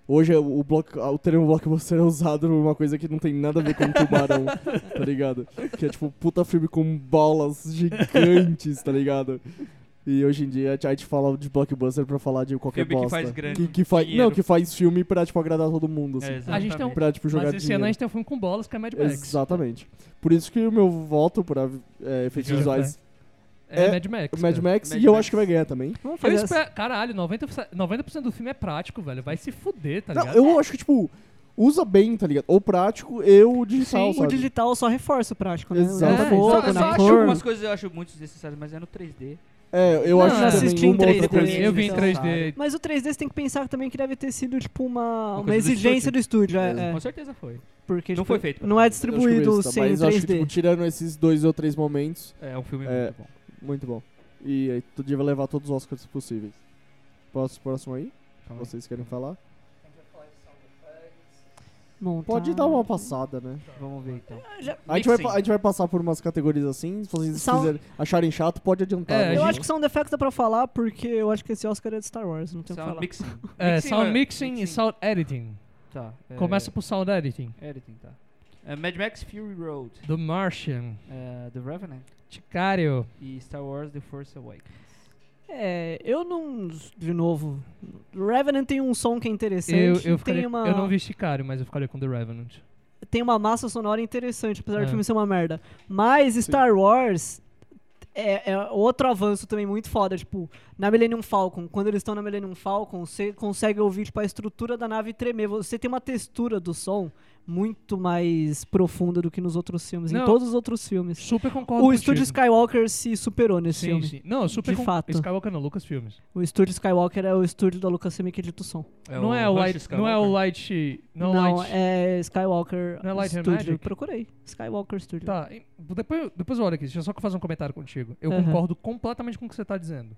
[SPEAKER 3] Hoje o, block, o termo blockbuster é usado numa coisa que não tem nada a ver com tubarão, tá ligado? Que é tipo puta filme com bolas gigantes, tá ligado? E hoje em dia a gente fala de blockbuster pra falar de qualquer
[SPEAKER 2] Filme que
[SPEAKER 3] bosta.
[SPEAKER 2] faz grande
[SPEAKER 3] que, que faz,
[SPEAKER 2] dinheiro.
[SPEAKER 3] Não, que faz filme pra tipo agradar todo mundo, assim.
[SPEAKER 2] É,
[SPEAKER 1] A gente tem um,
[SPEAKER 3] Pra tipo jogar
[SPEAKER 1] mas esse
[SPEAKER 3] dinheiro.
[SPEAKER 1] ano a gente tem um filme com bolas que é Mad Max.
[SPEAKER 3] Exatamente. Por isso que o meu voto pra é, efeitos
[SPEAKER 1] Justo,
[SPEAKER 3] visuais
[SPEAKER 1] É,
[SPEAKER 3] é
[SPEAKER 1] Mad Max.
[SPEAKER 3] o Mad
[SPEAKER 1] cara.
[SPEAKER 3] Max
[SPEAKER 2] Mad
[SPEAKER 3] e eu
[SPEAKER 2] Max.
[SPEAKER 3] acho que vai ganhar também.
[SPEAKER 4] Vamos
[SPEAKER 1] Eu
[SPEAKER 4] fazer essa.
[SPEAKER 1] espero, caralho, noventa por cento, noventa por cento do filme é prático, velho. Vai se fuder, tá
[SPEAKER 3] Não,
[SPEAKER 1] ligado?
[SPEAKER 3] eu acho que, tipo, usa bem, tá ligado? Ou prático e o digital,
[SPEAKER 1] Sim,
[SPEAKER 3] sabe?
[SPEAKER 4] O digital só reforça o prático, né?
[SPEAKER 3] Exatamente.
[SPEAKER 4] Na fogo,
[SPEAKER 1] Só-
[SPEAKER 2] Eu só
[SPEAKER 4] na
[SPEAKER 2] acho
[SPEAKER 4] cor.
[SPEAKER 2] algumas coisas eu acho muito desnecessárias, mas é no três D.
[SPEAKER 3] É, eu
[SPEAKER 1] Não,
[SPEAKER 3] acho
[SPEAKER 1] eu
[SPEAKER 3] que
[SPEAKER 4] assisti
[SPEAKER 3] também
[SPEAKER 4] em
[SPEAKER 3] uma outra
[SPEAKER 4] três D,
[SPEAKER 3] coisa.
[SPEAKER 1] Eu vi em
[SPEAKER 4] então.
[SPEAKER 1] três D.
[SPEAKER 4] Mas o três D você tem que pensar também que deve ter sido, tipo, uma,
[SPEAKER 2] Uma
[SPEAKER 4] uma,
[SPEAKER 2] coisa do
[SPEAKER 4] exigência
[SPEAKER 2] estúdio.
[SPEAKER 4] do estúdio. É,
[SPEAKER 3] É.
[SPEAKER 4] é.
[SPEAKER 2] Com certeza foi.
[SPEAKER 4] Porque,
[SPEAKER 2] Não
[SPEAKER 4] tipo,
[SPEAKER 2] foi feito pra
[SPEAKER 4] não é
[SPEAKER 2] todo mundo.
[SPEAKER 3] Eu acho que
[SPEAKER 4] distribuído
[SPEAKER 3] besta,
[SPEAKER 4] sem
[SPEAKER 3] mas eu acho
[SPEAKER 4] três
[SPEAKER 3] que,
[SPEAKER 4] D.
[SPEAKER 3] tipo, tirando esses dois ou três momentos,
[SPEAKER 2] É um filme
[SPEAKER 3] É.
[SPEAKER 2] muito bom.
[SPEAKER 3] muito bom. E aí tu devia levar todos os Oscars possíveis. Posso próximo aí?
[SPEAKER 2] Calma aí.
[SPEAKER 3] Vocês querem falar?
[SPEAKER 4] Montar-
[SPEAKER 3] Pode dar uma passada, né?
[SPEAKER 2] Vamos ver então.
[SPEAKER 4] Já-
[SPEAKER 3] A gente, vai,
[SPEAKER 2] Mixing.
[SPEAKER 3] a gente vai passar por umas categorias assim. Se vocês
[SPEAKER 4] Sound-
[SPEAKER 3] quiserem acharem chato, pode adiantar.
[SPEAKER 1] É,
[SPEAKER 3] né?
[SPEAKER 1] a
[SPEAKER 4] Eu
[SPEAKER 1] gente-
[SPEAKER 4] acho que Sound Effects dá pra falar, porque eu acho que esse Oscar é de Star Wars, não tem o que
[SPEAKER 2] Sound
[SPEAKER 4] falar.
[SPEAKER 2] mixing.
[SPEAKER 1] É,
[SPEAKER 2] Mixing
[SPEAKER 1] sound
[SPEAKER 2] é-
[SPEAKER 1] mixing e sound editing.
[SPEAKER 2] Tá. é,
[SPEAKER 1] Começa por sound editing.
[SPEAKER 2] Editing, tá. É, Mad Max Fury Road,
[SPEAKER 1] The Martian.
[SPEAKER 2] é, The Revenant
[SPEAKER 1] Ticário.
[SPEAKER 2] e Star Wars The Force Awakens.
[SPEAKER 4] É, eu não. De novo. Revenant tem um som que é interessante.
[SPEAKER 1] Eu, eu,
[SPEAKER 4] tem,
[SPEAKER 1] ficaria,
[SPEAKER 4] uma,
[SPEAKER 1] eu não vi Ticário, mas eu ficaria com The Revenant.
[SPEAKER 4] tem uma massa sonora interessante, apesar
[SPEAKER 1] É.
[SPEAKER 4] do filme ser uma merda. Mas Star Wars é, é outro avanço também muito foda. Tipo, na Millennium Falcon, quando eles estão na Millennium Falcon, você consegue ouvir tipo, a estrutura da nave tremer. Você tem uma textura do som muito mais profunda do que nos outros filmes, em
[SPEAKER 1] Não.
[SPEAKER 4] todos os outros filmes.
[SPEAKER 1] Super concordo
[SPEAKER 4] O
[SPEAKER 1] contigo.
[SPEAKER 4] estúdio Skywalker se superou nesse
[SPEAKER 1] Sim,
[SPEAKER 4] filme.
[SPEAKER 1] sim. Não, super
[SPEAKER 4] De
[SPEAKER 1] con-
[SPEAKER 4] fato.
[SPEAKER 1] Skywalker não, Lucasfilmes.
[SPEAKER 4] O estúdio Skywalker é o estúdio da Lucasfilm que edita o som.
[SPEAKER 1] não, é o
[SPEAKER 2] Rush
[SPEAKER 1] light, não é o
[SPEAKER 2] Skywalker?
[SPEAKER 1] Light... Não,
[SPEAKER 4] Não,
[SPEAKER 1] light,
[SPEAKER 4] é Skywalker
[SPEAKER 1] Não é Light and
[SPEAKER 4] Studio.
[SPEAKER 1] Magic?
[SPEAKER 4] Procurei. Skywalker Studio.
[SPEAKER 1] Tá, e- depois, depois eu olho aqui, deixa eu só fazer um comentário contigo. Eu
[SPEAKER 4] Aham.
[SPEAKER 1] concordo completamente com o que você tá dizendo.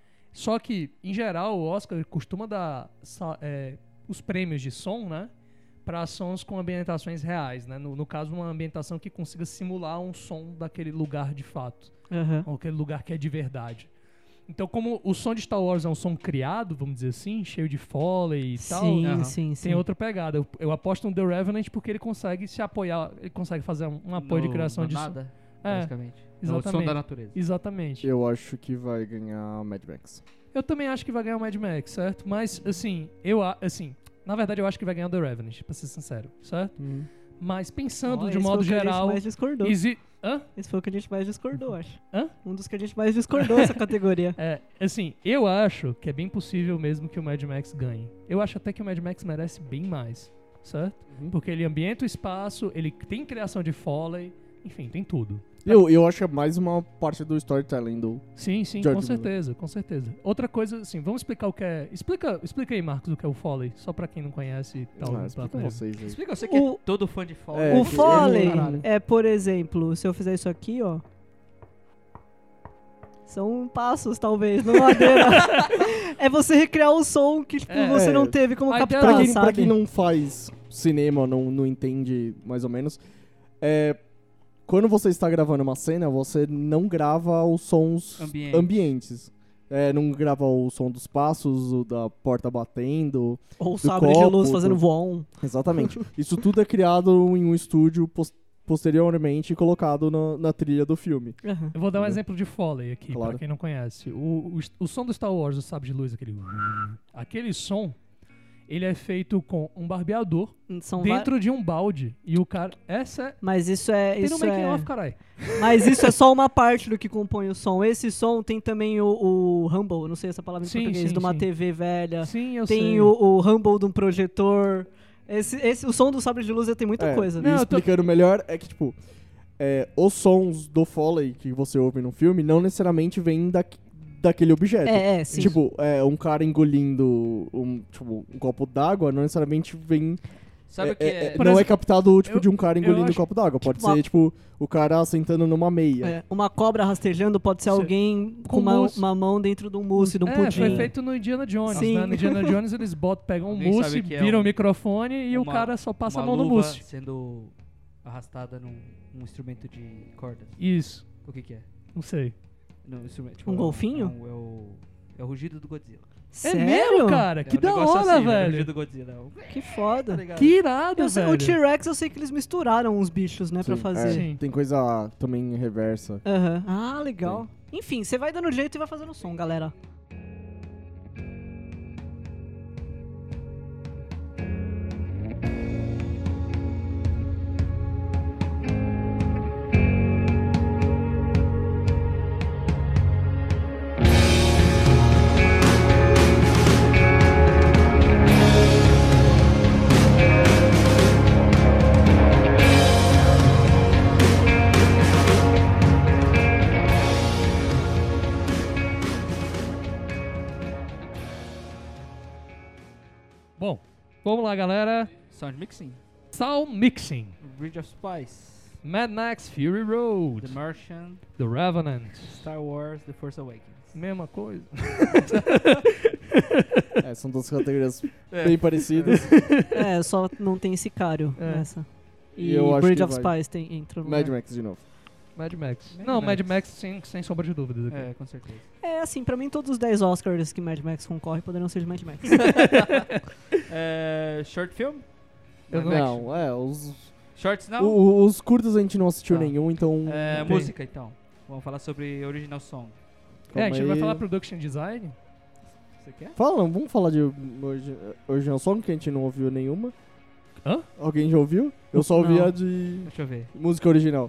[SPEAKER 1] Só que, em geral, o Oscar costuma dar sa- é, os prêmios de som, né? Para sons com ambientações reais, né? No, no caso, uma ambientação que consiga simular um som daquele lugar de fato.
[SPEAKER 4] Aham.
[SPEAKER 1] Ou aquele lugar que é de verdade. Então, como o som de Star Wars é um som criado, vamos dizer assim, cheio de foley e tal,
[SPEAKER 4] Sim,
[SPEAKER 2] Aham.
[SPEAKER 4] sim, sim.
[SPEAKER 1] tem outra pegada. Eu, eu aposto no The Revenant porque ele consegue se apoiar, ele consegue fazer um, um apoio de
[SPEAKER 2] No-
[SPEAKER 1] criação
[SPEAKER 2] no
[SPEAKER 1] de som.
[SPEAKER 2] nada,
[SPEAKER 1] É,
[SPEAKER 2] basicamente. É o som
[SPEAKER 1] exatamente.
[SPEAKER 2] da natureza.
[SPEAKER 1] Exatamente.
[SPEAKER 3] Eu acho que vai ganhar Mad Max.
[SPEAKER 1] Eu também acho que vai ganhar o Mad Max, certo? Mas, assim, eu a- assim, na verdade eu acho que vai ganhar o The Revenant, pra ser sincero, certo? Mas pensando
[SPEAKER 4] Ó,
[SPEAKER 1] de
[SPEAKER 4] esse
[SPEAKER 1] modo
[SPEAKER 4] foi o que a
[SPEAKER 1] geral,
[SPEAKER 4] gente mais discordou.
[SPEAKER 1] exi- Hã?
[SPEAKER 4] Esse foi o que a gente mais discordou, acho.
[SPEAKER 1] Hã?
[SPEAKER 4] Um dos que a gente mais discordou essa categoria.
[SPEAKER 1] É, assim, eu acho que é bem possível mesmo que o Mad Max ganhe. Eu acho até que o Mad Max merece bem mais, certo? Porque ele ambienta o espaço, ele tem criação de foley, enfim, tem tudo.
[SPEAKER 3] Eu, eu acho que é mais uma parte do storytelling do.
[SPEAKER 1] Sim, sim,
[SPEAKER 3] George
[SPEAKER 1] com
[SPEAKER 3] Miller.
[SPEAKER 1] certeza, com certeza. Outra coisa, assim, vamos explicar o que é... Explica, explica aí, Marcos, o que é o foley, só pra quem não conhece e tal.
[SPEAKER 3] Ah,
[SPEAKER 1] pela
[SPEAKER 3] explica
[SPEAKER 1] primeira-
[SPEAKER 3] vocês aí.
[SPEAKER 2] Explica, você que
[SPEAKER 4] O-
[SPEAKER 2] é todo fã de Fall.
[SPEAKER 3] É,
[SPEAKER 4] o
[SPEAKER 3] que-
[SPEAKER 4] Foley
[SPEAKER 3] Caralho.
[SPEAKER 4] é, por exemplo, se eu fizer isso aqui, ó. São passos, talvez, não madeira. É você recriar um som que tipo,
[SPEAKER 1] É.
[SPEAKER 4] você não teve como
[SPEAKER 1] A
[SPEAKER 4] captar,
[SPEAKER 1] ideia-
[SPEAKER 3] Pra quem, pra
[SPEAKER 4] sabe?
[SPEAKER 3] quem não faz cinema, não, não entende mais ou menos, é, quando você está gravando uma cena, você não grava os sons
[SPEAKER 2] Ambiente.
[SPEAKER 3] ambientes. É, não grava o som dos passos, o da porta batendo.
[SPEAKER 4] Ou o
[SPEAKER 3] do
[SPEAKER 4] sabre de
[SPEAKER 3] copo,
[SPEAKER 4] luz fazendo
[SPEAKER 3] do-
[SPEAKER 4] voon.
[SPEAKER 3] Exatamente. Isso tudo é criado em um estúdio pos- posteriormente e colocado na, na trilha do filme.
[SPEAKER 4] Aham.
[SPEAKER 1] Eu vou dar um
[SPEAKER 3] Entendeu?
[SPEAKER 1] exemplo de foley aqui,
[SPEAKER 3] Claro.
[SPEAKER 1] pra quem não conhece. O, o, o som do Star Wars, o sabre de luz, aquele... Aquele som, ele é feito com um barbeador
[SPEAKER 4] São va-
[SPEAKER 1] dentro de um balde. E o cara... Essa é...
[SPEAKER 4] Mas isso é.
[SPEAKER 1] Tem no
[SPEAKER 4] Isso
[SPEAKER 1] making
[SPEAKER 4] é...
[SPEAKER 1] off, caralho.
[SPEAKER 4] Mas isso é só uma parte do que compõe o som. Esse som tem também o, o rumble, não sei essa palavra em
[SPEAKER 1] Sim,
[SPEAKER 4] português,
[SPEAKER 1] sim,
[SPEAKER 4] de uma
[SPEAKER 1] sim.
[SPEAKER 4] T V velha.
[SPEAKER 1] Sim, eu
[SPEAKER 4] Tem
[SPEAKER 1] sei.
[SPEAKER 4] o, o rumble de um projetor. Esse, esse, o som do sabre de luz tem muita
[SPEAKER 3] É,
[SPEAKER 4] coisa.
[SPEAKER 3] E
[SPEAKER 1] Não, eu tô-
[SPEAKER 3] explicando melhor, é que, tipo, é, os sons do Foley que você ouve no filme não necessariamente vêm da, daquele objeto.
[SPEAKER 4] É, é, sim.
[SPEAKER 3] Tipo, é, um cara engolindo um, tipo, um copo d'água não necessariamente vem.
[SPEAKER 2] Sabe o
[SPEAKER 3] é-
[SPEAKER 2] que
[SPEAKER 3] é-
[SPEAKER 2] é?
[SPEAKER 1] Por
[SPEAKER 3] não é
[SPEAKER 1] exemplo,
[SPEAKER 3] captado tipo,
[SPEAKER 1] eu-
[SPEAKER 3] de um cara
[SPEAKER 1] eu
[SPEAKER 3] engolindo
[SPEAKER 1] acho-
[SPEAKER 3] um copo d'água. Pode
[SPEAKER 4] tipo,
[SPEAKER 3] ser,
[SPEAKER 4] uma-
[SPEAKER 3] tipo, o cara sentando numa meia.
[SPEAKER 4] É, uma cobra rastejando pode ser
[SPEAKER 1] Cê-
[SPEAKER 4] alguém com
[SPEAKER 1] com
[SPEAKER 4] uma,
[SPEAKER 1] mousse.
[SPEAKER 4] uma mão dentro de um mousse, de um
[SPEAKER 1] é,
[SPEAKER 4] pudim.
[SPEAKER 1] foi feito no Indiana Jones,
[SPEAKER 4] Sim.
[SPEAKER 1] né? No Indiana Jones eles botam, pegam um
[SPEAKER 2] Alguém
[SPEAKER 1] mousse,
[SPEAKER 2] sabe que é
[SPEAKER 1] viram
[SPEAKER 2] um-
[SPEAKER 1] o microfone e o
[SPEAKER 2] uma-
[SPEAKER 1] cara só passa a
[SPEAKER 2] uma
[SPEAKER 1] mão no
[SPEAKER 2] luva
[SPEAKER 1] mousse.
[SPEAKER 2] sendo arrastada num, num instrumento de cordas.
[SPEAKER 1] Isso,
[SPEAKER 2] O que que é?
[SPEAKER 1] não sei.
[SPEAKER 2] No instrumento, tipo,
[SPEAKER 4] Um
[SPEAKER 2] é
[SPEAKER 4] golfinho?
[SPEAKER 2] É, um- é o, é o rugido do Godzilla.
[SPEAKER 1] É
[SPEAKER 4] Sério?
[SPEAKER 1] mesmo, cara? Que
[SPEAKER 2] É um
[SPEAKER 1] da
[SPEAKER 2] negócio
[SPEAKER 1] hora,
[SPEAKER 2] assim,
[SPEAKER 1] velho.
[SPEAKER 2] vídeo do Godzilla.
[SPEAKER 4] Que foda.
[SPEAKER 2] Tá ligado?
[SPEAKER 1] Que irado,
[SPEAKER 4] Eu sei-
[SPEAKER 1] velho.
[SPEAKER 4] o T-Rex eu sei que eles misturaram os bichos, né, pra
[SPEAKER 3] Sim,
[SPEAKER 4] fazer.
[SPEAKER 3] é,
[SPEAKER 1] Sim.
[SPEAKER 3] tem coisa também reversa.
[SPEAKER 4] Aham. Ah, legal. Enfim, você vai dando jeito e vai fazendo som, galera.
[SPEAKER 1] Bom, vamos lá, galera.
[SPEAKER 2] Sound mixing.
[SPEAKER 1] Sound Mixing.
[SPEAKER 2] Bridge of Spies.
[SPEAKER 1] Mad Max Fury Road.
[SPEAKER 2] The Martian.
[SPEAKER 1] The Revenant.
[SPEAKER 2] Star Wars. The Force Awakens.
[SPEAKER 1] Mesma coisa.
[SPEAKER 3] É, são duas categorias
[SPEAKER 2] É.
[SPEAKER 3] bem parecidas.
[SPEAKER 4] É, só não tem Sicário
[SPEAKER 1] É.
[SPEAKER 4] nessa.
[SPEAKER 3] E
[SPEAKER 4] E,
[SPEAKER 3] eu acho
[SPEAKER 4] Bridge
[SPEAKER 3] que
[SPEAKER 4] of
[SPEAKER 3] vai.
[SPEAKER 4] Spies tem, entra no
[SPEAKER 3] Mad
[SPEAKER 4] lugar.
[SPEAKER 3] Max de novo.
[SPEAKER 1] Mad Max.
[SPEAKER 2] Mad
[SPEAKER 1] Não,
[SPEAKER 2] Max.
[SPEAKER 1] Mad Max sem, sem sombra de dúvidas. aqui.
[SPEAKER 2] É, com certeza.
[SPEAKER 4] É, assim, pra mim todos os dez Oscars que Mad Max concorre poderiam ser de Mad Max.
[SPEAKER 2] É, short film?
[SPEAKER 1] Eu
[SPEAKER 2] Live
[SPEAKER 1] não-
[SPEAKER 2] action?
[SPEAKER 3] Não, é, os,
[SPEAKER 2] Shorts não?
[SPEAKER 3] o- os curtas a gente não assistiu
[SPEAKER 2] Tá.
[SPEAKER 3] nenhum, então...
[SPEAKER 2] É,
[SPEAKER 1] Ok.
[SPEAKER 2] música então. Vamos falar sobre original song.
[SPEAKER 1] É, a gente
[SPEAKER 3] calma
[SPEAKER 1] vai
[SPEAKER 3] aí.
[SPEAKER 1] falar production design.
[SPEAKER 2] Você quer?
[SPEAKER 3] Fala, não, vamos falar de origi- Original Song, que a gente não ouviu nenhuma.
[SPEAKER 1] Hã?
[SPEAKER 3] Alguém já ouviu? Eu só ouvi
[SPEAKER 4] Não.
[SPEAKER 3] a de
[SPEAKER 2] Deixa eu ver.
[SPEAKER 3] música original.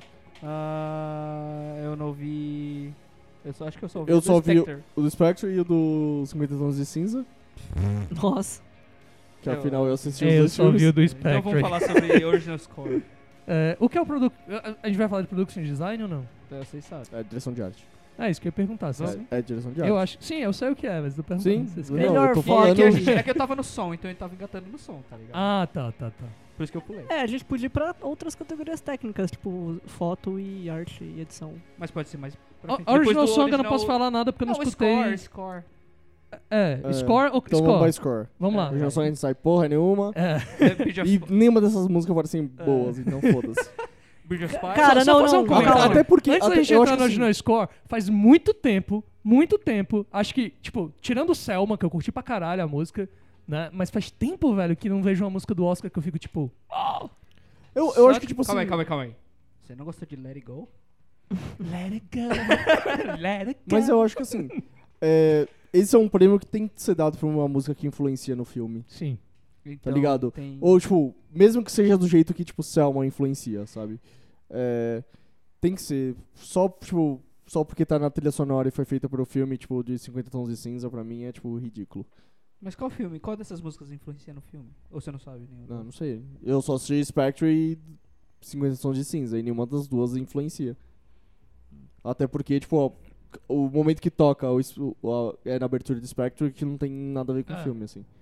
[SPEAKER 2] Ah, eu não vi. Eu só acho que eu só ouvi
[SPEAKER 3] Eu
[SPEAKER 2] o do
[SPEAKER 3] só vi o-
[SPEAKER 2] Spectre.
[SPEAKER 3] O do Spectre e o do cinquenta Tons de Cinza,
[SPEAKER 4] Nossa.
[SPEAKER 3] que
[SPEAKER 2] Eu-
[SPEAKER 3] afinal eu assisti
[SPEAKER 1] É,
[SPEAKER 3] os
[SPEAKER 1] eu
[SPEAKER 3] dois
[SPEAKER 1] só vi
[SPEAKER 3] filmes.
[SPEAKER 1] o do
[SPEAKER 2] Então vamos
[SPEAKER 1] Spectre.
[SPEAKER 2] falar sobre original score.
[SPEAKER 1] É, o que é o produto? A gente vai falar de production design ou não?
[SPEAKER 2] Então, vocês sabem.
[SPEAKER 3] É direção de arte.
[SPEAKER 1] É isso que eu ia perguntar. Vocês-
[SPEAKER 3] É, é direção de arte.
[SPEAKER 1] eu acho. Sim, eu sei o que é, mas eu pergunto.
[SPEAKER 3] Sim,
[SPEAKER 1] Vocês
[SPEAKER 3] não,
[SPEAKER 1] querem?
[SPEAKER 4] Melhor
[SPEAKER 3] eu tô
[SPEAKER 4] foto.
[SPEAKER 2] É
[SPEAKER 3] falando...
[SPEAKER 2] que, a gente- é que eu tava no som, então ele tava engatando no som, tá ligado?
[SPEAKER 1] Ah, tá, tá, tá.
[SPEAKER 2] Por isso que eu pulei.
[SPEAKER 4] É, a gente podia ir pra outras categorias técnicas, tipo foto e arte e edição.
[SPEAKER 2] Mas pode ser mais pra
[SPEAKER 1] O-
[SPEAKER 2] frente. Depois
[SPEAKER 1] original
[SPEAKER 2] do
[SPEAKER 1] song eu não
[SPEAKER 2] original-
[SPEAKER 1] posso falar nada porque eu não,
[SPEAKER 2] Não,
[SPEAKER 1] escutei.
[SPEAKER 2] score, score.
[SPEAKER 1] É,
[SPEAKER 3] É,
[SPEAKER 1] score ou
[SPEAKER 3] Então
[SPEAKER 1] score?
[SPEAKER 3] vamos pra score.
[SPEAKER 1] Vamos lá.
[SPEAKER 3] Original Song a gente sai porra nenhuma.
[SPEAKER 1] É.
[SPEAKER 2] É, Bridge of
[SPEAKER 3] E
[SPEAKER 2] Sp-
[SPEAKER 3] nenhuma dessas músicas parecem boas, então foda-se.
[SPEAKER 2] Bridge of Spies.
[SPEAKER 4] Cara,
[SPEAKER 1] Só- só
[SPEAKER 4] não,
[SPEAKER 1] fazer um
[SPEAKER 4] não.
[SPEAKER 1] comentário.
[SPEAKER 4] calma.
[SPEAKER 3] Até porque...
[SPEAKER 1] Antes da
[SPEAKER 3] até,
[SPEAKER 1] gente
[SPEAKER 3] eu
[SPEAKER 1] entrar
[SPEAKER 3] acho
[SPEAKER 1] no
[SPEAKER 3] que, assim,
[SPEAKER 1] original score, faz muito tempo, muito tempo, acho que, tipo, tirando o Selma, que eu curti pra caralho a música, né? Mas faz tempo, velho, que não vejo uma música do Oscar que eu fico, tipo... Oh,
[SPEAKER 3] eu, eu
[SPEAKER 1] Só
[SPEAKER 3] acho que, tipo
[SPEAKER 2] Calma aí,
[SPEAKER 3] assim...
[SPEAKER 2] calma aí, calma aí. Você não gostou de Let It Go?
[SPEAKER 1] let it go, let it go.
[SPEAKER 3] Mas eu acho que assim... é, esse é um prêmio que tem que ser dado pra uma música que influencia no filme.
[SPEAKER 1] Sim.
[SPEAKER 2] Então,
[SPEAKER 3] ligado?
[SPEAKER 2] Tem...
[SPEAKER 3] Ou, tipo, mesmo que seja do jeito que, tipo, Selma influencia, sabe? É, tem que ser. Só, tipo, só porque tá na trilha sonora e foi feita pro filme, tipo, de cinquenta Tons de Cinza, pra mim é, tipo, ridículo.
[SPEAKER 2] Mas qual filme? Qual dessas músicas influencia no filme? Ou você não sabe nenhum?
[SPEAKER 3] Não, não sei. Eu só assisti Spectre e cinquenta Tons de Cinza, e nenhuma das duas influencia. Até porque, tipo, ó, o momento que toca o, es- o- a- é na abertura de Spectre que não tem nada a ver com
[SPEAKER 1] Ah.
[SPEAKER 3] o filme, assim.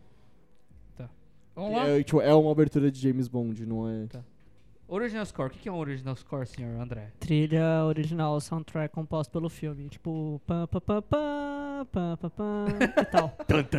[SPEAKER 1] Vamos lá?
[SPEAKER 3] É, tipo, é uma abertura de James Bond, não é...
[SPEAKER 2] Original score. O que que é um original score, senhor André?
[SPEAKER 4] Trilha original, soundtrack composto pelo filme. Tipo, pam, pam, pam, pam, pam, pam, pam, e tal.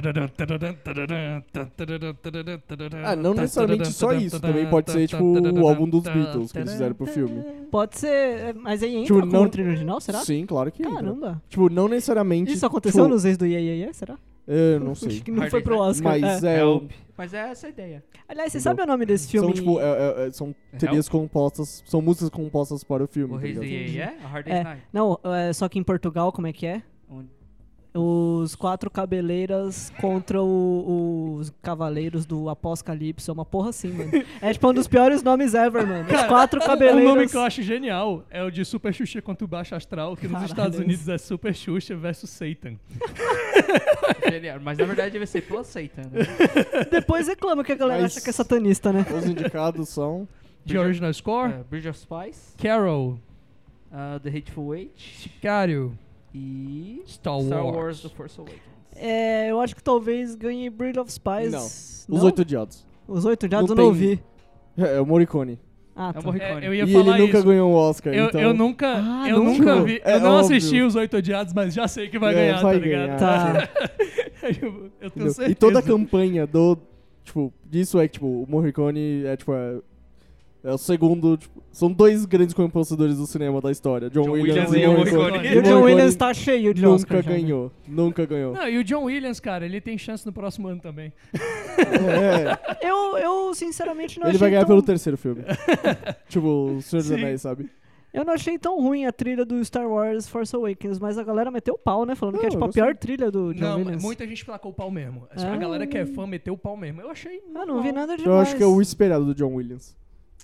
[SPEAKER 3] Ah, não necessariamente só isso. Também pode ser, tipo, o álbum dos Beatles que eles fizeram pro filme.
[SPEAKER 4] Pode ser, é, mas aí entra
[SPEAKER 3] Tipo,
[SPEAKER 4] como
[SPEAKER 3] não-
[SPEAKER 4] trilha original, será?
[SPEAKER 3] Sim, claro que entra.
[SPEAKER 4] Caramba.
[SPEAKER 3] Tipo, não necessariamente...
[SPEAKER 4] Isso aconteceu
[SPEAKER 3] tipo,
[SPEAKER 4] nos ex do Yeah, Yeah, Yeah, será?
[SPEAKER 3] Eu não sei.
[SPEAKER 4] Acho que não
[SPEAKER 2] Hard
[SPEAKER 4] foi pro
[SPEAKER 2] Day's
[SPEAKER 4] Oscar.
[SPEAKER 3] Mas
[SPEAKER 4] é.
[SPEAKER 3] é... o-
[SPEAKER 2] Help. Mas é essa a ideia.
[SPEAKER 4] Aliás, você
[SPEAKER 3] Entendeu?
[SPEAKER 4] sabe o nome desse filme?
[SPEAKER 3] São, tipo, é- é- é- são trilhas compostas... São músicas compostas para o filme.
[SPEAKER 2] O
[SPEAKER 3] tá
[SPEAKER 2] Reis do
[SPEAKER 3] ligado?
[SPEAKER 2] Yeah Yeah? A Hard Day's
[SPEAKER 4] É.
[SPEAKER 2] Night.
[SPEAKER 4] Não, é, só que em Portugal, como é que é?
[SPEAKER 2] Um-
[SPEAKER 4] Os quatro cabeleiras contra o- os cavaleiros do Apocalipse. É uma porra assim, mano. É tipo um dos piores nomes ever, mano. Os quatro
[SPEAKER 1] O
[SPEAKER 4] cabeleiros.
[SPEAKER 1] nome que eu acho genial é o de Super Xuxa contra o Baixo Astral, que nos
[SPEAKER 4] Caralho.
[SPEAKER 1] Estados Unidos é Super Xuxa versus Satan.
[SPEAKER 2] Genial. Mas na verdade deve ser Plus Satan, né?
[SPEAKER 4] Depois reclama que a galera
[SPEAKER 3] Mas-
[SPEAKER 4] acha que é satanista, né?
[SPEAKER 3] Os indicados são...
[SPEAKER 1] De Original Score,
[SPEAKER 2] É, Bridge of Spies,
[SPEAKER 1] Carol,
[SPEAKER 2] uh, The Hateful Eight
[SPEAKER 1] Sicário,
[SPEAKER 2] e
[SPEAKER 1] Star,
[SPEAKER 2] Star
[SPEAKER 1] Wars.
[SPEAKER 2] Wars The Force Awakens.
[SPEAKER 4] É, eu acho que talvez ganhe Bridge of Spies.
[SPEAKER 3] Não. Os Oito Odiados.
[SPEAKER 4] Os Oito Odiados
[SPEAKER 3] Não
[SPEAKER 4] eu não
[SPEAKER 3] tem-
[SPEAKER 4] ouvi.
[SPEAKER 3] É, é o Morricone.
[SPEAKER 4] Ah,
[SPEAKER 2] É
[SPEAKER 4] tá.
[SPEAKER 2] o Morricone.
[SPEAKER 1] É, eu ia
[SPEAKER 3] E
[SPEAKER 1] falar
[SPEAKER 3] ele nunca
[SPEAKER 1] isso.
[SPEAKER 3] ganhou o Oscar,
[SPEAKER 1] Eu,
[SPEAKER 3] então...
[SPEAKER 1] eu nunca,
[SPEAKER 4] Ah,
[SPEAKER 1] eu
[SPEAKER 4] nunca?
[SPEAKER 1] nunca vi,
[SPEAKER 3] É
[SPEAKER 1] eu não
[SPEAKER 3] óbvio.
[SPEAKER 1] assisti os Oito Odiados, mas já sei que vai
[SPEAKER 3] É,
[SPEAKER 1] ganhar,
[SPEAKER 3] vai
[SPEAKER 1] tá ligado?
[SPEAKER 3] ganhar.
[SPEAKER 4] Tá.
[SPEAKER 1] eu, eu tenho
[SPEAKER 3] Entendeu?
[SPEAKER 1] certeza.
[SPEAKER 3] E toda a campanha do... Tipo, disso é que, tipo, o Morricone é, tipo... É, É o segundo, tipo, são dois grandes compositores do cinema da história. John,
[SPEAKER 2] John
[SPEAKER 3] Williams,
[SPEAKER 2] Williams
[SPEAKER 3] e
[SPEAKER 2] e o
[SPEAKER 3] Morricone.
[SPEAKER 2] Morricone.
[SPEAKER 4] E o John
[SPEAKER 3] Morricone
[SPEAKER 4] Williams tá cheio de
[SPEAKER 3] nunca
[SPEAKER 4] Oscar já, né?
[SPEAKER 3] ganhou. Nunca ganhou.
[SPEAKER 1] Não, e o John Williams, cara, ele tem chance no próximo ano também.
[SPEAKER 3] É,
[SPEAKER 4] Eu, eu, sinceramente, não
[SPEAKER 3] ele
[SPEAKER 4] achei
[SPEAKER 3] vai ganhar
[SPEAKER 4] tão...
[SPEAKER 3] pelo terceiro filme. Tipo, o Senhor dos
[SPEAKER 1] Sim.
[SPEAKER 3] Anéis, sabe?
[SPEAKER 4] Eu não achei tão ruim a trilha do Star Wars Force Awakens, mas a galera meteu o pau, né? Falando
[SPEAKER 3] Não,
[SPEAKER 4] que é tipo
[SPEAKER 3] eu
[SPEAKER 4] a pior
[SPEAKER 3] gostei.
[SPEAKER 4] trilha do John
[SPEAKER 1] Não,
[SPEAKER 4] Williams.
[SPEAKER 1] muita gente placou o pau mesmo. A
[SPEAKER 4] Ah.
[SPEAKER 1] galera que é fã meteu o pau mesmo. Eu achei.
[SPEAKER 4] Ah, não vi nada demais.
[SPEAKER 3] Eu acho que é o esperado do John Williams.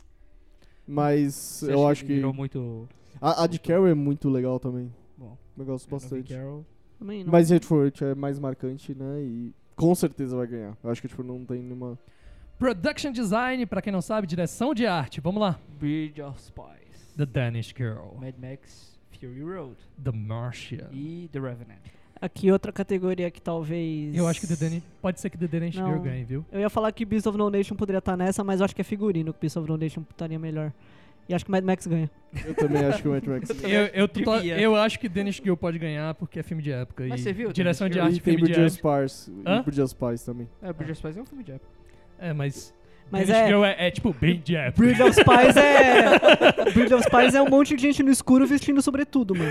[SPEAKER 3] Mas
[SPEAKER 2] Você
[SPEAKER 3] eu
[SPEAKER 2] acha
[SPEAKER 3] acho que...
[SPEAKER 2] virou muito...
[SPEAKER 3] A, a de Carol é muito legal também.
[SPEAKER 2] Bom,
[SPEAKER 3] Eu gosto
[SPEAKER 2] eu não vi
[SPEAKER 3] bastante.
[SPEAKER 2] Carol.
[SPEAKER 4] Também não.
[SPEAKER 3] Mas Redford é mais marcante, né? E com certeza vai ganhar. Eu acho que tipo, não tem nenhuma...
[SPEAKER 1] Production Design, pra quem não sabe, direção de arte. Vamos lá.
[SPEAKER 2] Bridge of Spies.
[SPEAKER 1] The Danish Girl.
[SPEAKER 2] Mad Max Fury Road.
[SPEAKER 1] The Martian.
[SPEAKER 2] E The Revenant.
[SPEAKER 4] Aqui outra categoria que talvez...
[SPEAKER 1] Eu acho que The Danish... Pode ser que The Danish
[SPEAKER 4] Não.
[SPEAKER 1] Girl ganhe, viu?
[SPEAKER 4] Eu ia falar que Beast of No Nation poderia estar nessa, mas eu acho que é figurino que Beast of No Nation estaria melhor. E acho que Mad Max ganha.
[SPEAKER 3] Eu também acho que o Mad Max...
[SPEAKER 1] Eu, eu, tô-
[SPEAKER 2] Devia.
[SPEAKER 1] eu acho que Danish Girl pode ganhar porque é filme de época.
[SPEAKER 2] Mas
[SPEAKER 1] e
[SPEAKER 2] você viu
[SPEAKER 1] direção de
[SPEAKER 2] Danish
[SPEAKER 1] arte,
[SPEAKER 3] E tem
[SPEAKER 1] filme de
[SPEAKER 3] Bridge of
[SPEAKER 1] época.
[SPEAKER 3] Spies.
[SPEAKER 1] Hã?
[SPEAKER 3] E Bridge of Spies também.
[SPEAKER 2] É, Bridge of Spies é um filme de época.
[SPEAKER 1] É, mas...
[SPEAKER 4] Mas
[SPEAKER 1] Danish
[SPEAKER 4] é-
[SPEAKER 1] Girl é, é tipo bem de época.
[SPEAKER 4] Bridge of Spies é... Bridge of Spies é um monte de gente no escuro vestindo sobretudo, mano.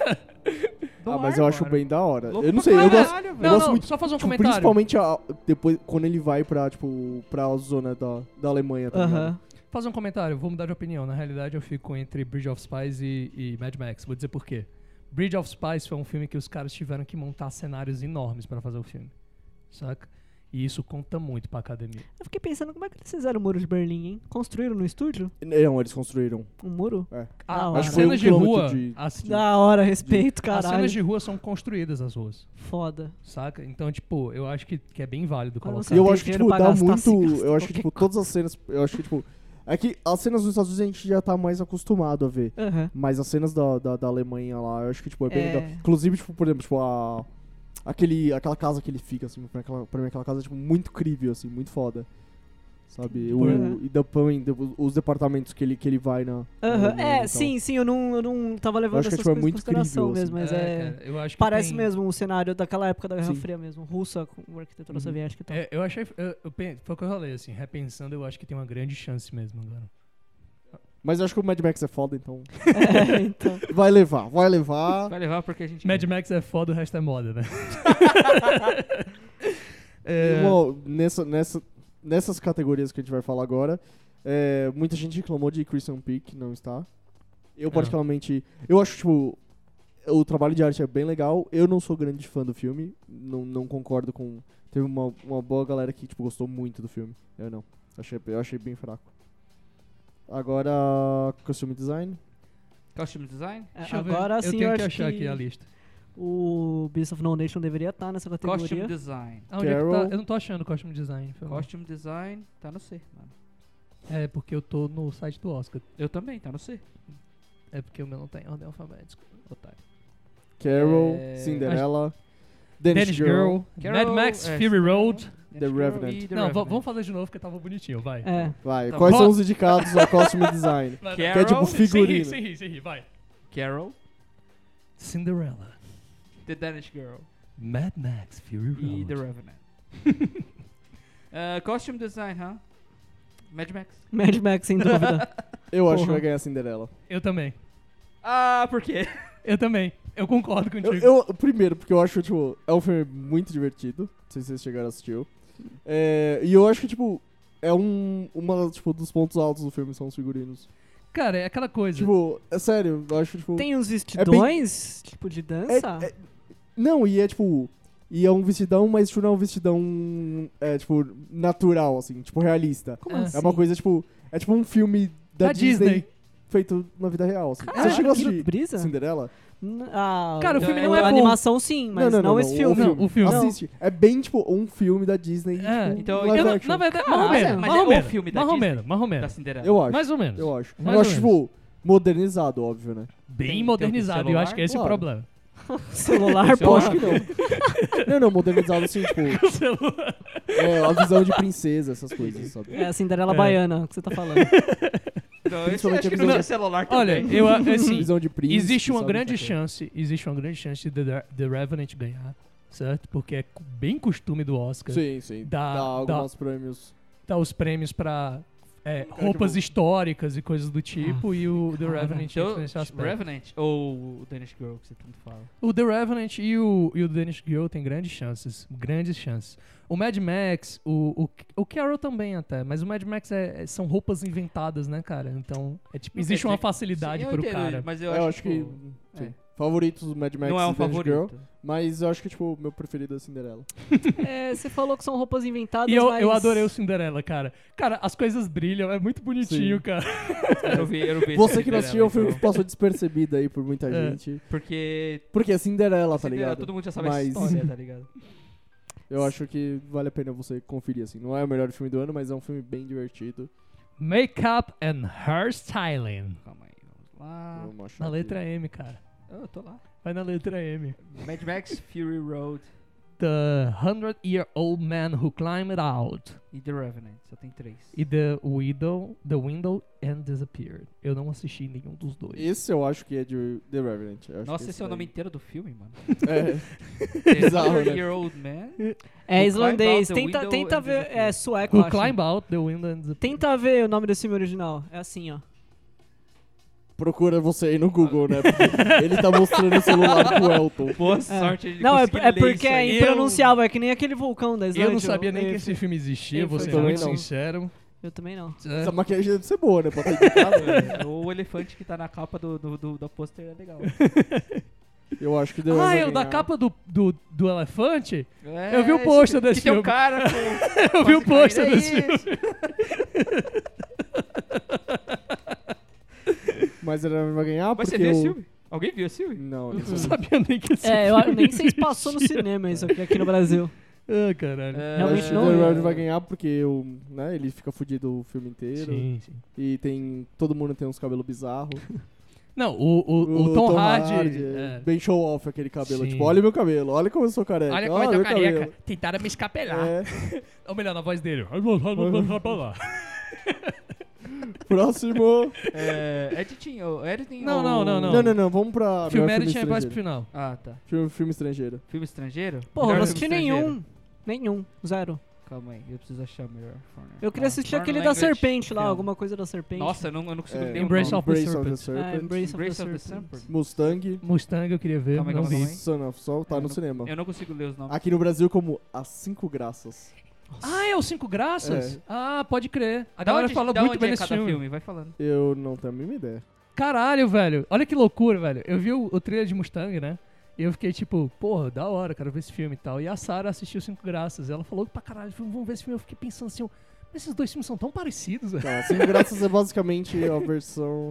[SPEAKER 3] Ah, mas eu acho bem da hora.
[SPEAKER 2] Louco
[SPEAKER 3] Eu não
[SPEAKER 2] pra
[SPEAKER 3] sei, eu gosto...
[SPEAKER 2] caralho, velho.
[SPEAKER 1] Não,
[SPEAKER 3] gosto
[SPEAKER 1] não,
[SPEAKER 3] muito,
[SPEAKER 1] só fazer um
[SPEAKER 3] Tipo,
[SPEAKER 1] comentário.
[SPEAKER 3] principalmente a- depois, quando ele vai pra, tipo, pra zona da, da Alemanha, tá ligado?
[SPEAKER 4] Aham.
[SPEAKER 1] Fazer um comentário, vou mudar de opinião. Na realidade, eu fico entre Bridge of Spies e, e Mad Max. Vou dizer por quê. Bridge of Spies foi um filme que os caras tiveram que montar cenários enormes pra fazer o filme. Saca? E isso conta muito pra academia.
[SPEAKER 4] Eu fiquei pensando, como é que eles fizeram o muro de Berlim, hein? Construíram no estúdio?
[SPEAKER 3] Não, eles construíram.
[SPEAKER 4] Um muro?
[SPEAKER 3] É.
[SPEAKER 1] A-
[SPEAKER 4] hora.
[SPEAKER 1] as
[SPEAKER 3] Acho que foi um
[SPEAKER 1] cenas de
[SPEAKER 3] quilômetro
[SPEAKER 1] rua.
[SPEAKER 3] de-
[SPEAKER 1] As,
[SPEAKER 4] Da hora, respeito,
[SPEAKER 1] as
[SPEAKER 4] caralho.
[SPEAKER 1] cenas de rua são construídas, as ruas.
[SPEAKER 4] Foda.
[SPEAKER 1] Saca? Então, tipo, eu acho que, que é bem válido
[SPEAKER 4] Quando
[SPEAKER 1] colocar.
[SPEAKER 4] você
[SPEAKER 3] E eu
[SPEAKER 4] tem
[SPEAKER 3] acho que,
[SPEAKER 4] dinheiro
[SPEAKER 3] tipo,
[SPEAKER 4] pra
[SPEAKER 3] dá
[SPEAKER 4] gastar,
[SPEAKER 3] muito...
[SPEAKER 4] se gasta
[SPEAKER 3] Eu acho que,
[SPEAKER 4] qualquer
[SPEAKER 3] tipo, todas as cenas... Eu acho que, tipo... É que as cenas dos Estados Unidos a gente já tá mais acostumado a ver.
[SPEAKER 4] Aham.
[SPEAKER 3] Mas as cenas da, da, da Alemanha lá, eu acho que, tipo, é bem
[SPEAKER 4] É.
[SPEAKER 3] legal. Inclusive, tipo, por exemplo, tipo, a... Aquele, aquela casa que ele fica, assim, pra, aquela, pra mim aquela casa é, tipo, muito crível, assim, muito foda. Sabe? O,
[SPEAKER 4] Uhum.
[SPEAKER 3] E também os departamentos que ele, que ele vai na...
[SPEAKER 4] Aham.
[SPEAKER 3] na-
[SPEAKER 4] É,
[SPEAKER 3] então.
[SPEAKER 4] sim, sim, eu não, eu não tava levando
[SPEAKER 3] acho que,
[SPEAKER 4] essas
[SPEAKER 3] tipo, é
[SPEAKER 4] coisas em
[SPEAKER 3] muito
[SPEAKER 4] consideração
[SPEAKER 3] crível,
[SPEAKER 4] mesmo, mas
[SPEAKER 1] É,
[SPEAKER 4] é...
[SPEAKER 1] cara, eu acho que
[SPEAKER 4] Parece
[SPEAKER 1] tem-
[SPEAKER 4] mesmo um cenário daquela época da Guerra
[SPEAKER 3] Sim.
[SPEAKER 4] Fria mesmo. Russa com arquitetura
[SPEAKER 3] Uhum.
[SPEAKER 4] soviética e tal.
[SPEAKER 1] É, eu achei. Eu, eu pen- foi o que eu falei, assim, repensando, eu acho que tem uma grande chance mesmo agora.
[SPEAKER 3] Mas eu acho que o Mad Max é foda, então...
[SPEAKER 4] É, então.
[SPEAKER 3] Vai levar, vai levar...
[SPEAKER 2] Vai levar porque a gente...
[SPEAKER 1] Mad Max é foda, o resto é moda, né? É,
[SPEAKER 3] Bom, nessa, nessa, nessas categorias que a gente vai falar agora, é, muita gente reclamou de Crimson Peak, não está. Eu,
[SPEAKER 1] É.
[SPEAKER 3] particularmente, eu acho, tipo, o trabalho de arte é bem legal. Eu não sou grande fã do filme, não, não concordo com... Teve uma, uma boa galera que, tipo, gostou muito do filme. Eu não, achei, eu achei bem fraco. Agora, costume design.
[SPEAKER 2] Costume design?
[SPEAKER 4] É,
[SPEAKER 1] deixa eu ver.
[SPEAKER 4] agora
[SPEAKER 1] eu
[SPEAKER 4] sim,
[SPEAKER 1] tenho
[SPEAKER 4] eu
[SPEAKER 1] que
[SPEAKER 4] acho
[SPEAKER 1] achar
[SPEAKER 4] que
[SPEAKER 1] aqui a lista.
[SPEAKER 4] o Beast of No Nation deveria estar nessa categoria.
[SPEAKER 2] Costume design.
[SPEAKER 1] Ah, onde é que tá?
[SPEAKER 3] Carol.
[SPEAKER 1] Eu não tô achando costume design. foi mal.
[SPEAKER 2] Costume design tá no C, mano.
[SPEAKER 1] É porque eu tô no site do Oscar.
[SPEAKER 2] Eu também, tá no C.
[SPEAKER 1] É porque o meu não tá em ordem alfabética. Otário.
[SPEAKER 3] Carol,
[SPEAKER 2] É,
[SPEAKER 3] Cinderella, Danish,
[SPEAKER 1] Danish
[SPEAKER 3] Girl.
[SPEAKER 1] Girl, Mad Max,
[SPEAKER 2] é,
[SPEAKER 1] Fury Road.
[SPEAKER 2] The
[SPEAKER 3] Revenant.
[SPEAKER 2] E The
[SPEAKER 1] Não, va-
[SPEAKER 2] Revenant.
[SPEAKER 1] vamos fazer de novo porque tava bonitinho, vai.
[SPEAKER 4] É.
[SPEAKER 3] Vai,
[SPEAKER 2] Tá
[SPEAKER 3] quais
[SPEAKER 1] bom.
[SPEAKER 3] são os indicados ao costume design?
[SPEAKER 1] Vai,
[SPEAKER 3] Que é
[SPEAKER 2] Carol,
[SPEAKER 3] tipo
[SPEAKER 1] Sem rir,
[SPEAKER 3] figurino.
[SPEAKER 1] sem rir, sem rir, vai.
[SPEAKER 2] Carol,
[SPEAKER 1] Cinderella,
[SPEAKER 2] The Danish Girl
[SPEAKER 1] Mad Max, Fury Road.
[SPEAKER 2] e The Revenant. uh, costume design, huh? Mad Max.
[SPEAKER 4] Mad Max, sem dúvida.
[SPEAKER 3] Eu acho que
[SPEAKER 4] Porra.
[SPEAKER 3] vai ganhar Cinderella.
[SPEAKER 1] Eu também.
[SPEAKER 2] Ah, por quê?
[SPEAKER 1] Eu também. Eu concordo
[SPEAKER 3] Eu,
[SPEAKER 1] contigo.
[SPEAKER 3] eu- primeiro, porque eu acho, tipo, é um filme muito divertido. Não sei se vocês chegaram a assistir. É, e eu acho que, tipo, é um uma, tipo, dos pontos altos do filme são os figurinos.
[SPEAKER 1] Cara, é aquela coisa.
[SPEAKER 3] Tipo, é sério, eu acho, tipo...
[SPEAKER 4] Tem uns vestidões, tipo, de dança?
[SPEAKER 3] é- é- não, e é, tipo... E é um vestidão, mas, tipo, não é um vestidão, é, tipo, natural, assim, tipo, realista.
[SPEAKER 4] Como
[SPEAKER 1] é.
[SPEAKER 4] assim?
[SPEAKER 3] É uma coisa, tipo... É tipo um filme da,
[SPEAKER 1] Da Disney.
[SPEAKER 3] feito na vida real, assim.
[SPEAKER 4] Caralho,
[SPEAKER 3] Você chegou a
[SPEAKER 4] que
[SPEAKER 3] assistir
[SPEAKER 4] brisa.
[SPEAKER 3] Cinderela?
[SPEAKER 4] N- Ah,
[SPEAKER 1] Cara, o filme não
[SPEAKER 4] a
[SPEAKER 1] é bom.
[SPEAKER 4] animação sim, mas não, esse filme.
[SPEAKER 1] Não, o filme.
[SPEAKER 3] Assiste. É bem, tipo, um filme da Disney,
[SPEAKER 1] É,
[SPEAKER 3] tipo,
[SPEAKER 2] então-
[SPEAKER 3] live
[SPEAKER 1] Eu não-
[SPEAKER 3] action.
[SPEAKER 1] na verdade,
[SPEAKER 4] Caralho,
[SPEAKER 1] mais ou menos.
[SPEAKER 2] mas
[SPEAKER 1] mais
[SPEAKER 2] é
[SPEAKER 1] ou
[SPEAKER 2] o
[SPEAKER 1] menos,
[SPEAKER 2] filme da
[SPEAKER 1] mais ou
[SPEAKER 2] Disney?
[SPEAKER 1] menos, mais ou
[SPEAKER 2] Da
[SPEAKER 1] menos.
[SPEAKER 2] Cinderela.
[SPEAKER 3] Eu acho.
[SPEAKER 1] Mais ou menos.
[SPEAKER 3] Eu acho.
[SPEAKER 1] Mais
[SPEAKER 3] eu
[SPEAKER 1] ou
[SPEAKER 3] acho,
[SPEAKER 1] menos.
[SPEAKER 3] tipo, modernizado, óbvio, né?
[SPEAKER 1] Bem
[SPEAKER 2] Tem-
[SPEAKER 1] modernizado.
[SPEAKER 2] tem
[SPEAKER 1] E eu
[SPEAKER 2] o
[SPEAKER 1] acho que esse é o
[SPEAKER 3] celular?
[SPEAKER 1] problema.
[SPEAKER 4] Celular,
[SPEAKER 2] Eu
[SPEAKER 3] Eu
[SPEAKER 4] porra.
[SPEAKER 3] acho que não. não, não, modernizado assim, tipo,
[SPEAKER 1] O celular.
[SPEAKER 3] é, a visão de princesa, essas coisas, sabe?
[SPEAKER 4] É a Cinderela
[SPEAKER 1] É.
[SPEAKER 4] baiana que você tá falando.
[SPEAKER 2] Não, esse
[SPEAKER 3] Principalmente
[SPEAKER 2] acho que
[SPEAKER 3] a
[SPEAKER 2] não
[SPEAKER 3] visão-
[SPEAKER 2] tinha celular
[SPEAKER 1] Olha,
[SPEAKER 2] também.
[SPEAKER 1] eu assim,
[SPEAKER 3] Visão de príncipe,
[SPEAKER 1] existe uma
[SPEAKER 3] sabe?
[SPEAKER 1] grande
[SPEAKER 3] Essa coisa.
[SPEAKER 1] chance, existe uma grande chance de The, The Revenant ganhar, certo? Porque é cu- bem costume do Oscar
[SPEAKER 3] Sim, sim.
[SPEAKER 1] Dá-
[SPEAKER 3] Dá,
[SPEAKER 1] dá-
[SPEAKER 3] alguns prêmios.
[SPEAKER 1] dar os prêmios pra é,
[SPEAKER 3] Cara,
[SPEAKER 1] roupas
[SPEAKER 3] tipo-
[SPEAKER 1] históricas e coisas do tipo, e o The
[SPEAKER 4] cara.
[SPEAKER 1] Revenant
[SPEAKER 2] Então,
[SPEAKER 1] entra nesse aspecto.
[SPEAKER 2] Revenant ou o Danish Girl, que você tanto fala.
[SPEAKER 1] O The Revenant e o, e o Danish Girl tem grandes chances, grandes chances. O Mad Max, o, o, o Carol também até, mas o Mad Max é, é- são roupas inventadas, né, cara? Então, é tipo,
[SPEAKER 2] Não
[SPEAKER 1] existe
[SPEAKER 2] quer
[SPEAKER 1] uma
[SPEAKER 2] dizer-
[SPEAKER 1] facilidade
[SPEAKER 2] Sim, eu
[SPEAKER 1] pro
[SPEAKER 2] entendo,
[SPEAKER 1] cara.
[SPEAKER 2] Mas eu,
[SPEAKER 3] Eu
[SPEAKER 2] acho,
[SPEAKER 3] acho que.
[SPEAKER 2] tipo,
[SPEAKER 3] sim.
[SPEAKER 2] é.
[SPEAKER 3] Favoritos Mad Max
[SPEAKER 2] Não é um
[SPEAKER 3] e Danish
[SPEAKER 2] favorito.
[SPEAKER 3] Girl, mas eu acho que, tipo, o meu preferido é Cinderela.
[SPEAKER 4] É, você falou que são roupas inventadas,
[SPEAKER 1] E eu,
[SPEAKER 4] mas...
[SPEAKER 1] eu adorei o Cinderela, cara. Cara, as coisas brilham, é muito bonitinho,
[SPEAKER 3] Sim.
[SPEAKER 1] cara.
[SPEAKER 2] Eu não vi, eu não vi
[SPEAKER 3] Você
[SPEAKER 2] esse
[SPEAKER 3] que não
[SPEAKER 2] Cinderela,
[SPEAKER 3] assistiu, o filme
[SPEAKER 2] então.
[SPEAKER 3] que passou despercebido aí por muita
[SPEAKER 1] É.
[SPEAKER 3] gente.
[SPEAKER 2] Porque
[SPEAKER 3] Porque é Cinderela, tá
[SPEAKER 2] Cinderela,
[SPEAKER 3] ligado?
[SPEAKER 2] todo mundo já sabe
[SPEAKER 3] Mas-
[SPEAKER 2] essa história, tá ligado?
[SPEAKER 3] Eu acho que vale a pena você conferir, assim. Não é o melhor filme do ano, mas é um filme bem divertido.
[SPEAKER 1] Makeup and hairstyling.
[SPEAKER 2] Calma aí, vamos lá.
[SPEAKER 3] Vamos achar
[SPEAKER 1] Na
[SPEAKER 3] aqui.
[SPEAKER 1] letra M, cara.
[SPEAKER 2] Eu tô lá.
[SPEAKER 1] Vai na letra M.
[SPEAKER 2] Mad Max Fury Road
[SPEAKER 1] The Hundred-Year-Old Man Who Climbed Out.
[SPEAKER 2] e The Revenant, só tem três.
[SPEAKER 1] E The Widow, The Window and Disappeared. Eu não assisti nenhum dos dois.
[SPEAKER 3] Esse eu acho que é de The Revenant. Eu acho
[SPEAKER 2] Nossa,
[SPEAKER 3] que
[SPEAKER 2] esse é o nome
[SPEAKER 3] daí-
[SPEAKER 2] inteiro do filme, mano.
[SPEAKER 3] É.
[SPEAKER 2] The
[SPEAKER 3] Bizarro, né?
[SPEAKER 2] Hundred Year Old Man.
[SPEAKER 4] É
[SPEAKER 2] O
[SPEAKER 4] islandês.
[SPEAKER 2] Climb Out the
[SPEAKER 4] Tenta,
[SPEAKER 2] Window
[SPEAKER 4] tenta
[SPEAKER 2] and
[SPEAKER 4] ver...
[SPEAKER 2] Disappear.
[SPEAKER 4] É sueco, eu
[SPEAKER 1] Who
[SPEAKER 4] acho.
[SPEAKER 1] Climb Out, The Window and Disappeared.
[SPEAKER 4] Tenta ver o nome desse filme original. É assim, ó.
[SPEAKER 3] Procura você aí no Google, né? Porque ele tá mostrando o celular pro Elton.
[SPEAKER 2] Boa sorte de
[SPEAKER 4] Não, é,
[SPEAKER 2] conseguir
[SPEAKER 4] é
[SPEAKER 2] ler
[SPEAKER 4] porque
[SPEAKER 2] isso
[SPEAKER 4] é
[SPEAKER 2] aí.
[SPEAKER 4] impronunciável. É que nem aquele vulcão da Islândia.
[SPEAKER 1] Eu não sabia nem
[SPEAKER 4] o
[SPEAKER 1] que
[SPEAKER 4] Eiffel.
[SPEAKER 1] esse filme existia,
[SPEAKER 4] Eiffel
[SPEAKER 1] vou ser
[SPEAKER 3] também
[SPEAKER 1] muito
[SPEAKER 3] não.
[SPEAKER 1] sincero.
[SPEAKER 4] Eu também não.
[SPEAKER 1] É.
[SPEAKER 3] Essa maquiagem deve ser boa, né? Pra tá indicado.
[SPEAKER 2] É, o elefante que tá na capa do, do, do, do pôster é legal.
[SPEAKER 3] Eu acho que The
[SPEAKER 1] Ah,
[SPEAKER 3] Revenant
[SPEAKER 1] é o da
[SPEAKER 3] ganhar.
[SPEAKER 1] capa do, do, do elefante?
[SPEAKER 2] É,
[SPEAKER 1] Eu vi o
[SPEAKER 2] esse-
[SPEAKER 1] pôster desse
[SPEAKER 2] que tem um
[SPEAKER 1] filme.
[SPEAKER 2] cara com...
[SPEAKER 1] Eu vi o
[SPEAKER 2] quase
[SPEAKER 1] pôster
[SPEAKER 2] caindo, é
[SPEAKER 1] desse filme.
[SPEAKER 2] isso.
[SPEAKER 3] Mas ele vai ganhar
[SPEAKER 2] Mas
[SPEAKER 3] porque
[SPEAKER 2] você viu esse
[SPEAKER 3] o...
[SPEAKER 2] filme? Alguém viu esse filme?
[SPEAKER 3] Não,
[SPEAKER 1] Eu
[SPEAKER 3] ninguém.
[SPEAKER 1] não sabia nem que esse
[SPEAKER 4] É, eu
[SPEAKER 1] filme
[SPEAKER 4] nem sei se passou no cinema isso aqui, aqui no Brasil.
[SPEAKER 1] Ah, caralho.
[SPEAKER 2] É,
[SPEAKER 3] Eu
[SPEAKER 4] Realmente
[SPEAKER 3] acho que
[SPEAKER 4] não
[SPEAKER 3] The
[SPEAKER 4] vi.
[SPEAKER 3] Revenant vai ganhar porque o, né, ele fica fudido o filme inteiro.
[SPEAKER 1] Sim, sim.
[SPEAKER 3] E tem... Todo mundo tem uns cabelos bizarros.
[SPEAKER 1] Não, o, o, o, Tom, Hardy...
[SPEAKER 3] é
[SPEAKER 1] é.
[SPEAKER 3] bem show off aquele cabelo.
[SPEAKER 1] Sim.
[SPEAKER 3] Tipo, olha meu cabelo, olha como eu sou careca.
[SPEAKER 1] Olha como eu tô
[SPEAKER 3] meu
[SPEAKER 1] careca.
[SPEAKER 3] cabelo.
[SPEAKER 1] Tentaram me escapelar.
[SPEAKER 3] É.
[SPEAKER 1] Ou melhor, na voz dele.
[SPEAKER 3] Próximo.
[SPEAKER 2] É, editing, editing
[SPEAKER 1] Não,
[SPEAKER 2] ou...
[SPEAKER 1] não, não,
[SPEAKER 3] Não, não, não. Vamos pra.
[SPEAKER 1] Filme
[SPEAKER 3] melhor
[SPEAKER 1] era tinha mais pro
[SPEAKER 3] estrangeiro.
[SPEAKER 1] final.
[SPEAKER 2] Ah, tá.
[SPEAKER 3] Filme, filme estrangeiro.
[SPEAKER 2] Filme estrangeiro?
[SPEAKER 4] Porra, eu
[SPEAKER 2] Melhor
[SPEAKER 4] não
[SPEAKER 2] filme
[SPEAKER 4] assisti
[SPEAKER 2] estrangeiro.
[SPEAKER 4] nenhum. Nenhum. Zero.
[SPEAKER 2] Calma aí, eu preciso achar o melhor. Foreign-
[SPEAKER 4] Eu queria
[SPEAKER 2] Ah,
[SPEAKER 4] assistir
[SPEAKER 2] Foreign
[SPEAKER 4] aquele da
[SPEAKER 2] Language
[SPEAKER 4] serpente lá,
[SPEAKER 2] Film.
[SPEAKER 4] alguma coisa da serpente.
[SPEAKER 2] Nossa, eu não, eu não consigo
[SPEAKER 3] É,
[SPEAKER 2] ler o
[SPEAKER 1] Embrace
[SPEAKER 2] nome.
[SPEAKER 1] of the
[SPEAKER 3] Embrace of the
[SPEAKER 1] Serpent.
[SPEAKER 4] Ah,
[SPEAKER 3] Serpent.
[SPEAKER 4] Embrace of the
[SPEAKER 2] Embrace of the
[SPEAKER 4] Serpent.
[SPEAKER 2] Serpent.
[SPEAKER 3] Mustang.
[SPEAKER 1] Mustang eu queria ver,
[SPEAKER 2] Calma aí,
[SPEAKER 1] não
[SPEAKER 2] calma aí,
[SPEAKER 1] vi.
[SPEAKER 2] calma aí.
[SPEAKER 3] Son of Soul. Tá
[SPEAKER 2] Eu
[SPEAKER 3] no
[SPEAKER 2] não-
[SPEAKER 3] cinema.
[SPEAKER 2] Eu não consigo ler os nomes.
[SPEAKER 3] Aqui no Brasil, como As Cinco Graças.
[SPEAKER 1] Ah, é o Cinco Graças?
[SPEAKER 3] É.
[SPEAKER 1] Ah, pode crer. A
[SPEAKER 2] Da
[SPEAKER 1] galera
[SPEAKER 2] onde,
[SPEAKER 1] fala
[SPEAKER 2] da
[SPEAKER 1] muito
[SPEAKER 2] onde
[SPEAKER 1] bem
[SPEAKER 2] é
[SPEAKER 1] desse
[SPEAKER 2] cada
[SPEAKER 1] filme.
[SPEAKER 2] filme? Vai falando.
[SPEAKER 3] Eu não tenho a mínima ideia.
[SPEAKER 1] Caralho, velho. Olha que loucura, velho. Eu vi o, o trailer de Mustang, né? E eu fiquei tipo, porra, da hora, quero ver esse filme e tal. E a Sarah assistiu Cinco Graças. Ela falou pra caralho, vamos ver esse filme. Eu fiquei pensando assim, mas esses dois filmes são tão parecidos, velho.
[SPEAKER 3] Tá, Cinco Graças é basicamente a versão.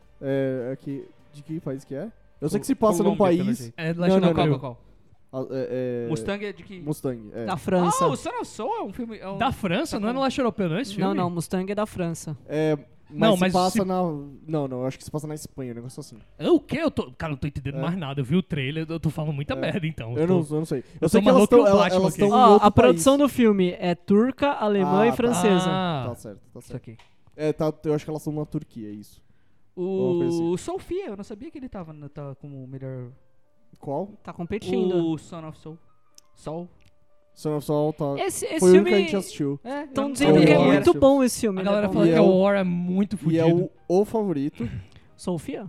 [SPEAKER 3] É, aqui. De que país que é? Eu sei que se passa num
[SPEAKER 2] Colômbia, pelo
[SPEAKER 3] país.
[SPEAKER 2] jeito.
[SPEAKER 1] É
[SPEAKER 3] Não,
[SPEAKER 1] Latino
[SPEAKER 3] não,
[SPEAKER 2] Qual,
[SPEAKER 1] America.
[SPEAKER 2] qual, qual?
[SPEAKER 3] Ah, é, é,
[SPEAKER 2] Mustang é de que...
[SPEAKER 3] Mustang, é.
[SPEAKER 4] Da França.
[SPEAKER 2] Ah, o Son of Soul é um filme... É um...
[SPEAKER 1] Da França?
[SPEAKER 2] Tá
[SPEAKER 1] Não é no
[SPEAKER 2] com-
[SPEAKER 1] leste europeu, não é esse filme?
[SPEAKER 4] Não, não, Mustang é da França.
[SPEAKER 3] É, mas
[SPEAKER 1] Não,
[SPEAKER 3] se
[SPEAKER 1] mas
[SPEAKER 3] passa
[SPEAKER 1] se-
[SPEAKER 3] na. Não, não, eu acho que se passa na Espanha, um negócio assim.
[SPEAKER 1] É o quê? Eu tô... Cara, eu não tô entendendo
[SPEAKER 3] É.
[SPEAKER 1] mais nada. Eu vi o trailer, eu tô falando muita
[SPEAKER 3] É.
[SPEAKER 1] merda, então.
[SPEAKER 3] Eu
[SPEAKER 1] tô-
[SPEAKER 3] não, eu não sei. Eu,
[SPEAKER 1] eu
[SPEAKER 3] sei
[SPEAKER 1] sou
[SPEAKER 3] que elas
[SPEAKER 1] maluco que
[SPEAKER 3] estão
[SPEAKER 1] o
[SPEAKER 3] elas,
[SPEAKER 1] Batman
[SPEAKER 3] elas
[SPEAKER 1] aqui.
[SPEAKER 3] estão em
[SPEAKER 4] Ó,
[SPEAKER 3] outro
[SPEAKER 4] a produção
[SPEAKER 3] país.
[SPEAKER 4] do filme é turca, alemã
[SPEAKER 3] Ah,
[SPEAKER 4] e
[SPEAKER 3] tá.
[SPEAKER 4] francesa.
[SPEAKER 1] Ah,
[SPEAKER 3] Tá certo, tá
[SPEAKER 2] Isso
[SPEAKER 3] certo.
[SPEAKER 2] aqui.
[SPEAKER 3] É, tá, eu acho que elas estão na Turquia, é isso. Alguma coisa assim.
[SPEAKER 2] O Sofia, eu não sabia que ele tava, no- tava como o melhor...
[SPEAKER 3] Qual?
[SPEAKER 4] Tá competindo.
[SPEAKER 2] O Son of Soul. Soul.
[SPEAKER 3] Son of Soul tá.
[SPEAKER 4] Esse, esse
[SPEAKER 3] Foi o único
[SPEAKER 4] filme...
[SPEAKER 3] que a gente assistiu.
[SPEAKER 2] É,
[SPEAKER 4] Estão
[SPEAKER 2] eu não
[SPEAKER 4] dizendo
[SPEAKER 3] sabia
[SPEAKER 4] que é
[SPEAKER 3] que era.
[SPEAKER 4] muito bom esse filme.
[SPEAKER 1] a
[SPEAKER 4] né,
[SPEAKER 1] galera
[SPEAKER 4] bom.
[SPEAKER 1] fala
[SPEAKER 3] E
[SPEAKER 1] que
[SPEAKER 3] é
[SPEAKER 1] o
[SPEAKER 3] o-
[SPEAKER 1] War é muito
[SPEAKER 3] E
[SPEAKER 1] fudido.
[SPEAKER 3] é o, o favorito.
[SPEAKER 4] Sofia?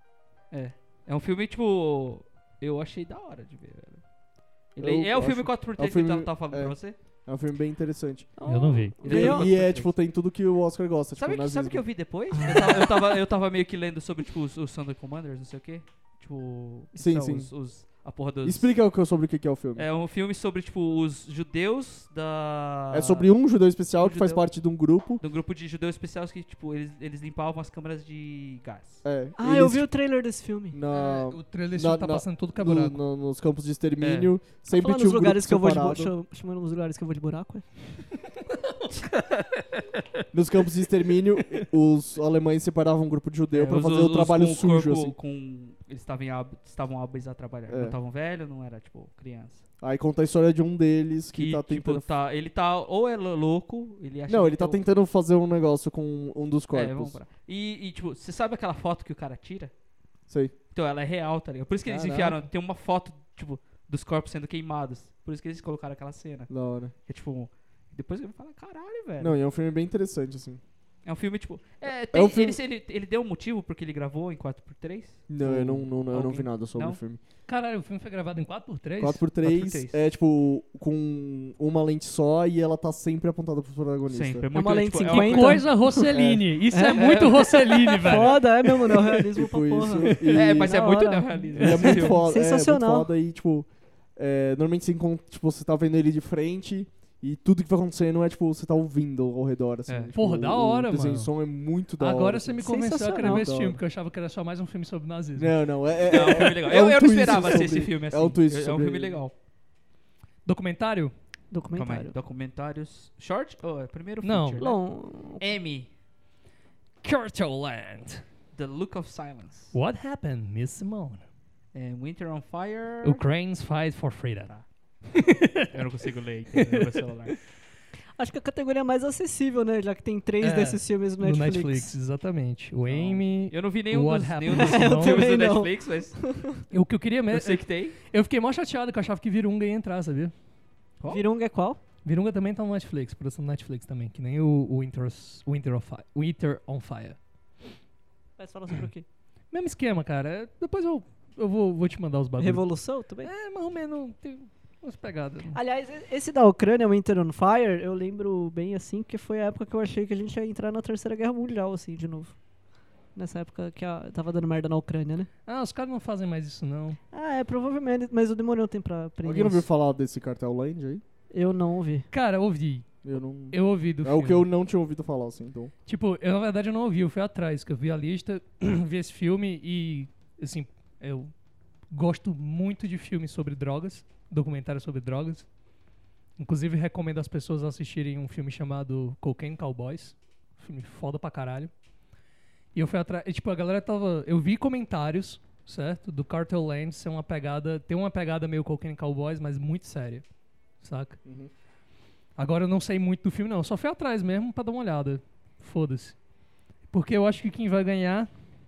[SPEAKER 2] É um filme, tipo... Eu achei da hora de ver, velho. Ele
[SPEAKER 3] Eu
[SPEAKER 2] é o filme
[SPEAKER 3] acho-
[SPEAKER 2] quatro por
[SPEAKER 3] é o
[SPEAKER 2] três que eu
[SPEAKER 3] filme-
[SPEAKER 2] tava, tava falando
[SPEAKER 3] é.
[SPEAKER 2] pra você?
[SPEAKER 3] É um filme bem interessante.
[SPEAKER 1] Eu não vi.
[SPEAKER 2] Ele é
[SPEAKER 4] Ganhou-
[SPEAKER 2] do
[SPEAKER 3] E é,
[SPEAKER 2] quatro por
[SPEAKER 3] tipo, tem tudo que o Oscar gosta.
[SPEAKER 2] Sabe,
[SPEAKER 3] tipo,
[SPEAKER 2] que, sabe o que eu
[SPEAKER 3] nazismo.
[SPEAKER 2] vi depois? Eu tava, eu, tava, eu tava meio que lendo sobre, tipo, os, os Thunder Commanders, não sei o quê. Tipo...
[SPEAKER 3] Sim,
[SPEAKER 2] são
[SPEAKER 3] sim.
[SPEAKER 2] Os, os- a porra dos...
[SPEAKER 3] Explica o que- sobre o que que é o filme.
[SPEAKER 2] É um filme sobre, tipo, os judeus da...
[SPEAKER 3] É sobre um judeu especial
[SPEAKER 2] um
[SPEAKER 3] que faz
[SPEAKER 2] judeu.
[SPEAKER 3] parte de um grupo.
[SPEAKER 2] De um grupo de judeus especiais que, tipo, eles, eles limpavam as câmeras de gás.
[SPEAKER 3] É,
[SPEAKER 4] Ah,
[SPEAKER 3] eles,
[SPEAKER 4] eu vi o trailer desse filme.
[SPEAKER 3] Na,
[SPEAKER 1] É, o trailer
[SPEAKER 3] na-
[SPEAKER 1] tá
[SPEAKER 3] na-
[SPEAKER 1] passando tudo
[SPEAKER 3] no-
[SPEAKER 1] caburaco.
[SPEAKER 3] no- nos campos de extermínio. Sempre
[SPEAKER 4] Falando
[SPEAKER 3] tinha
[SPEAKER 4] nos
[SPEAKER 3] um
[SPEAKER 4] lugares
[SPEAKER 3] grupo
[SPEAKER 4] que eu vou de bu-
[SPEAKER 3] separado.
[SPEAKER 4] cham- chamando os lugares que eu vou de buraco, é?
[SPEAKER 3] Nos campos de extermínio, os alemães separavam um grupo de judeu
[SPEAKER 2] É,
[SPEAKER 3] pra
[SPEAKER 2] os-
[SPEAKER 3] fazer
[SPEAKER 2] os-
[SPEAKER 3] o trabalho
[SPEAKER 2] com
[SPEAKER 3] sujo,
[SPEAKER 2] corpo-
[SPEAKER 3] assim.
[SPEAKER 2] Com, eles estavam hab- estavam hábeis a trabalhar.
[SPEAKER 3] É.
[SPEAKER 2] Não estavam velhos, não era, tipo, criança.
[SPEAKER 3] Aí conta a história de um deles que,
[SPEAKER 2] Que,
[SPEAKER 3] tá
[SPEAKER 2] tipo,
[SPEAKER 3] tentando...
[SPEAKER 2] tá, ele tá... Ou é louco, ele acha
[SPEAKER 3] Não,
[SPEAKER 2] que
[SPEAKER 3] ele tá
[SPEAKER 2] o-
[SPEAKER 3] tentando fazer um negócio com um dos
[SPEAKER 2] É,
[SPEAKER 3] corpos.
[SPEAKER 2] vamos parar. E, e, tipo, você sabe aquela foto que o cara tira?
[SPEAKER 3] Sei.
[SPEAKER 2] Então, ela é real, tá ligado? Por isso que eles
[SPEAKER 3] Caraca.
[SPEAKER 2] enfiaram... Tem uma foto, tipo, dos corpos sendo queimados. Por isso que eles colocaram aquela cena.
[SPEAKER 3] Da hora.
[SPEAKER 2] Que é, tipo... Depois eu falo, caralho, velho.
[SPEAKER 3] Não, e é um filme bem interessante, assim.
[SPEAKER 2] É um filme, tipo... É, tem,
[SPEAKER 3] um filme-
[SPEAKER 2] ele, ele, ele deu um motivo porque ele gravou em quatro por três?
[SPEAKER 3] Não, eu não, não, eu não
[SPEAKER 2] Alguém?
[SPEAKER 3] vi nada sobre
[SPEAKER 2] Não?
[SPEAKER 3] o filme.
[SPEAKER 1] Caralho, o filme foi gravado em quatro por três?
[SPEAKER 3] quatro por três
[SPEAKER 2] quatro por três.
[SPEAKER 3] é tipo com uma lente só e ela tá sempre apontada pro protagonista.
[SPEAKER 2] Sempre. É,
[SPEAKER 4] uma
[SPEAKER 2] muito,
[SPEAKER 4] lente
[SPEAKER 2] tipo, é
[SPEAKER 4] cinquenta.
[SPEAKER 2] uma
[SPEAKER 1] Coisa Rossellini. Isso é, muito Rossellini, velho.
[SPEAKER 4] Foda, é mesmo, neorrealismo pra
[SPEAKER 3] Tipo
[SPEAKER 4] porra.
[SPEAKER 3] isso. E,
[SPEAKER 2] É, mas é
[SPEAKER 4] Da
[SPEAKER 2] muito
[SPEAKER 4] hora.
[SPEAKER 2] neorrealismo.
[SPEAKER 3] e é
[SPEAKER 2] esse
[SPEAKER 3] muito
[SPEAKER 2] filme.
[SPEAKER 3] foda.
[SPEAKER 4] Sensacional.
[SPEAKER 3] É muito foda e, tipo, é, normalmente você, encontra, tipo, você tá vendo ele de frente e tudo que vai acontecendo é, tipo, você tá ouvindo ao redor, assim.
[SPEAKER 2] É.
[SPEAKER 3] Tipo,
[SPEAKER 1] Porra, da hora,
[SPEAKER 3] o desenho
[SPEAKER 1] mano.
[SPEAKER 3] de som é muito da hora.
[SPEAKER 1] Agora
[SPEAKER 3] assim.
[SPEAKER 1] você me convenceu a querer ver esse
[SPEAKER 3] Sensacional.
[SPEAKER 1] filme, porque eu achava que era só mais um filme sobre nazismo.
[SPEAKER 3] Não, não, é, é,
[SPEAKER 2] É um filme legal.
[SPEAKER 3] é
[SPEAKER 2] eu
[SPEAKER 3] um
[SPEAKER 2] eu não
[SPEAKER 3] twist
[SPEAKER 2] esperava ser
[SPEAKER 3] sobre-
[SPEAKER 2] esse filme assim.
[SPEAKER 3] é um twist
[SPEAKER 2] É um
[SPEAKER 3] sobre-
[SPEAKER 2] filme legal.
[SPEAKER 1] Documentário?
[SPEAKER 2] Calma aí.
[SPEAKER 4] Documentário.
[SPEAKER 2] Documentários. Short? Oh, é primeiro
[SPEAKER 1] Não.
[SPEAKER 2] feature, né?
[SPEAKER 4] Long...
[SPEAKER 2] M.
[SPEAKER 1] Curtoland.
[SPEAKER 2] The Look of Silence.
[SPEAKER 1] What happened, Miss Simone?
[SPEAKER 2] É, Winter on Fire.
[SPEAKER 1] Ukraine's fight for freedom.
[SPEAKER 2] Eu não consigo ler aqui no meu celular.
[SPEAKER 4] Acho que a categoria mais acessível, né? Já que tem três
[SPEAKER 1] É,
[SPEAKER 4] desses filmes no
[SPEAKER 1] No
[SPEAKER 4] Netflix.
[SPEAKER 1] Netflix, exatamente. O Amy.
[SPEAKER 2] Eu não vi nenhum
[SPEAKER 1] What
[SPEAKER 2] dos,
[SPEAKER 1] happened?
[SPEAKER 2] nenhum dos
[SPEAKER 1] Eu
[SPEAKER 2] filmes do
[SPEAKER 4] também não.
[SPEAKER 2] Netflix, mas
[SPEAKER 1] O que eu queria
[SPEAKER 2] eu
[SPEAKER 1] mesmo.
[SPEAKER 2] sei que tem.
[SPEAKER 1] Eu fiquei mó chateado que eu achava que Virunga ia entrar, sabia?
[SPEAKER 2] Qual?
[SPEAKER 4] Virunga é qual?
[SPEAKER 1] Virunga também tá no Netflix, produção do Netflix também, que nem o, o Winter, Winter, of Fi- Winter on Fire.
[SPEAKER 4] Mas fala sobre o quê?
[SPEAKER 1] Mesmo esquema, cara. É, Depois eu, eu vou, vou te mandar os bagulhos.
[SPEAKER 4] Revolução também?
[SPEAKER 1] É, mais ou menos. Tem umas pegadas.
[SPEAKER 4] Aliás, esse da Ucrânia, Winter on Fire, eu lembro bem assim, porque foi a época que eu achei que a gente ia entrar na Terceira Guerra Mundial, assim, de novo. Nessa época que a, tava dando merda na Ucrânia, né?
[SPEAKER 1] Ah, os caras não fazem mais isso, não.
[SPEAKER 4] Ah, é, provavelmente, mas eu demorei um tempo pra aprender
[SPEAKER 3] Alguém não ouviu
[SPEAKER 4] isso.
[SPEAKER 3] falar desse Cartel Land aí?
[SPEAKER 4] Eu não ouvi.
[SPEAKER 1] Cara, eu ouvi.
[SPEAKER 3] Eu não...
[SPEAKER 1] Eu ouvi do
[SPEAKER 3] é
[SPEAKER 1] filme.
[SPEAKER 3] o que eu não tinha ouvido falar, assim, então...
[SPEAKER 1] Tipo, eu na verdade eu não ouvi, eu fui atrás, que eu vi a lista, vi esse filme e, assim, eu gosto muito de filmes sobre drogas, documentários sobre drogas. Inclusive, recomendo às pessoas assistirem um filme chamado Cocaine Cowboys. Filme foda pra caralho. E eu fui atrás, e, tipo, a galera tava... Eu vi comentários, certo? Do Cartel Land ser uma pegada... Tem uma pegada meio Cocaine Cowboys, mas muito séria, saca?
[SPEAKER 3] Uhum.
[SPEAKER 1] Agora eu não sei muito do filme, não. Eu só fui atrás mesmo pra dar uma olhada. Foda-se. Porque eu acho que quem vai ganhar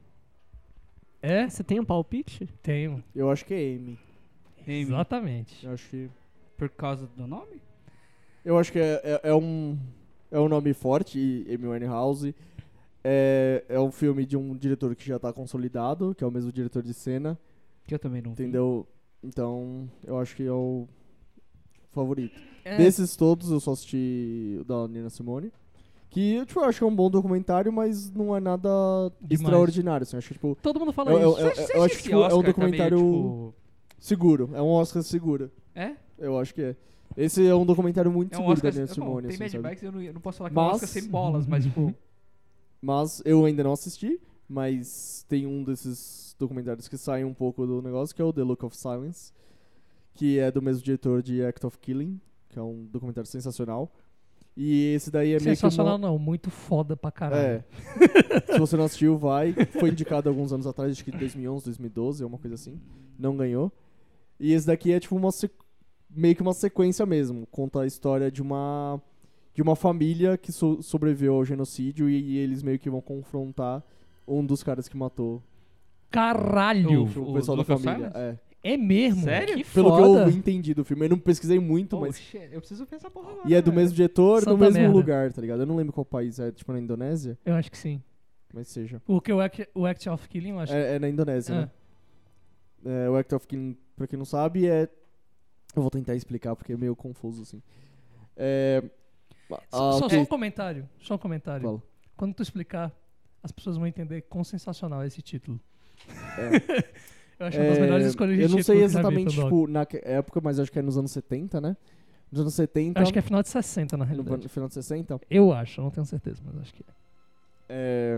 [SPEAKER 1] é...
[SPEAKER 4] Você tem um palpite?
[SPEAKER 1] Tenho.
[SPEAKER 3] Eu acho que é Amy.
[SPEAKER 2] Amy.
[SPEAKER 1] Exatamente.
[SPEAKER 3] Eu acho que...
[SPEAKER 2] Por causa do nome?
[SPEAKER 3] Eu acho que é, é, é um... É um nome forte, Amy Winehouse. É, é um filme de um diretor que já tá consolidado, que é o mesmo diretor de cena.
[SPEAKER 2] Que eu também não vi.
[SPEAKER 3] Entendeu? Então, eu acho que é o favorito.
[SPEAKER 1] É,
[SPEAKER 3] Desses todos, eu só assisti o da Nina Simone. Que, tipo, eu acho que é um bom documentário, mas não é nada
[SPEAKER 1] Demais.
[SPEAKER 3] extraordinário, assim. Eu acho que, tipo,
[SPEAKER 1] todo mundo fala
[SPEAKER 3] eu, eu,
[SPEAKER 1] isso.
[SPEAKER 3] eu,
[SPEAKER 2] Você-
[SPEAKER 3] eu
[SPEAKER 2] você
[SPEAKER 3] acho
[SPEAKER 2] acha
[SPEAKER 3] que
[SPEAKER 2] esse
[SPEAKER 3] tipo, é um
[SPEAKER 2] Oscar tá meio,
[SPEAKER 3] documentário
[SPEAKER 2] tipo,
[SPEAKER 3] seguro. É um Oscar seguro.
[SPEAKER 2] É?
[SPEAKER 3] Eu acho que é. Esse é um documentário muito
[SPEAKER 2] É um
[SPEAKER 3] seguro
[SPEAKER 2] Oscar...
[SPEAKER 3] da Nina
[SPEAKER 2] é bom,
[SPEAKER 3] Simone,
[SPEAKER 2] tem
[SPEAKER 3] assim,
[SPEAKER 2] Mad
[SPEAKER 3] sabe?
[SPEAKER 2] Max, eu não, eu não posso falar que é um
[SPEAKER 3] Mas-
[SPEAKER 2] Oscar sem bolas, mas tipo...
[SPEAKER 3] Mas eu ainda não assisti, mas tem um desses documentários que sai um pouco do negócio, que é o The Look of Silence, que é do mesmo diretor de Act of Killing, que é um documentário sensacional. E esse daí é meio que
[SPEAKER 1] Sensacional
[SPEAKER 3] uma...
[SPEAKER 1] não, muito foda pra caralho.
[SPEAKER 3] É. Se você não assistiu, vai. Foi indicado alguns anos atrás, acho que dois mil e onze, dois mil e doze, uma coisa assim. Não ganhou. E esse daqui é tipo uma sequ... meio que uma sequência mesmo. Conta a história de uma de uma família que so- sobreviveu ao genocídio e, e eles meio que vão confrontar um dos caras que matou
[SPEAKER 1] Caralho!
[SPEAKER 2] O-
[SPEAKER 3] o, pessoal da
[SPEAKER 2] Look of
[SPEAKER 3] família.
[SPEAKER 2] Silence?
[SPEAKER 3] É.
[SPEAKER 1] É mesmo?
[SPEAKER 2] Sério?
[SPEAKER 1] Que
[SPEAKER 3] Pelo
[SPEAKER 1] foda.
[SPEAKER 3] que eu entendi do filme. Eu não pesquisei muito,
[SPEAKER 2] Oh,
[SPEAKER 3] mas...
[SPEAKER 2] shit, eu preciso ver essa porra agora.
[SPEAKER 3] E é do
[SPEAKER 2] velho.
[SPEAKER 3] mesmo diretor,
[SPEAKER 1] Santa
[SPEAKER 3] no mesmo
[SPEAKER 1] merda.
[SPEAKER 3] lugar, tá ligado? Eu não lembro qual país é, tipo na Indonésia,
[SPEAKER 1] Eu acho que sim.
[SPEAKER 3] mas seja.
[SPEAKER 1] Porque o Act, o Act of Killing, eu acho que...
[SPEAKER 3] É, é na Indonésia,
[SPEAKER 1] É.
[SPEAKER 3] né? É, o Act of Killing, pra quem não sabe, é... Eu vou tentar explicar porque é meio confuso, assim. É...
[SPEAKER 1] Só,
[SPEAKER 3] ah,
[SPEAKER 1] só,
[SPEAKER 3] o
[SPEAKER 1] só
[SPEAKER 3] que-
[SPEAKER 1] um comentário. Só um comentário.
[SPEAKER 3] Fala.
[SPEAKER 1] Quando tu explicar, as pessoas vão entender quão sensacional é esse título.
[SPEAKER 3] É.
[SPEAKER 1] Eu acho uma das melhores escolhas de
[SPEAKER 3] Eu não
[SPEAKER 1] título
[SPEAKER 3] sei
[SPEAKER 1] que já vi
[SPEAKER 3] exatamente,
[SPEAKER 1] pelo
[SPEAKER 3] tipo, na que- época, mas acho que é nos anos setenta, né? Nos anos setenta,
[SPEAKER 1] Acho que é final de sessenta, na
[SPEAKER 3] no,
[SPEAKER 1] realidade.
[SPEAKER 3] no final de sessenta,
[SPEAKER 1] Eu acho, eu não tenho certeza, mas acho que é.
[SPEAKER 3] é,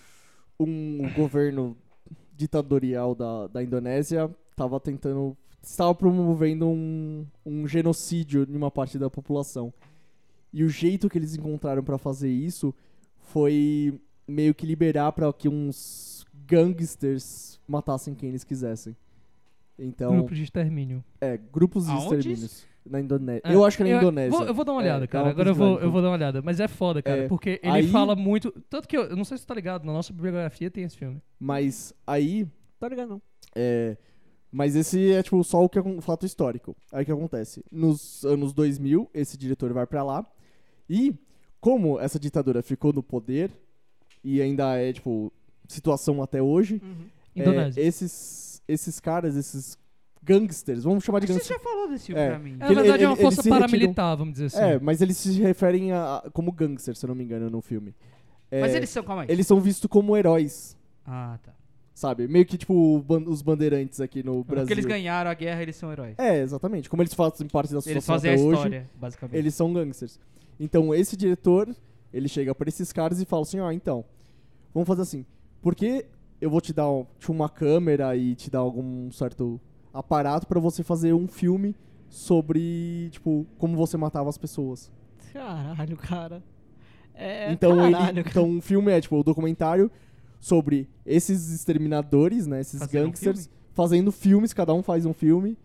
[SPEAKER 3] um governo ditatorial da, da Indonésia estava tentando, estava promovendo um, um genocídio em uma parte da população. E o jeito que eles encontraram para fazer isso foi meio que liberar para que uns gangsters matassem quem eles quisessem. Então,
[SPEAKER 1] Grupo de extermínio.
[SPEAKER 3] é, grupos de
[SPEAKER 2] Aonde
[SPEAKER 3] extermínios. Na Indonésia.
[SPEAKER 1] É,
[SPEAKER 3] eu acho que é na Indonésia.
[SPEAKER 1] Vou, eu vou dar uma olhada,
[SPEAKER 3] É,
[SPEAKER 1] cara.
[SPEAKER 3] é uma
[SPEAKER 1] Agora eu vou,
[SPEAKER 3] pesquisada,
[SPEAKER 1] eu vou dar uma olhada. Mas é foda, cara,
[SPEAKER 3] É,
[SPEAKER 1] porque ele
[SPEAKER 3] aí-
[SPEAKER 1] fala muito... Tanto que eu, eu não sei se você tá ligado, na nossa bibliografia tem esse filme.
[SPEAKER 3] Mas aí,
[SPEAKER 4] Tá ligado, não.
[SPEAKER 3] é, mas esse é tipo só o que é um fato histórico. Aí o que acontece? Nos anos dois mil, esse diretor vai pra lá e como essa ditadura ficou no poder e ainda é, tipo, situação até hoje,
[SPEAKER 4] Uhum.
[SPEAKER 3] é,
[SPEAKER 1] Indonésia.
[SPEAKER 3] esses, esses caras, esses gangsters, vamos chamar de
[SPEAKER 2] Você
[SPEAKER 3] gangsters.
[SPEAKER 2] já falou desse filme
[SPEAKER 3] É.
[SPEAKER 2] pra mim.
[SPEAKER 1] É,
[SPEAKER 3] ele-
[SPEAKER 1] na verdade, é uma
[SPEAKER 3] ele-
[SPEAKER 1] força
[SPEAKER 3] eles se retiram-
[SPEAKER 1] paramilitar, vamos dizer assim.
[SPEAKER 3] É, mas eles se referem a, a- como gangsters, se eu não me engano, no filme. É,
[SPEAKER 2] Mas eles são, calma aí.
[SPEAKER 3] eles são vistos como heróis,
[SPEAKER 2] Ah, tá.
[SPEAKER 3] sabe? Meio que, tipo, ban- os bandeirantes aqui no Brasil.
[SPEAKER 2] Porque eles ganharam a guerra, eles são heróis.
[SPEAKER 3] É, exatamente. Como eles fazem parte da
[SPEAKER 2] Eles
[SPEAKER 3] situação
[SPEAKER 2] fazem a
[SPEAKER 3] até hoje,
[SPEAKER 2] história, basicamente.
[SPEAKER 3] eles são gangsters. Então, esse diretor, ele chega pra esses caras e fala assim, ó, então, vamos fazer assim, por que eu vou te dar um- tipo, uma câmera e te dar algum certo aparato pra você fazer um filme sobre, tipo, como você matava as pessoas?
[SPEAKER 4] Caralho, cara. É,
[SPEAKER 3] então,
[SPEAKER 4] caralho,
[SPEAKER 3] ele,
[SPEAKER 4] cara.
[SPEAKER 3] então, o filme é, tipo, o documentário sobre esses exterminadores, né, esses
[SPEAKER 2] Fazendo um
[SPEAKER 3] gangsters,
[SPEAKER 2] filme?
[SPEAKER 3] fazendo filmes, cada um faz um filme,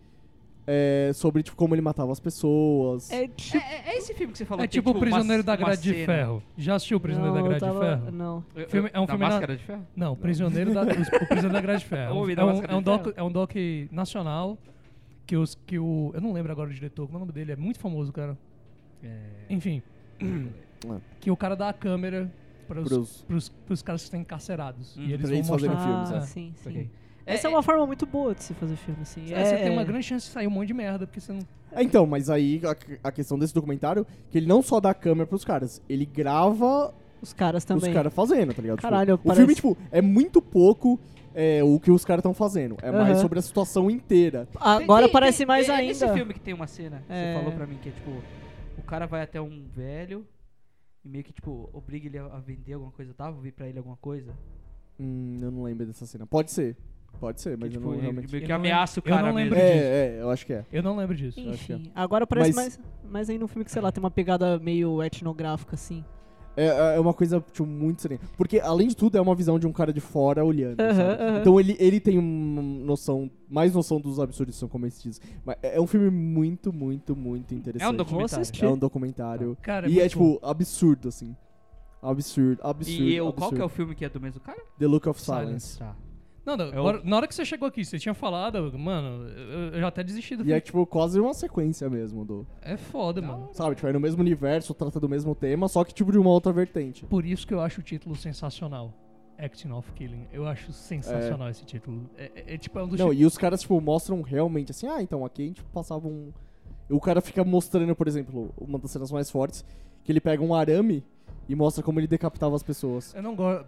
[SPEAKER 3] é, sobre, tipo, como ele matava as pessoas.
[SPEAKER 4] É tipo...
[SPEAKER 2] É, é esse filme que você falou.
[SPEAKER 1] É
[SPEAKER 2] que tem,
[SPEAKER 1] tipo o Prisioneiro
[SPEAKER 2] uma-
[SPEAKER 1] da
[SPEAKER 2] uma
[SPEAKER 1] Grade de
[SPEAKER 2] cena.
[SPEAKER 1] Ferro. Já assistiu o Prisioneiro
[SPEAKER 4] não,
[SPEAKER 1] da Grade
[SPEAKER 4] eu
[SPEAKER 1] de
[SPEAKER 4] tava-
[SPEAKER 1] Ferro?
[SPEAKER 4] Não.
[SPEAKER 2] Eu-
[SPEAKER 1] Filme- é um
[SPEAKER 2] da
[SPEAKER 1] filme na-
[SPEAKER 2] Máscara de Ferro?
[SPEAKER 1] Não, Prisioneiro da, os- o Prisioneiro da Grade de Ferro.
[SPEAKER 2] Ouvi da
[SPEAKER 1] É um,
[SPEAKER 2] Máscara
[SPEAKER 1] é um
[SPEAKER 2] de
[SPEAKER 1] doc,
[SPEAKER 2] Ferro.
[SPEAKER 1] é um doc nacional que os que o eu não lembro agora o diretor, como é o nome dele, é muito famoso, cara.
[SPEAKER 2] É.
[SPEAKER 1] Enfim, que o cara dá a câmera para
[SPEAKER 3] Pros-
[SPEAKER 1] os pros caras que estão encarcerados
[SPEAKER 2] Hum,
[SPEAKER 1] e eles
[SPEAKER 3] pra
[SPEAKER 1] vão
[SPEAKER 3] eles
[SPEAKER 1] mostrar.
[SPEAKER 3] fazerem filmes,
[SPEAKER 4] Ah,
[SPEAKER 3] é.
[SPEAKER 4] sim, sim.
[SPEAKER 2] Ok.
[SPEAKER 4] Essa é, uma forma muito boa de se fazer filme, assim.
[SPEAKER 1] É, você tem uma
[SPEAKER 4] é-
[SPEAKER 1] grande chance de sair um monte de merda, porque você não.
[SPEAKER 3] É, então, mas aí a, a questão desse documentário, que ele não só dá câmera pros caras, ele grava
[SPEAKER 4] Os caras também.
[SPEAKER 3] os caras fazendo, tá ligado?
[SPEAKER 4] Caralho,
[SPEAKER 3] tipo, o
[SPEAKER 4] parece-
[SPEAKER 3] filme, tipo, é muito pouco é, o que os caras estão fazendo. É mais
[SPEAKER 4] Aham.
[SPEAKER 3] sobre a situação inteira.
[SPEAKER 4] Agora
[SPEAKER 2] Tem-
[SPEAKER 4] parece
[SPEAKER 2] tem-
[SPEAKER 4] mais
[SPEAKER 2] é,
[SPEAKER 4] ainda.
[SPEAKER 2] Esse filme que tem uma cena que
[SPEAKER 4] É.
[SPEAKER 2] você falou pra mim, que é tipo, o cara vai até um velho e meio que, tipo, obriga ele a a vender alguma coisa, tá? Vou vir pra ele alguma coisa.
[SPEAKER 3] Hum, eu não lembro dessa cena. Pode ser, pode ser, mas
[SPEAKER 2] que,
[SPEAKER 3] eu
[SPEAKER 2] tipo,
[SPEAKER 3] não
[SPEAKER 2] ele
[SPEAKER 3] realmente...
[SPEAKER 2] meio
[SPEAKER 1] Eu
[SPEAKER 2] que
[SPEAKER 1] não
[SPEAKER 2] ameaça o
[SPEAKER 1] lembro- eu
[SPEAKER 2] cara
[SPEAKER 1] não lembro
[SPEAKER 2] mesmo.
[SPEAKER 1] disso.
[SPEAKER 3] É, é, eu acho que é.
[SPEAKER 1] Eu não lembro disso.
[SPEAKER 3] acho que é.
[SPEAKER 4] Enfim, agora parece
[SPEAKER 3] Mas-
[SPEAKER 4] mais, mais ainda um filme que, sei lá, tem uma pegada meio etnográfica, assim.
[SPEAKER 3] É, é uma coisa, tipo, muito estranha. Porque, além de tudo, é uma visão de um cara de fora olhando,
[SPEAKER 4] Aham,
[SPEAKER 3] sabe?
[SPEAKER 4] aham.
[SPEAKER 3] Então ele, ele tem uma noção, mais noção dos absurdos que são cometidos. Mas é é um filme muito, muito, muito interessante.
[SPEAKER 2] É um documentário.
[SPEAKER 4] assistir.
[SPEAKER 3] É um documentário.
[SPEAKER 1] Cara, é
[SPEAKER 3] e é,
[SPEAKER 1] muito
[SPEAKER 3] tipo, absurdo, assim. Absurdo, absurdo,
[SPEAKER 2] E eu,
[SPEAKER 3] absurdo.
[SPEAKER 2] qual que é o filme que é do mesmo cara?
[SPEAKER 3] The Look of
[SPEAKER 1] Silence.
[SPEAKER 3] Silence.
[SPEAKER 2] Tá.
[SPEAKER 1] Não, não,
[SPEAKER 2] É o-
[SPEAKER 1] agora- na hora que você chegou aqui, você tinha falado, mano, eu, eu já até desisti do
[SPEAKER 3] E
[SPEAKER 1] filme.
[SPEAKER 3] é, tipo, quase uma sequência mesmo do...
[SPEAKER 1] É foda, mano.
[SPEAKER 3] Sabe, tipo, é no mesmo universo, trata do mesmo tema, só que, tipo, de uma outra vertente.
[SPEAKER 1] Por isso que eu acho o título sensacional. Acting of Killing. Eu acho sensacional esse título. É, é- é tipo, é um dos
[SPEAKER 3] Não,
[SPEAKER 1] ti-
[SPEAKER 3] e os caras, tipo, mostram realmente assim, ah, então aqui a gente passava um... O cara fica mostrando, por exemplo, uma das cenas mais fortes, que ele pega um arame e mostra como ele decapitava as pessoas.
[SPEAKER 1] Eu não gosto.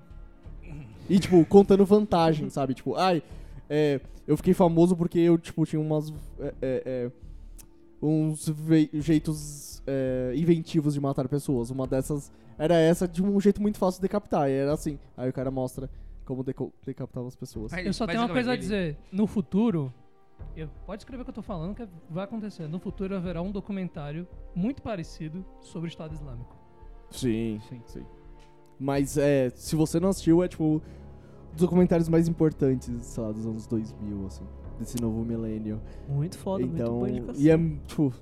[SPEAKER 3] E, tipo, contando vantagem, sabe? Tipo, ai, é, eu fiquei famoso porque eu, tipo, tinha umas... é, é, é, uns ve- jeitos é, inventivos de matar pessoas. Uma dessas era essa, de um jeito muito fácil de decapitar. E era assim, aí o cara mostra como deco- decapitava as pessoas.
[SPEAKER 2] Mas-
[SPEAKER 1] Eu só
[SPEAKER 2] mas
[SPEAKER 1] tenho uma
[SPEAKER 2] calma aí,
[SPEAKER 1] coisa a
[SPEAKER 2] ele-
[SPEAKER 1] dizer. No futuro, eu- pode escrever o que eu tô falando, que vai acontecer. No futuro haverá um documentário muito parecido sobre o Estado Islâmico.
[SPEAKER 3] Sim,
[SPEAKER 2] Sim.
[SPEAKER 3] sim. Mas, é, se você não assistiu, é, tipo, dos documentários mais importantes, sei lá, dos anos dois mil, assim, desse novo milênio.
[SPEAKER 4] Muito foda,
[SPEAKER 3] Então,
[SPEAKER 4] muito boa indicação.
[SPEAKER 3] e é, tipo,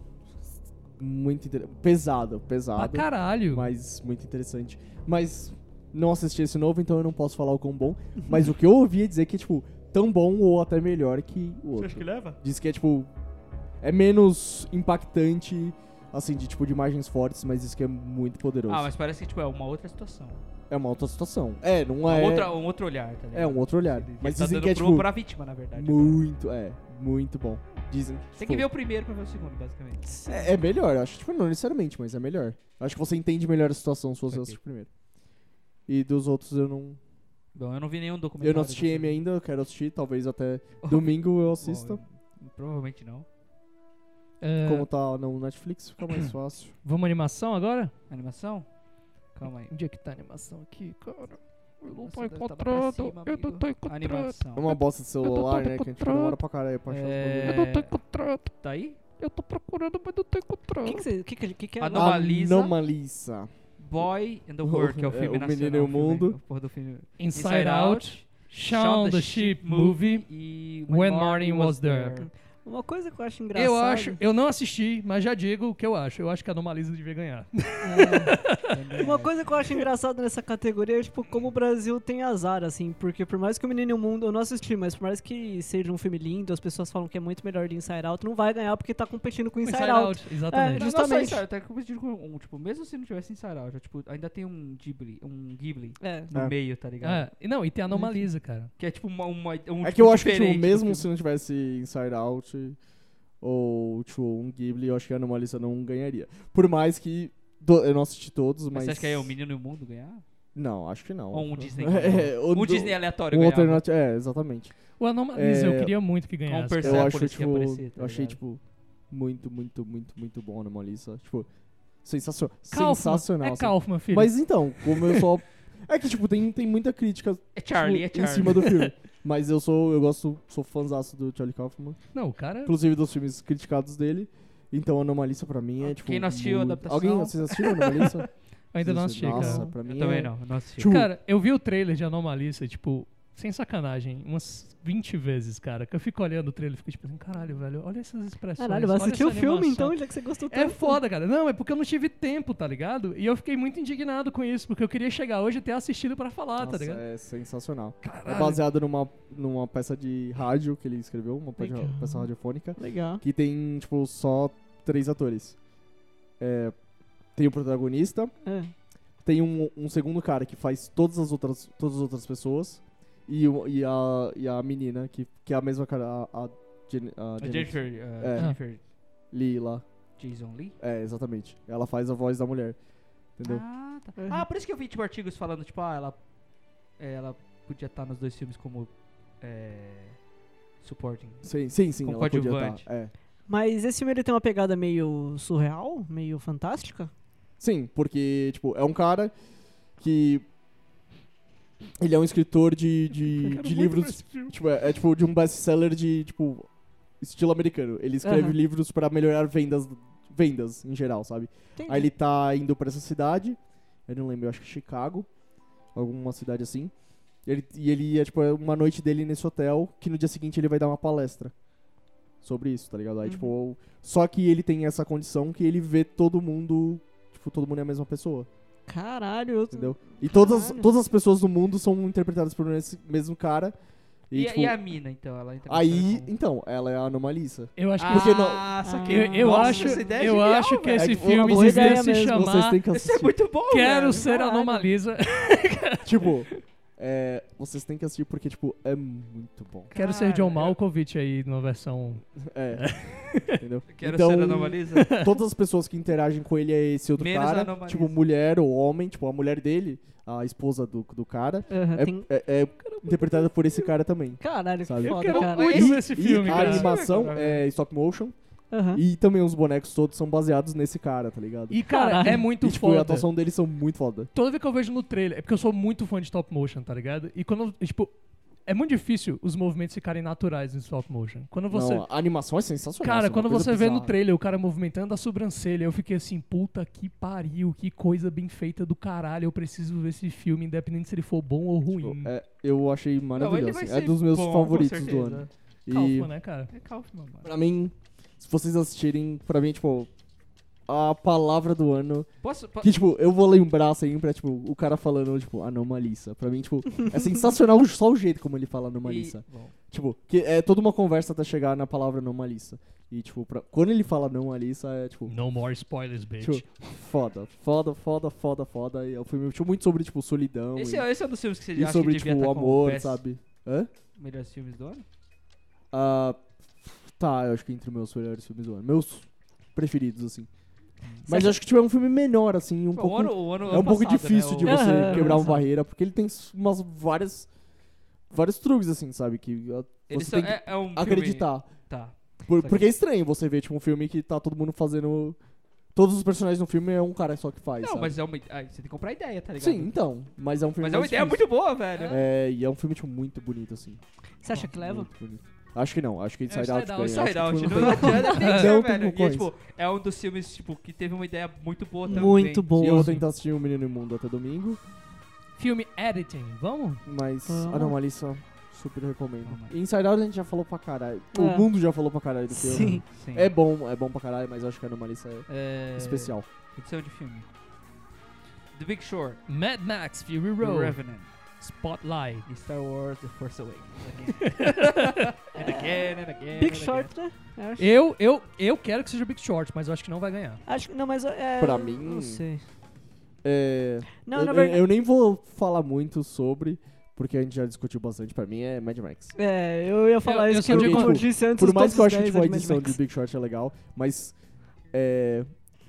[SPEAKER 3] muito interessante. Pesado,
[SPEAKER 1] Pra
[SPEAKER 3] pesado,
[SPEAKER 1] caralho.
[SPEAKER 3] mas muito interessante. Mas não assisti esse novo, então eu não posso falar o quão bom. Mas o que eu ouvi é dizer que é, tipo, tão bom ou até melhor que o outro.
[SPEAKER 2] que leva?
[SPEAKER 3] Diz que é, tipo, é menos impactante, assim, de, tipo, de imagens fortes, mas diz que é muito poderoso.
[SPEAKER 2] Ah, mas parece que tipo, é uma outra situação.
[SPEAKER 3] É uma outra situação. É, não
[SPEAKER 2] Uma
[SPEAKER 3] é...
[SPEAKER 2] outra, um outro olhar, tá ligado?
[SPEAKER 3] É um outro olhar.
[SPEAKER 2] Ele
[SPEAKER 3] Mas
[SPEAKER 2] tá
[SPEAKER 3] dizem
[SPEAKER 2] dando
[SPEAKER 3] que é,
[SPEAKER 2] pro,
[SPEAKER 3] tipo,
[SPEAKER 2] pra vítima, na verdade.
[SPEAKER 3] muito, é, muito bom. Dizem que,
[SPEAKER 2] Tem
[SPEAKER 3] tipo,
[SPEAKER 2] que ver o primeiro pra ver o segundo, basicamente.
[SPEAKER 3] É, é melhor, eu acho. Tipo, não necessariamente, mas é melhor. Eu acho que você entende melhor a situação se você
[SPEAKER 2] Ok.
[SPEAKER 3] assistir primeiro. E dos outros eu não...
[SPEAKER 2] Bom, eu não vi nenhum documentário.
[SPEAKER 3] Eu não assisti
[SPEAKER 2] desse
[SPEAKER 3] M
[SPEAKER 2] filme.
[SPEAKER 3] ainda, eu quero assistir. Talvez até domingo eu assista.
[SPEAKER 2] Bom, eu- provavelmente não.
[SPEAKER 1] É,
[SPEAKER 3] Como tá no Netflix, fica mais fácil.
[SPEAKER 1] Vamos à animação agora?
[SPEAKER 2] Animação? Calma aí.
[SPEAKER 1] Onde é que tá a animação aqui, cara? Eu não tô
[SPEAKER 2] Você deve tá pra
[SPEAKER 1] encontrando.
[SPEAKER 2] cima,
[SPEAKER 1] Eu não
[SPEAKER 2] amigo.
[SPEAKER 1] tô encontrando.
[SPEAKER 2] Animação.
[SPEAKER 3] É uma bosta de celular, né? Que a gente
[SPEAKER 1] encontrando.
[SPEAKER 3] demora pra caralho pra achar os
[SPEAKER 2] É,
[SPEAKER 1] Eu não tô encontrando.
[SPEAKER 2] Tá aí?
[SPEAKER 1] Eu tô procurando, mas não tô
[SPEAKER 4] O
[SPEAKER 1] encontrando.
[SPEAKER 4] que que, você, que, que, que, que é?
[SPEAKER 2] Ah,
[SPEAKER 4] agora?
[SPEAKER 2] não. Anomalisa.
[SPEAKER 3] Anomalisa.
[SPEAKER 2] Boy and the World, que é o
[SPEAKER 3] É,
[SPEAKER 2] filme
[SPEAKER 3] o
[SPEAKER 2] nacional.
[SPEAKER 3] Menino e o
[SPEAKER 2] filme-
[SPEAKER 3] Mundo.
[SPEAKER 2] porra do filme.
[SPEAKER 1] Inside Out, Shaun the Sheep Movie,
[SPEAKER 2] e
[SPEAKER 1] When Martin Was There.
[SPEAKER 4] Uma coisa que eu acho engraçado...
[SPEAKER 1] Eu acho, eu não assisti, mas já digo o que eu acho. Eu acho que a Anomalisa devia ganhar.
[SPEAKER 4] É. Uma coisa que eu acho engraçado nessa categoria é, tipo, como o Brasil tem azar, assim, porque por mais que o Menino e o Mundo, eu não assisti, mas por mais que seja um filme lindo, as pessoas falam que é muito melhor de Inside Out, não vai ganhar porque tá competindo com Inside, Out.
[SPEAKER 1] Exatamente.
[SPEAKER 4] É,
[SPEAKER 2] Não,
[SPEAKER 4] justamente.
[SPEAKER 2] não só Inside Out, tá competindo com um, tipo, mesmo se não tivesse Inside Out, já, tipo, ainda tem um Ghibli, um Ghibli
[SPEAKER 4] É.
[SPEAKER 2] no
[SPEAKER 3] É.
[SPEAKER 2] meio, tá ligado?
[SPEAKER 1] É, e não, e tem a Anomalisa, cara.
[SPEAKER 2] Que é tipo uma, uma um
[SPEAKER 3] É
[SPEAKER 2] tipo
[SPEAKER 3] que eu acho que,
[SPEAKER 2] diferente
[SPEAKER 3] tipo,
[SPEAKER 2] do
[SPEAKER 3] mesmo
[SPEAKER 2] filme.
[SPEAKER 3] se não tivesse Inside Out ou, tipo, um Ghibli, eu acho que a Anomalisa não ganharia. Por mais que do- eu não assisti todos,
[SPEAKER 2] Mas
[SPEAKER 3] mas...
[SPEAKER 2] você acha que é o Menino e o Mundo ganhar?
[SPEAKER 3] Não, acho que não.
[SPEAKER 2] Ou um Disney?
[SPEAKER 3] É, o
[SPEAKER 2] um
[SPEAKER 3] do-
[SPEAKER 2] Disney aleatório
[SPEAKER 3] Um
[SPEAKER 2] ganhar.
[SPEAKER 3] alternativo, é, exatamente.
[SPEAKER 1] O Anomalisa,
[SPEAKER 3] É,
[SPEAKER 1] eu queria muito que ganhasse.
[SPEAKER 2] Persepolis
[SPEAKER 3] Eu
[SPEAKER 1] cara.
[SPEAKER 3] acho,
[SPEAKER 2] que ia
[SPEAKER 3] tipo,
[SPEAKER 2] aparecer, tá
[SPEAKER 3] eu achei,
[SPEAKER 2] ligado?
[SPEAKER 3] tipo, muito, muito, muito, muito bom a Anomalisa. Tipo, sensacional.
[SPEAKER 1] Kaufman,
[SPEAKER 3] Sensacional.
[SPEAKER 1] é
[SPEAKER 3] assim.
[SPEAKER 1] Kaufman, filho.
[SPEAKER 3] Mas então, como eu só... É que, tipo, tem, tem muita crítica
[SPEAKER 2] É Charlie,
[SPEAKER 3] tipo,
[SPEAKER 2] é
[SPEAKER 3] em
[SPEAKER 2] Charlie.
[SPEAKER 3] cima do filme. Mas eu sou, eu gosto, sou fãzaço do Charlie Kaufman.
[SPEAKER 1] Não, o cara...
[SPEAKER 3] Inclusive dos filmes criticados dele. Então, Anomalisa pra mim é, tipo...
[SPEAKER 2] Quem não assistiu a
[SPEAKER 3] muito-
[SPEAKER 2] adaptação-
[SPEAKER 3] Alguém, vocês assistiram Anomalisa?
[SPEAKER 1] Ainda não assisti,
[SPEAKER 3] Nossa,
[SPEAKER 1] cara.
[SPEAKER 3] pra mim
[SPEAKER 2] Eu também
[SPEAKER 3] é...
[SPEAKER 2] não, eu não assisti.
[SPEAKER 3] Tipo,
[SPEAKER 1] Cara, eu vi o trailer de Anomalisa, tipo, sem sacanagem, umas vinte vezes, cara. Que eu fico olhando o trailer e fico tipo assim, caralho, velho, olha essas expressões.
[SPEAKER 4] Caralho, vai
[SPEAKER 1] olha
[SPEAKER 4] assistir
[SPEAKER 1] essa
[SPEAKER 4] o filme
[SPEAKER 1] animação.
[SPEAKER 4] então, já que você gostou tanto.
[SPEAKER 1] É foda, cara. Não, é porque eu não tive tempo, tá ligado? E eu fiquei muito indignado com isso, porque eu queria chegar hoje e ter assistido pra falar, tá
[SPEAKER 3] Nossa,
[SPEAKER 1] ligado?
[SPEAKER 3] é sensacional.
[SPEAKER 1] Caralho.
[SPEAKER 3] É baseado numa, numa peça de rádio que ele escreveu, uma peça,
[SPEAKER 1] Legal.
[SPEAKER 3] peça radiofônica,
[SPEAKER 4] Legal.
[SPEAKER 3] que tem, tipo, só três atores. É, tem o protagonista,
[SPEAKER 4] É.
[SPEAKER 3] tem um, um segundo cara que faz todas as outras, todas as outras pessoas, e, o- e, a, e a menina, que, que é a mesma cara, a, a, Jen, a
[SPEAKER 2] A
[SPEAKER 3] Janet
[SPEAKER 2] Jennifer, uh,
[SPEAKER 3] É.
[SPEAKER 2] Jennifer
[SPEAKER 3] Lee lá.
[SPEAKER 2] Jason Lee?
[SPEAKER 3] É, exatamente. Ela faz a voz da mulher, entendeu?
[SPEAKER 2] Ah, tá.
[SPEAKER 4] Uhum.
[SPEAKER 2] Ah, por isso que eu vi, tipo, artigos falando, tipo, ah, ela, é, ela podia estar nos dois filmes como é, supporting.
[SPEAKER 3] Sim, sim, sim,
[SPEAKER 2] Com
[SPEAKER 3] ela podia
[SPEAKER 2] coadjuvante.
[SPEAKER 3] estar. É.
[SPEAKER 4] Mas esse filme ele tem uma pegada meio surreal, meio fantástica?
[SPEAKER 3] Sim, porque, tipo, é um cara que... Ele é um escritor de, de, de livros, tipo, é, é tipo de um best-seller de, tipo, estilo americano. Ele escreve
[SPEAKER 4] Aham.
[SPEAKER 3] livros pra melhorar vendas, vendas em geral, sabe?
[SPEAKER 4] Entendi.
[SPEAKER 3] Aí ele tá indo pra essa cidade, eu não lembro, eu acho que Chicago, alguma cidade assim. E ele, e ele é, tipo, é uma noite dele nesse hotel, que no dia seguinte ele vai dar uma palestra sobre isso, tá ligado? Aí,
[SPEAKER 4] Uhum.
[SPEAKER 3] tipo, só que ele tem essa condição que ele vê todo mundo, tipo, todo mundo é a mesma pessoa.
[SPEAKER 4] Caralho, eu...
[SPEAKER 3] Entendeu? E todas,
[SPEAKER 4] Caralho.
[SPEAKER 3] todas as pessoas do mundo são interpretadas por esse mesmo cara. E,
[SPEAKER 2] E,
[SPEAKER 3] tipo,
[SPEAKER 2] e a mina, então? Ela entra na
[SPEAKER 3] aí,
[SPEAKER 2] história como-
[SPEAKER 3] então, ela é a Anomalisa.
[SPEAKER 1] Eu acho que...
[SPEAKER 3] Porque não-
[SPEAKER 2] Ah,
[SPEAKER 4] Ah,
[SPEAKER 2] saquei.
[SPEAKER 1] Eu, eu
[SPEAKER 2] Nossa,
[SPEAKER 1] acho,
[SPEAKER 2] essa ideia é
[SPEAKER 1] eu
[SPEAKER 2] genial,
[SPEAKER 1] acho que
[SPEAKER 2] velho.
[SPEAKER 1] esse
[SPEAKER 3] É, tipo,
[SPEAKER 1] filme
[SPEAKER 3] uma
[SPEAKER 4] boa
[SPEAKER 1] devia
[SPEAKER 4] ideia
[SPEAKER 1] se
[SPEAKER 4] mesmo,
[SPEAKER 3] Vocês
[SPEAKER 1] chamar
[SPEAKER 3] têm que
[SPEAKER 2] Isso é
[SPEAKER 3] assistir.
[SPEAKER 2] muito bom,
[SPEAKER 1] Quero
[SPEAKER 2] velho.
[SPEAKER 1] Ser
[SPEAKER 4] Caralho.
[SPEAKER 1] Anomalisa.
[SPEAKER 3] Tipo, é, vocês têm que assistir porque, tipo, é muito bom.
[SPEAKER 1] Quero ser John
[SPEAKER 2] Cara, eu-
[SPEAKER 1] Malkovich aí, numa versão...
[SPEAKER 3] É. Entendeu?
[SPEAKER 2] Quero
[SPEAKER 3] Então,
[SPEAKER 2] ser anomalisa.
[SPEAKER 3] Todas as pessoas que interagem com ele é esse outro
[SPEAKER 2] Menos a
[SPEAKER 3] cara.
[SPEAKER 2] Anomalisa.
[SPEAKER 3] Tipo, mulher ou homem. Tipo, a mulher dele, a esposa do, do cara,
[SPEAKER 4] Aham,
[SPEAKER 3] é,
[SPEAKER 4] tem...
[SPEAKER 3] é- é interpretada por esse cara também.
[SPEAKER 4] Caralho, que
[SPEAKER 3] Sabe?
[SPEAKER 1] Eu
[SPEAKER 4] foda,
[SPEAKER 1] quero
[SPEAKER 4] cara.
[SPEAKER 1] muito
[SPEAKER 2] Esse-
[SPEAKER 1] ver esse filme,
[SPEAKER 3] e a
[SPEAKER 1] cara.
[SPEAKER 3] animação
[SPEAKER 2] Cara.
[SPEAKER 3] é stop motion.
[SPEAKER 4] Aham.
[SPEAKER 3] E também os bonecos todos são baseados nesse cara, tá ligado?
[SPEAKER 1] E, cara,
[SPEAKER 4] Caralho.
[SPEAKER 1] é muito
[SPEAKER 3] E, tipo, a
[SPEAKER 1] foda.
[SPEAKER 3] atuação deles são muito foda.
[SPEAKER 1] Toda vez que eu vejo no trailer, é porque eu sou muito fã de stop motion, tá ligado? E quando, tipo, é muito difícil os movimentos ficarem naturais em stop motion. Quando você...
[SPEAKER 3] Não, a animação é sensacional.
[SPEAKER 1] Cara,
[SPEAKER 3] assim, uma
[SPEAKER 1] quando
[SPEAKER 3] coisa
[SPEAKER 1] você vê no
[SPEAKER 3] bizarra.
[SPEAKER 1] trailer o cara movimentando a sobrancelha, eu fiquei assim, puta que pariu, que coisa bem feita do caralho. Eu preciso ver esse filme, independente se ele for bom ou ruim.
[SPEAKER 3] Tipo, é, eu achei
[SPEAKER 2] Não, ele
[SPEAKER 3] maravilhoso.
[SPEAKER 2] vai
[SPEAKER 3] assim.
[SPEAKER 2] ser
[SPEAKER 3] É dos meus
[SPEAKER 2] bom,
[SPEAKER 3] favoritos
[SPEAKER 2] com
[SPEAKER 3] do
[SPEAKER 2] certeza.
[SPEAKER 3] ano. E
[SPEAKER 1] Kaufman, né, cara?
[SPEAKER 2] É Kaufman, mano.
[SPEAKER 3] pra mim, se vocês assistirem, pra mim, tipo, a palavra do ano.
[SPEAKER 2] Posso... po-
[SPEAKER 3] Que, tipo, eu vou lembrar sempre, é, tipo, o cara falando, tipo, anomalisa. Pra mim, tipo, é sensacional só o jeito como ele fala anomalisa.
[SPEAKER 2] E- bom.
[SPEAKER 3] Tipo, que é toda uma conversa até chegar na palavra anomalisa. E, tipo, pra- quando ele fala anomalisa, é, tipo,
[SPEAKER 1] No more spoilers, bitch.
[SPEAKER 3] tipo, foda, foda, foda, foda, foda. E é um filme tipo, muito sobre, tipo, solidão.
[SPEAKER 2] Esse,
[SPEAKER 3] e,
[SPEAKER 2] é, esse é um dos filmes que você
[SPEAKER 3] e
[SPEAKER 2] acha
[SPEAKER 3] sobre,
[SPEAKER 2] que devia
[SPEAKER 3] tipo,
[SPEAKER 2] estar
[SPEAKER 3] o
[SPEAKER 2] como
[SPEAKER 3] amor,
[SPEAKER 2] best-
[SPEAKER 3] sabe? Hã?
[SPEAKER 2] melhores filmes do ano?
[SPEAKER 3] Ah, tá, eu acho que entre meus melhores filmes do ano. Meus preferidos, assim. Mas eu acho que tiver um filme menor, assim, um
[SPEAKER 2] Bom,
[SPEAKER 3] pouco...
[SPEAKER 2] o ano, o ano,
[SPEAKER 3] É
[SPEAKER 2] ano
[SPEAKER 3] um pouco
[SPEAKER 2] passado,
[SPEAKER 3] difícil
[SPEAKER 2] né,
[SPEAKER 3] de
[SPEAKER 2] o-
[SPEAKER 3] você
[SPEAKER 4] Aham,
[SPEAKER 3] quebrar uma
[SPEAKER 4] exato.
[SPEAKER 3] barreira, porque ele tem umas várias... Vários truques, assim, sabe? Que uh,
[SPEAKER 2] Ele
[SPEAKER 3] você
[SPEAKER 2] só
[SPEAKER 3] tem que
[SPEAKER 2] é, é um filme-
[SPEAKER 3] acreditar.
[SPEAKER 2] Tá.
[SPEAKER 3] Por-
[SPEAKER 2] Só
[SPEAKER 3] porque
[SPEAKER 2] que-
[SPEAKER 3] é estranho você ver, tipo, um filme que tá todo mundo fazendo... Todos os personagens no filme é um cara só que faz,
[SPEAKER 2] Não,
[SPEAKER 3] sabe?
[SPEAKER 2] mas é uma... ah, você tem que comprar ideia, tá ligado?
[SPEAKER 3] Sim, então. Mas é um filme
[SPEAKER 2] Mas é uma
[SPEAKER 3] mais
[SPEAKER 2] ideia
[SPEAKER 3] difícil.
[SPEAKER 2] muito boa, velho.
[SPEAKER 3] É, e é um filme, tipo, muito bonito, assim.
[SPEAKER 4] Você acha que leva?
[SPEAKER 3] Muito bonito. Acho que não. Acho que Inside
[SPEAKER 1] Inside
[SPEAKER 3] Out
[SPEAKER 1] Out,
[SPEAKER 3] ganha.
[SPEAKER 2] Inside
[SPEAKER 3] Acho
[SPEAKER 2] Out,
[SPEAKER 3] que,
[SPEAKER 2] não
[SPEAKER 3] tipo,
[SPEAKER 2] adianta, tem que
[SPEAKER 3] Não
[SPEAKER 2] ser,
[SPEAKER 3] tem
[SPEAKER 2] velho. E é,
[SPEAKER 3] concorrência.
[SPEAKER 2] tipo, é um dos filmes, tipo, que teve uma ideia muito boa também.
[SPEAKER 4] Muito
[SPEAKER 3] E eu
[SPEAKER 4] boa.
[SPEAKER 3] vou tentar assistir O Menino Imundo até domingo.
[SPEAKER 1] Filme editing, vamos?
[SPEAKER 3] Mas
[SPEAKER 4] Vamos.
[SPEAKER 3] Anomalisa Super recomendo.
[SPEAKER 2] Oh, mas-
[SPEAKER 3] Inside Out a gente já falou pra caralho.
[SPEAKER 4] É.
[SPEAKER 3] O mundo já falou pra caralho do filme.
[SPEAKER 4] Sim.
[SPEAKER 2] Sim.
[SPEAKER 3] É bom, é bom pra caralho, mas eu acho que é numa lista
[SPEAKER 2] É...
[SPEAKER 3] especial.
[SPEAKER 2] Edição de filme. The Big Short.
[SPEAKER 1] Mad Max, Fury
[SPEAKER 2] The
[SPEAKER 1] Road,
[SPEAKER 2] Revenant.
[SPEAKER 1] Spotlight.
[SPEAKER 2] E Star Wars The Force Awakens. Again. and again, and again.
[SPEAKER 4] Big
[SPEAKER 2] and
[SPEAKER 4] Short, né? Eu acho,
[SPEAKER 1] Eu, eu, eu quero que seja Big Short, mas eu acho que não vai ganhar.
[SPEAKER 4] acho que. Não, mas. É,
[SPEAKER 3] Pra
[SPEAKER 4] eu
[SPEAKER 3] mim-
[SPEAKER 4] Não sei.
[SPEAKER 3] É,
[SPEAKER 4] Não,
[SPEAKER 3] eu,
[SPEAKER 4] na
[SPEAKER 3] eu-
[SPEAKER 4] verdade.
[SPEAKER 3] eu nem vou falar muito sobre, porque a gente já discutiu bastante. Pra mim é Mad Max.
[SPEAKER 4] É, eu ia falar
[SPEAKER 1] Eu-
[SPEAKER 4] isso
[SPEAKER 1] eu
[SPEAKER 4] que
[SPEAKER 1] só
[SPEAKER 4] eu,
[SPEAKER 1] digo,
[SPEAKER 4] como eu
[SPEAKER 3] tipo,
[SPEAKER 4] disse antes.
[SPEAKER 3] Por
[SPEAKER 4] os
[SPEAKER 3] mais
[SPEAKER 4] tops
[SPEAKER 3] que eu acho que
[SPEAKER 4] dez
[SPEAKER 3] tipo, a
[SPEAKER 4] é de Mad
[SPEAKER 3] edição
[SPEAKER 4] Max.
[SPEAKER 3] de Big Short é legal, mas é,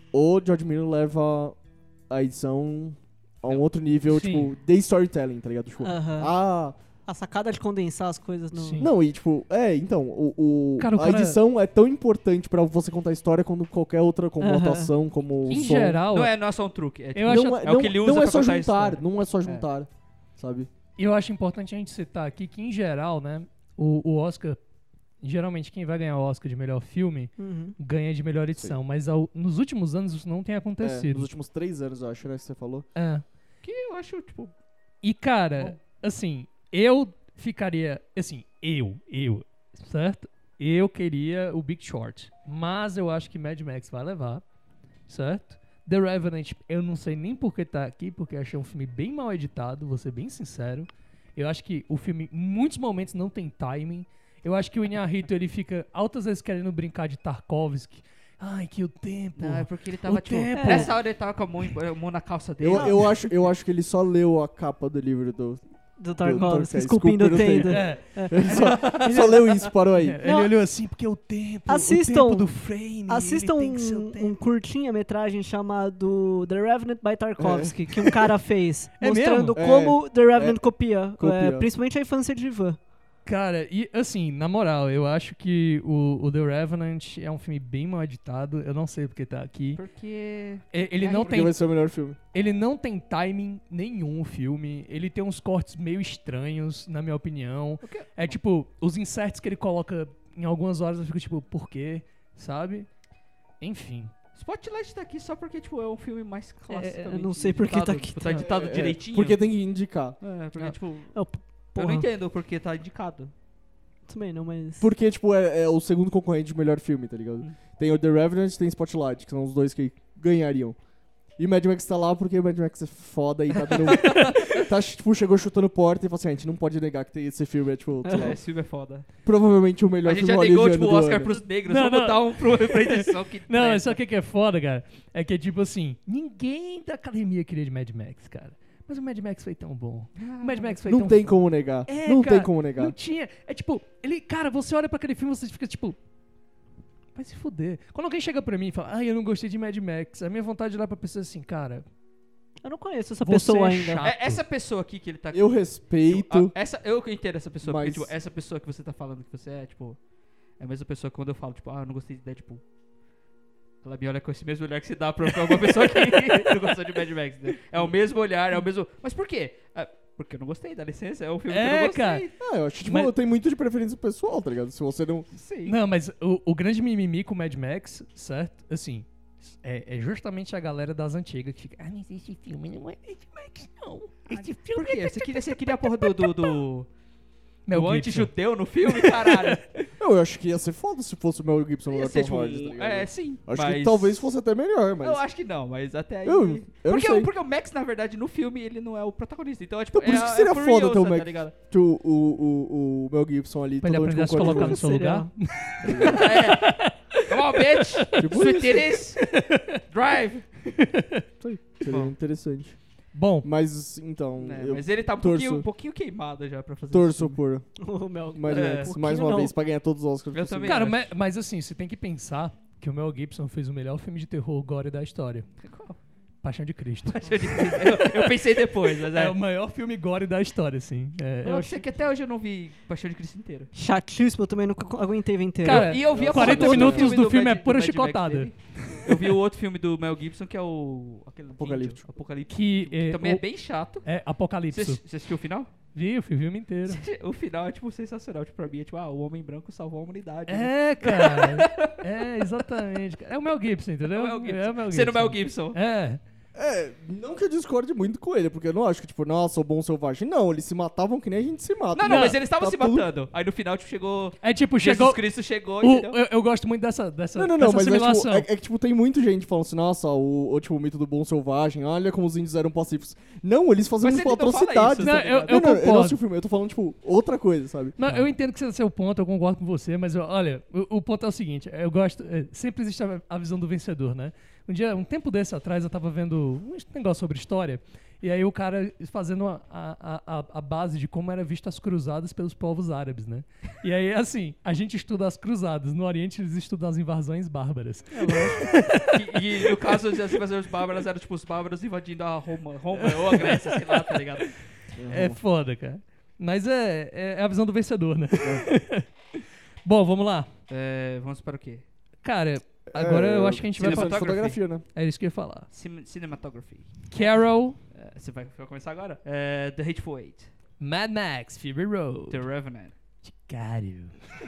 [SPEAKER 3] o George Miller leva a edição a um outro nível,
[SPEAKER 1] Sim.
[SPEAKER 3] tipo, de storytelling, tá ligado? Tipo,
[SPEAKER 4] Aham.
[SPEAKER 3] ah,
[SPEAKER 4] A sacada de condensar as coisas no.
[SPEAKER 1] Sim.
[SPEAKER 3] não, e tipo, é, então, o, o-
[SPEAKER 1] Cara, o
[SPEAKER 3] a
[SPEAKER 1] cara-
[SPEAKER 3] edição é tão importante pra você contar a história quanto qualquer outra, como
[SPEAKER 4] Aham.
[SPEAKER 3] atuação, como
[SPEAKER 1] Em
[SPEAKER 3] som.
[SPEAKER 1] geral,
[SPEAKER 2] Não é, não é só um truque. É, tipo,
[SPEAKER 1] Eu acho-
[SPEAKER 3] não,
[SPEAKER 2] é
[SPEAKER 3] não,
[SPEAKER 2] o que ele usa
[SPEAKER 3] não é
[SPEAKER 2] pra
[SPEAKER 3] só
[SPEAKER 2] contar a
[SPEAKER 3] juntar,
[SPEAKER 2] história.
[SPEAKER 3] não é só juntar, sabe?
[SPEAKER 1] eu acho importante a gente citar aqui que, em geral, né, o, o Oscar, geralmente quem vai ganhar o Oscar de melhor filme,
[SPEAKER 4] Uhum.
[SPEAKER 1] ganha de melhor edição. Mas ao- nos últimos anos isso não tem
[SPEAKER 3] É,
[SPEAKER 1] acontecido.
[SPEAKER 3] nos últimos três anos, eu acho, né, que você falou.
[SPEAKER 1] É.
[SPEAKER 2] Que eu acho, tipo...
[SPEAKER 1] E, cara, assim, eu ficaria. Assim, eu, eu, certo? Eu queria o Big Short. Mas eu acho que Mad Max vai levar, certo? The Revenant, eu não sei nem por que tá aqui, porque eu achei um filme bem mal editado, vou ser bem sincero. Eu acho que o filme, em muitos momentos, não tem timing. Eu acho que o Inharito, ele fica altas vezes querendo brincar de Tarkovsky. Ai, que o tempo.
[SPEAKER 2] Não, é porque ele tava,
[SPEAKER 1] O
[SPEAKER 2] tipo...
[SPEAKER 1] tempo.
[SPEAKER 2] Nessa hora ele tava com a mão, em- a mão na calça dele.
[SPEAKER 3] Eu, eu, acho, eu acho que ele só leu a capa do livro do.
[SPEAKER 4] Do
[SPEAKER 3] Tarkovsky,
[SPEAKER 4] Tarkovsky,
[SPEAKER 3] é,
[SPEAKER 4] esculpindo o
[SPEAKER 3] esculpindo o
[SPEAKER 4] Tendo.
[SPEAKER 1] É,
[SPEAKER 3] Ele só, só leu isso, parou aí.
[SPEAKER 1] ele
[SPEAKER 4] Não.
[SPEAKER 1] olhou assim, porque o tempo,
[SPEAKER 4] Assistam-
[SPEAKER 1] o tempo do frame,
[SPEAKER 4] Assistam
[SPEAKER 1] ele tem que ser o
[SPEAKER 4] um,
[SPEAKER 1] tempo.
[SPEAKER 4] um curtinha-metragem chamado The Revenant by Tarkovsky, que um cara fez,
[SPEAKER 1] É
[SPEAKER 4] mostrando
[SPEAKER 3] mesmo?
[SPEAKER 4] como The Revenant copia,
[SPEAKER 3] copia.
[SPEAKER 4] é, principalmente a infância de Ivan.
[SPEAKER 1] Cara, e assim, na moral, eu acho que o, o The Revenant é um filme bem mal editado. Eu não sei porque tá aqui.
[SPEAKER 2] Porque...
[SPEAKER 1] E- Ele
[SPEAKER 2] É,
[SPEAKER 1] não
[SPEAKER 3] Porque
[SPEAKER 1] tem,
[SPEAKER 3] vai ser o melhor filme.
[SPEAKER 1] ele não tem timing nenhum, o filme. Ele tem uns cortes meio estranhos, na minha opinião.
[SPEAKER 2] O quê?
[SPEAKER 1] É tipo, os inserts que ele coloca em algumas horas eu fico tipo, por quê? Sabe? Enfim.
[SPEAKER 2] Spotlight tá aqui só porque, tipo, é um filme mais clássico.
[SPEAKER 4] eu não sei por que tá aqui,
[SPEAKER 2] Tipo, tá editado
[SPEAKER 3] É, é,
[SPEAKER 2] direitinho.
[SPEAKER 3] Porque tem que indicar.
[SPEAKER 2] É, porque,
[SPEAKER 1] Ah.
[SPEAKER 2] tipo...
[SPEAKER 4] É,
[SPEAKER 2] Eu
[SPEAKER 4] porra,
[SPEAKER 2] não entendo porque tá indicado.
[SPEAKER 4] também não, mas...
[SPEAKER 3] Porque, tipo, é, é o segundo concorrente de melhor filme, tá ligado?
[SPEAKER 2] Hum.
[SPEAKER 3] Tem o The Revenant e tem Spotlight, que são os dois que ganhariam. E Mad Max tá lá porque o Mad Max é foda e tá dando. tá, tipo, chegou chutando porta e falou assim: a gente não pode negar que tem esse filme é, tipo, sei lá,
[SPEAKER 2] É, esse filme é foda.
[SPEAKER 3] provavelmente o melhor
[SPEAKER 2] A gente
[SPEAKER 3] filme
[SPEAKER 2] já negou,
[SPEAKER 3] hollywoodiano
[SPEAKER 2] tipo, o
[SPEAKER 3] do
[SPEAKER 2] Oscar
[SPEAKER 3] ano.
[SPEAKER 2] pros negros.
[SPEAKER 1] Não,
[SPEAKER 2] Vamos
[SPEAKER 1] não.
[SPEAKER 2] dar um pro, pra edição que
[SPEAKER 1] Não,
[SPEAKER 2] presta.
[SPEAKER 1] mas só o que que é foda, cara? É que, tipo assim, ninguém da academia queria de Mad Max, cara. Mas o Mad Max foi tão bom. O Mad Max foi
[SPEAKER 3] Não
[SPEAKER 1] tão
[SPEAKER 3] tem como negar.
[SPEAKER 1] É,
[SPEAKER 3] não
[SPEAKER 1] cara,
[SPEAKER 3] tem como negar.
[SPEAKER 1] Não tinha. É tipo, ele, cara, você olha pra aquele filme e você fica tipo. Vai se fuder. Quando alguém chega pra mim e fala, ai, eu não gostei de Mad Max, a minha vontade de olhar pra pessoa assim, cara.
[SPEAKER 4] Eu não conheço essa
[SPEAKER 1] Você
[SPEAKER 4] pessoa
[SPEAKER 1] é
[SPEAKER 4] ainda.
[SPEAKER 1] chato.
[SPEAKER 2] É, essa pessoa aqui que ele tá...
[SPEAKER 3] Eu respeito.
[SPEAKER 2] Ah, essa, eu entendo essa pessoa,
[SPEAKER 3] Mas-
[SPEAKER 2] porque, tipo, essa pessoa que você tá falando que você é, tipo... É a mesma pessoa que quando eu falo, tipo, ah, eu não gostei de Deadpool. Ela me olha com esse mesmo olhar que se dá pra pra uma pessoa que não gostou de Mad Max, né? É o mesmo olhar, é o mesmo... Mas por quê? Ah, porque eu não gostei, dá licença, é um filme que eu
[SPEAKER 1] É,
[SPEAKER 2] não gostei.
[SPEAKER 1] cara.
[SPEAKER 3] Ah, eu acho que tipo,
[SPEAKER 1] Mas-
[SPEAKER 3] tem muito de preferência pessoal, tá ligado? Se você não.
[SPEAKER 2] Sim.
[SPEAKER 1] Não, mas o, o grande mimimi com o Mad Max, certo? Assim, é, é justamente a galera das antigas que fica, ah, mas esse filme não é Mad Max, não. Esse filme
[SPEAKER 2] Por quê? Você queria, você queria a porra do... do, do...
[SPEAKER 1] Mel
[SPEAKER 2] do
[SPEAKER 1] Gibson.
[SPEAKER 2] anti-judeu no filme, caralho.
[SPEAKER 3] Eu, eu acho que ia ser foda se fosse o Mel Gibson no
[SPEAKER 2] Ia
[SPEAKER 3] lugar
[SPEAKER 2] ser,
[SPEAKER 3] do
[SPEAKER 2] tipo,
[SPEAKER 3] Tom Hardy, tá ligado?
[SPEAKER 2] é, sim.
[SPEAKER 3] Acho
[SPEAKER 2] mas...
[SPEAKER 3] que talvez fosse até melhor, mas.
[SPEAKER 2] Eu acho que não, mas até aí...
[SPEAKER 3] Eu- eu não
[SPEAKER 2] porque,
[SPEAKER 3] sei.
[SPEAKER 2] o, porque o Max, na verdade, no filme, ele não é o protagonista. Então, é tipo,
[SPEAKER 3] Então, por
[SPEAKER 2] é,
[SPEAKER 3] isso que
[SPEAKER 2] é
[SPEAKER 3] seria foda
[SPEAKER 2] Furiosa,
[SPEAKER 3] ter o
[SPEAKER 2] tá
[SPEAKER 3] Max.
[SPEAKER 2] ligado?
[SPEAKER 3] O, o, o, o Mel Gibson ali,
[SPEAKER 1] Pra ele
[SPEAKER 3] totalmente
[SPEAKER 1] aprender a se
[SPEAKER 3] concorda
[SPEAKER 1] colocar
[SPEAKER 3] com
[SPEAKER 1] no seu
[SPEAKER 4] Seria-
[SPEAKER 1] lugar.
[SPEAKER 2] É. Come on, bitch!
[SPEAKER 3] Tipo
[SPEAKER 2] Sweet
[SPEAKER 3] isso.
[SPEAKER 2] titties! Drive!
[SPEAKER 3] Isso aí. Seria
[SPEAKER 2] Bom.
[SPEAKER 3] interessante.
[SPEAKER 1] Bom,
[SPEAKER 3] Mas, então,
[SPEAKER 2] É,
[SPEAKER 3] eu
[SPEAKER 2] mas ele tá um
[SPEAKER 3] torço-
[SPEAKER 2] pouquinho, um pouquinho queimado já pra fazer
[SPEAKER 3] torço
[SPEAKER 2] esse filme.
[SPEAKER 3] por
[SPEAKER 4] O Mel-
[SPEAKER 3] Mad
[SPEAKER 2] É.
[SPEAKER 3] Max,
[SPEAKER 4] Um
[SPEAKER 3] mais
[SPEAKER 4] pouquinho
[SPEAKER 3] uma
[SPEAKER 4] não.
[SPEAKER 3] vez, pra ganhar todos os Oscars
[SPEAKER 2] Eu
[SPEAKER 3] possíveis.
[SPEAKER 2] também.
[SPEAKER 1] cara,
[SPEAKER 2] acho.
[SPEAKER 1] ma- mas assim, você tem que pensar que o Mel Gibson fez o melhor filme de terror gore da história.
[SPEAKER 2] Qual?
[SPEAKER 1] Paixão de Cristo.
[SPEAKER 2] eu, eu pensei depois, mas é.
[SPEAKER 1] É o maior filme gore da história, assim. É,
[SPEAKER 2] Eu
[SPEAKER 1] eu
[SPEAKER 2] sei que até hoje eu não vi Paixão de Cristo inteiro.
[SPEAKER 4] Chatíssimo, eu também nunca co- aguentei ver inteiro.
[SPEAKER 1] Cara,
[SPEAKER 2] E eu vi a
[SPEAKER 1] quarenta
[SPEAKER 2] porra do outro
[SPEAKER 1] minutos do filme
[SPEAKER 2] Mad-
[SPEAKER 1] é pura
[SPEAKER 2] Mad Max
[SPEAKER 1] chicotada.
[SPEAKER 2] dele. Eu vi o outro filme do Mel Gibson, que é o... Aquele
[SPEAKER 3] Apocalipse.
[SPEAKER 2] índio, Apocalipse.
[SPEAKER 1] Que,
[SPEAKER 2] Que
[SPEAKER 1] é,
[SPEAKER 2] também
[SPEAKER 1] o-
[SPEAKER 2] é bem chato.
[SPEAKER 1] É Apocalipse.
[SPEAKER 2] Você você assistiu o final?
[SPEAKER 1] Vi o filme inteiro.
[SPEAKER 2] O final é, tipo, sensacional. Tipo, pra mim é tipo, ah, o homem branco salvou a humanidade. né?
[SPEAKER 1] É, cara. É, exatamente. É o Mel Gibson, entendeu?
[SPEAKER 2] É o Mel Gibson.
[SPEAKER 1] É o Mel
[SPEAKER 2] Sendo Mel Gibson.
[SPEAKER 1] É.
[SPEAKER 3] É, não que eu discorde muito com ele, porque eu não acho que, tipo, nossa, o bom selvagem. Não, eles se matavam que nem a gente se mata.
[SPEAKER 2] Não, não,
[SPEAKER 1] Não,
[SPEAKER 2] mas eles estavam
[SPEAKER 3] tá
[SPEAKER 2] se
[SPEAKER 3] tudo-
[SPEAKER 2] matando. Aí no final, tipo, chegou...
[SPEAKER 1] É tipo,
[SPEAKER 2] Jesus
[SPEAKER 1] chegou...
[SPEAKER 2] Cristo chegou,
[SPEAKER 1] o-
[SPEAKER 2] entendeu?
[SPEAKER 1] eu, eu gosto muito dessa, dessa,
[SPEAKER 3] Não, não, não,
[SPEAKER 1] dessa
[SPEAKER 3] mas é, tipo,
[SPEAKER 1] assimilação.
[SPEAKER 3] é, é que, tipo, tem muita gente falando assim, nossa, o, o, tipo, o mito do bom selvagem, olha como os índios eram pacíficos. Não, eles faziam,
[SPEAKER 2] Mas
[SPEAKER 3] tipo,
[SPEAKER 2] ele não fala
[SPEAKER 3] atrocidades.
[SPEAKER 2] isso,
[SPEAKER 1] Não,
[SPEAKER 2] tá
[SPEAKER 1] eu,
[SPEAKER 2] ligado?
[SPEAKER 1] eu
[SPEAKER 3] não, não, eu não
[SPEAKER 1] concordo.
[SPEAKER 3] assisti o filme, eu tô falando, tipo, outra coisa, sabe?
[SPEAKER 1] Não, eu entendo que esse é o seu ponto, eu concordo com você, mas eu- olha, o, o ponto é o seguinte, eu gosto, é, sempre existe a, a visão do vencedor, né? Um dia, um tempo desse atrás, eu tava vendo um negócio sobre história, e aí o cara fazendo a, a, a, a base de como era visto as cruzadas pelos povos árabes, né? E aí, assim, a gente estuda as cruzadas, no Oriente eles estudam as invasões bárbaras.
[SPEAKER 2] E, e no caso, as invasões bárbaras eram tipo os bárbaros invadindo a Roma, Roma ou a Grécia, sei lá, tá ligado?
[SPEAKER 1] É foda, cara. Mas é, é, é a visão do vencedor, né? Bom, vamos lá.
[SPEAKER 2] É, vamos para o quê?
[SPEAKER 1] Cara, agora
[SPEAKER 3] É,
[SPEAKER 1] eu acho que a gente vai...
[SPEAKER 3] direção
[SPEAKER 1] Pra...
[SPEAKER 3] de fotografia, né?
[SPEAKER 1] É isso que eu ia falar.
[SPEAKER 2] Cin- Cinematography.
[SPEAKER 1] Carol,
[SPEAKER 2] É, você vai, vai começar agora? É, The Hateful Eight.
[SPEAKER 1] Mad Max, Fury Road.
[SPEAKER 2] The Revenant.
[SPEAKER 1] Caro.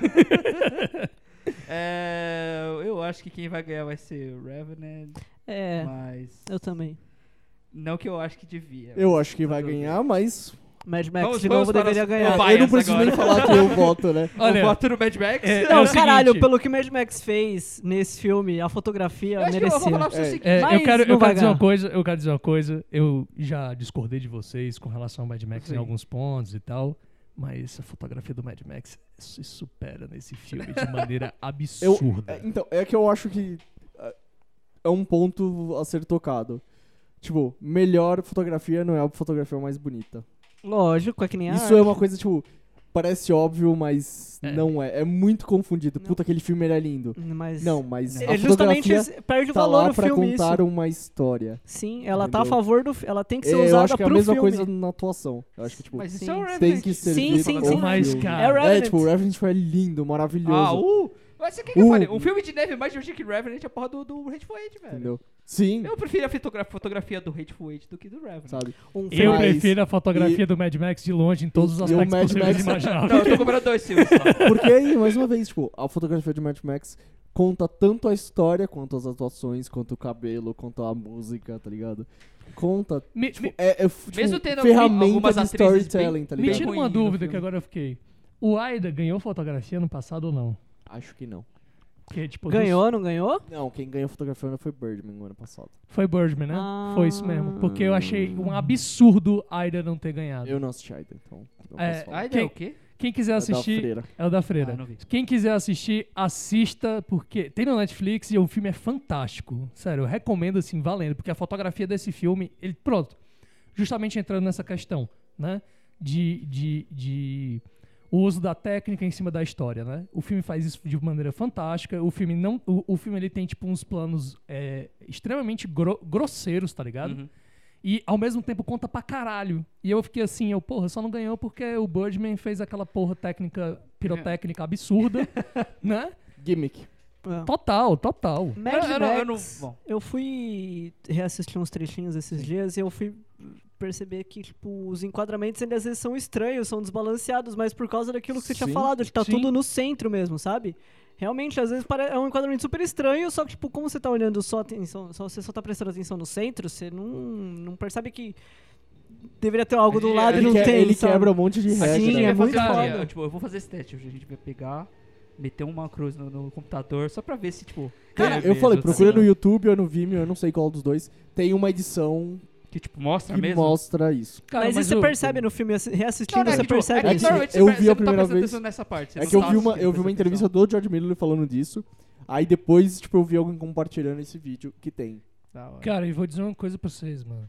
[SPEAKER 2] É, eu acho que quem vai ganhar vai ser o Revenant,
[SPEAKER 4] É,
[SPEAKER 2] mas...
[SPEAKER 4] eu também.
[SPEAKER 2] Não que eu acho que devia.
[SPEAKER 3] Eu acho que vai
[SPEAKER 2] Tudo bem.
[SPEAKER 3] ganhar, mas
[SPEAKER 4] Mad Max
[SPEAKER 2] Vamos-
[SPEAKER 4] de
[SPEAKER 2] vamos
[SPEAKER 4] novo
[SPEAKER 2] para
[SPEAKER 4] deveria
[SPEAKER 2] as-
[SPEAKER 4] ganhar.
[SPEAKER 2] Opa,
[SPEAKER 3] eu não
[SPEAKER 2] essa
[SPEAKER 3] preciso
[SPEAKER 2] agora.
[SPEAKER 3] nem falar que eu voto, né?
[SPEAKER 1] Olha,
[SPEAKER 2] Eu voto no Mad Max.
[SPEAKER 1] É,
[SPEAKER 4] Não,
[SPEAKER 1] o
[SPEAKER 4] caralho,
[SPEAKER 1] seguinte-
[SPEAKER 4] pelo que Mad Max fez nesse filme, a fotografia
[SPEAKER 2] Eu acho que eu vou
[SPEAKER 4] merecia.
[SPEAKER 2] falar pra você o
[SPEAKER 3] É.
[SPEAKER 2] seguinte.
[SPEAKER 1] É,
[SPEAKER 4] Mas
[SPEAKER 1] eu quero,
[SPEAKER 4] não
[SPEAKER 1] eu
[SPEAKER 4] vai
[SPEAKER 1] quero dizer uma
[SPEAKER 4] ganhar.
[SPEAKER 1] coisa, eu quero dizer uma coisa. Eu já discordei de vocês com relação ao Mad Max
[SPEAKER 2] Sim.
[SPEAKER 1] em alguns pontos e tal, mas a fotografia do Mad Max se supera nesse filme de maneira
[SPEAKER 3] Eu,
[SPEAKER 1] absurda.
[SPEAKER 3] é, então, é que eu acho que é, é um ponto a ser tocado. Tipo, melhor fotografia não é a fotografia mais bonita.
[SPEAKER 4] Lógico, é que nem a
[SPEAKER 3] Isso
[SPEAKER 4] arte.
[SPEAKER 3] é uma coisa, tipo, parece óbvio, mas
[SPEAKER 1] É.
[SPEAKER 3] não é. É muito confundido.
[SPEAKER 4] Não.
[SPEAKER 3] Puta, aquele filme era lindo.
[SPEAKER 4] Mas
[SPEAKER 3] Não, mas
[SPEAKER 4] é
[SPEAKER 3] a
[SPEAKER 4] justamente
[SPEAKER 3] fotografia
[SPEAKER 4] esse- perde
[SPEAKER 3] tá
[SPEAKER 4] valor
[SPEAKER 3] lá
[SPEAKER 4] no
[SPEAKER 3] pra
[SPEAKER 4] filme
[SPEAKER 3] contar
[SPEAKER 4] isso.
[SPEAKER 3] uma história.
[SPEAKER 4] Sim, ela tá a
[SPEAKER 3] Entendeu?
[SPEAKER 4] favor do fi- ela tem que ser
[SPEAKER 3] É, eu
[SPEAKER 4] usada
[SPEAKER 3] acho que é a
[SPEAKER 4] pro
[SPEAKER 3] mesma
[SPEAKER 4] filme.
[SPEAKER 3] coisa na atuação. Eu acho que, tipo,
[SPEAKER 2] Mas isso
[SPEAKER 4] Sim.
[SPEAKER 2] é o Revenant.
[SPEAKER 3] tem que ser
[SPEAKER 4] Sim, sim, sim.
[SPEAKER 1] Mas, cara,
[SPEAKER 4] É Revenant.
[SPEAKER 3] É, tipo, o Revenant foi lindo, maravilhoso.
[SPEAKER 2] Ah, uh! Mas o que, que eu
[SPEAKER 3] Uh.
[SPEAKER 2] falei? Um filme de neve mais divertido que Revenant é a porra do, do Hateful Eight, velho.
[SPEAKER 3] Entendeu? Sim,
[SPEAKER 2] Eu prefiro a fotogra- fotografia do Hateful Eight do que do Revenant.
[SPEAKER 3] sabe?
[SPEAKER 4] Um
[SPEAKER 1] Eu
[SPEAKER 3] Mas-
[SPEAKER 4] filme.
[SPEAKER 1] prefiro a fotografia
[SPEAKER 3] e-
[SPEAKER 1] do Mad Max de longe em todos os
[SPEAKER 3] e o
[SPEAKER 1] aspectos
[SPEAKER 3] Mad
[SPEAKER 1] possíveis e
[SPEAKER 3] Max-
[SPEAKER 1] imagináveis.
[SPEAKER 2] Não, eu tô comprando dois filmes só.
[SPEAKER 3] Porque aí, mais uma vez, tipo, a fotografia de Mad Max conta tanto a história, quanto as atuações, quanto o cabelo, quanto a música, tá ligado? Conta.
[SPEAKER 1] Me,
[SPEAKER 3] Tipo,
[SPEAKER 1] me,
[SPEAKER 3] é, é f- tipo,
[SPEAKER 2] Mesmo tendo
[SPEAKER 3] ferramenta
[SPEAKER 2] algumas
[SPEAKER 3] de
[SPEAKER 2] atrizes
[SPEAKER 3] storytelling, tá
[SPEAKER 1] me
[SPEAKER 3] ligado?
[SPEAKER 1] tira
[SPEAKER 2] ruim
[SPEAKER 1] uma
[SPEAKER 2] no
[SPEAKER 1] dúvida
[SPEAKER 2] filme.
[SPEAKER 1] que agora eu fiquei. O Aida ganhou fotografia no passado ou não?
[SPEAKER 3] Acho que não.
[SPEAKER 1] Porque, tipo,
[SPEAKER 4] Ganhou, não ganhou?
[SPEAKER 3] Não, quem ganhou fotografia foi Birdman no ano passado.
[SPEAKER 1] Foi Birdman, né?
[SPEAKER 4] Ah.
[SPEAKER 1] Foi isso mesmo. Porque eu achei um absurdo Aida não ter ganhado.
[SPEAKER 3] Eu não assisti ainda, então não
[SPEAKER 1] É,
[SPEAKER 3] posso falar.
[SPEAKER 2] Ai,
[SPEAKER 1] Quem-
[SPEAKER 2] é o quê?
[SPEAKER 1] Quem quiser
[SPEAKER 3] É da
[SPEAKER 1] assistir,
[SPEAKER 3] Freira.
[SPEAKER 1] é o da Freira.
[SPEAKER 2] Ah, não vi.
[SPEAKER 1] Quem quiser assistir, assista, porque tem no Netflix e o filme é fantástico. Sério, eu recomendo assim, valendo, porque a fotografia desse filme, ele, pronto, justamente entrando nessa questão, né, de, de, de o uso da técnica em cima da história, né? O filme faz isso de maneira fantástica. O filme não, o, o filme ele tem tipo uns planos é, extremamente gro- grosseiros, tá ligado?
[SPEAKER 2] Uhum.
[SPEAKER 1] E ao mesmo tempo conta pra caralho. E eu fiquei assim, eu, porra, só não ganhou porque o Birdman fez aquela porra técnica, pirotécnica absurda, né?
[SPEAKER 3] Gimmick.
[SPEAKER 4] É.
[SPEAKER 1] Total, total.
[SPEAKER 4] Mad
[SPEAKER 2] Eu- eu não- eu não-
[SPEAKER 4] Max,
[SPEAKER 2] bom.
[SPEAKER 4] eu fui reassistir uns trechinhos esses dias e eu fui perceber que, tipo, os enquadramentos eles, às vezes são estranhos, são desbalanceados, mas por causa daquilo que você tinha
[SPEAKER 3] Sim,
[SPEAKER 4] falado, de tá
[SPEAKER 1] sim.
[SPEAKER 4] tudo no centro mesmo, sabe? Realmente, às vezes pare- é um enquadramento super estranho, só que, tipo, como você tá olhando só atenção, só, você só tá prestando atenção no centro, você não, não percebe que deveria ter algo do
[SPEAKER 2] Ele-
[SPEAKER 4] lado e
[SPEAKER 3] Ele,
[SPEAKER 4] não
[SPEAKER 3] que-
[SPEAKER 4] tem,
[SPEAKER 3] ele
[SPEAKER 4] sabe?
[SPEAKER 3] quebra um monte de
[SPEAKER 2] A
[SPEAKER 3] regra.
[SPEAKER 2] gente
[SPEAKER 4] Sim,
[SPEAKER 3] né?
[SPEAKER 4] é
[SPEAKER 2] vai
[SPEAKER 4] muito
[SPEAKER 2] fazer,
[SPEAKER 4] foda.
[SPEAKER 2] eu, tipo, eu vou fazer esse teste hoje. A gente vai pegar, meter uma cruz no, no computador só pra ver se, tipo...
[SPEAKER 3] Cara,
[SPEAKER 2] é
[SPEAKER 3] eu
[SPEAKER 2] mesmo,
[SPEAKER 3] falei,
[SPEAKER 2] tá
[SPEAKER 3] procura no
[SPEAKER 2] ligado?
[SPEAKER 3] YouTube ou no Vimeo, eu não sei qual dos dois. Tem uma edição
[SPEAKER 2] Que, tipo, mostra
[SPEAKER 3] que
[SPEAKER 2] mesmo.
[SPEAKER 3] mostra isso.
[SPEAKER 1] Cara,
[SPEAKER 4] mas, isso você
[SPEAKER 1] o-
[SPEAKER 4] percebe no filme, assi- reassistindo,
[SPEAKER 2] Não, não, é
[SPEAKER 4] você
[SPEAKER 2] que, tipo,
[SPEAKER 4] percebe
[SPEAKER 2] é que
[SPEAKER 3] isso.
[SPEAKER 2] normalmente
[SPEAKER 3] Eu
[SPEAKER 2] você
[SPEAKER 3] vi a
[SPEAKER 2] pre- você não tá
[SPEAKER 3] primeira
[SPEAKER 2] prestando
[SPEAKER 3] vez-
[SPEAKER 2] atenção nessa parte. você
[SPEAKER 3] É
[SPEAKER 2] não
[SPEAKER 3] que eu
[SPEAKER 2] tá
[SPEAKER 3] vi uma,
[SPEAKER 2] assistindo,
[SPEAKER 3] eu vi uma
[SPEAKER 2] presta
[SPEAKER 3] entrevista
[SPEAKER 2] atenção.
[SPEAKER 3] do George Miller falando disso. Aí depois, tipo, eu vi alguém compartilhando esse vídeo que tem.
[SPEAKER 2] Da hora.
[SPEAKER 1] Cara, e vou dizer uma coisa pra vocês, mano.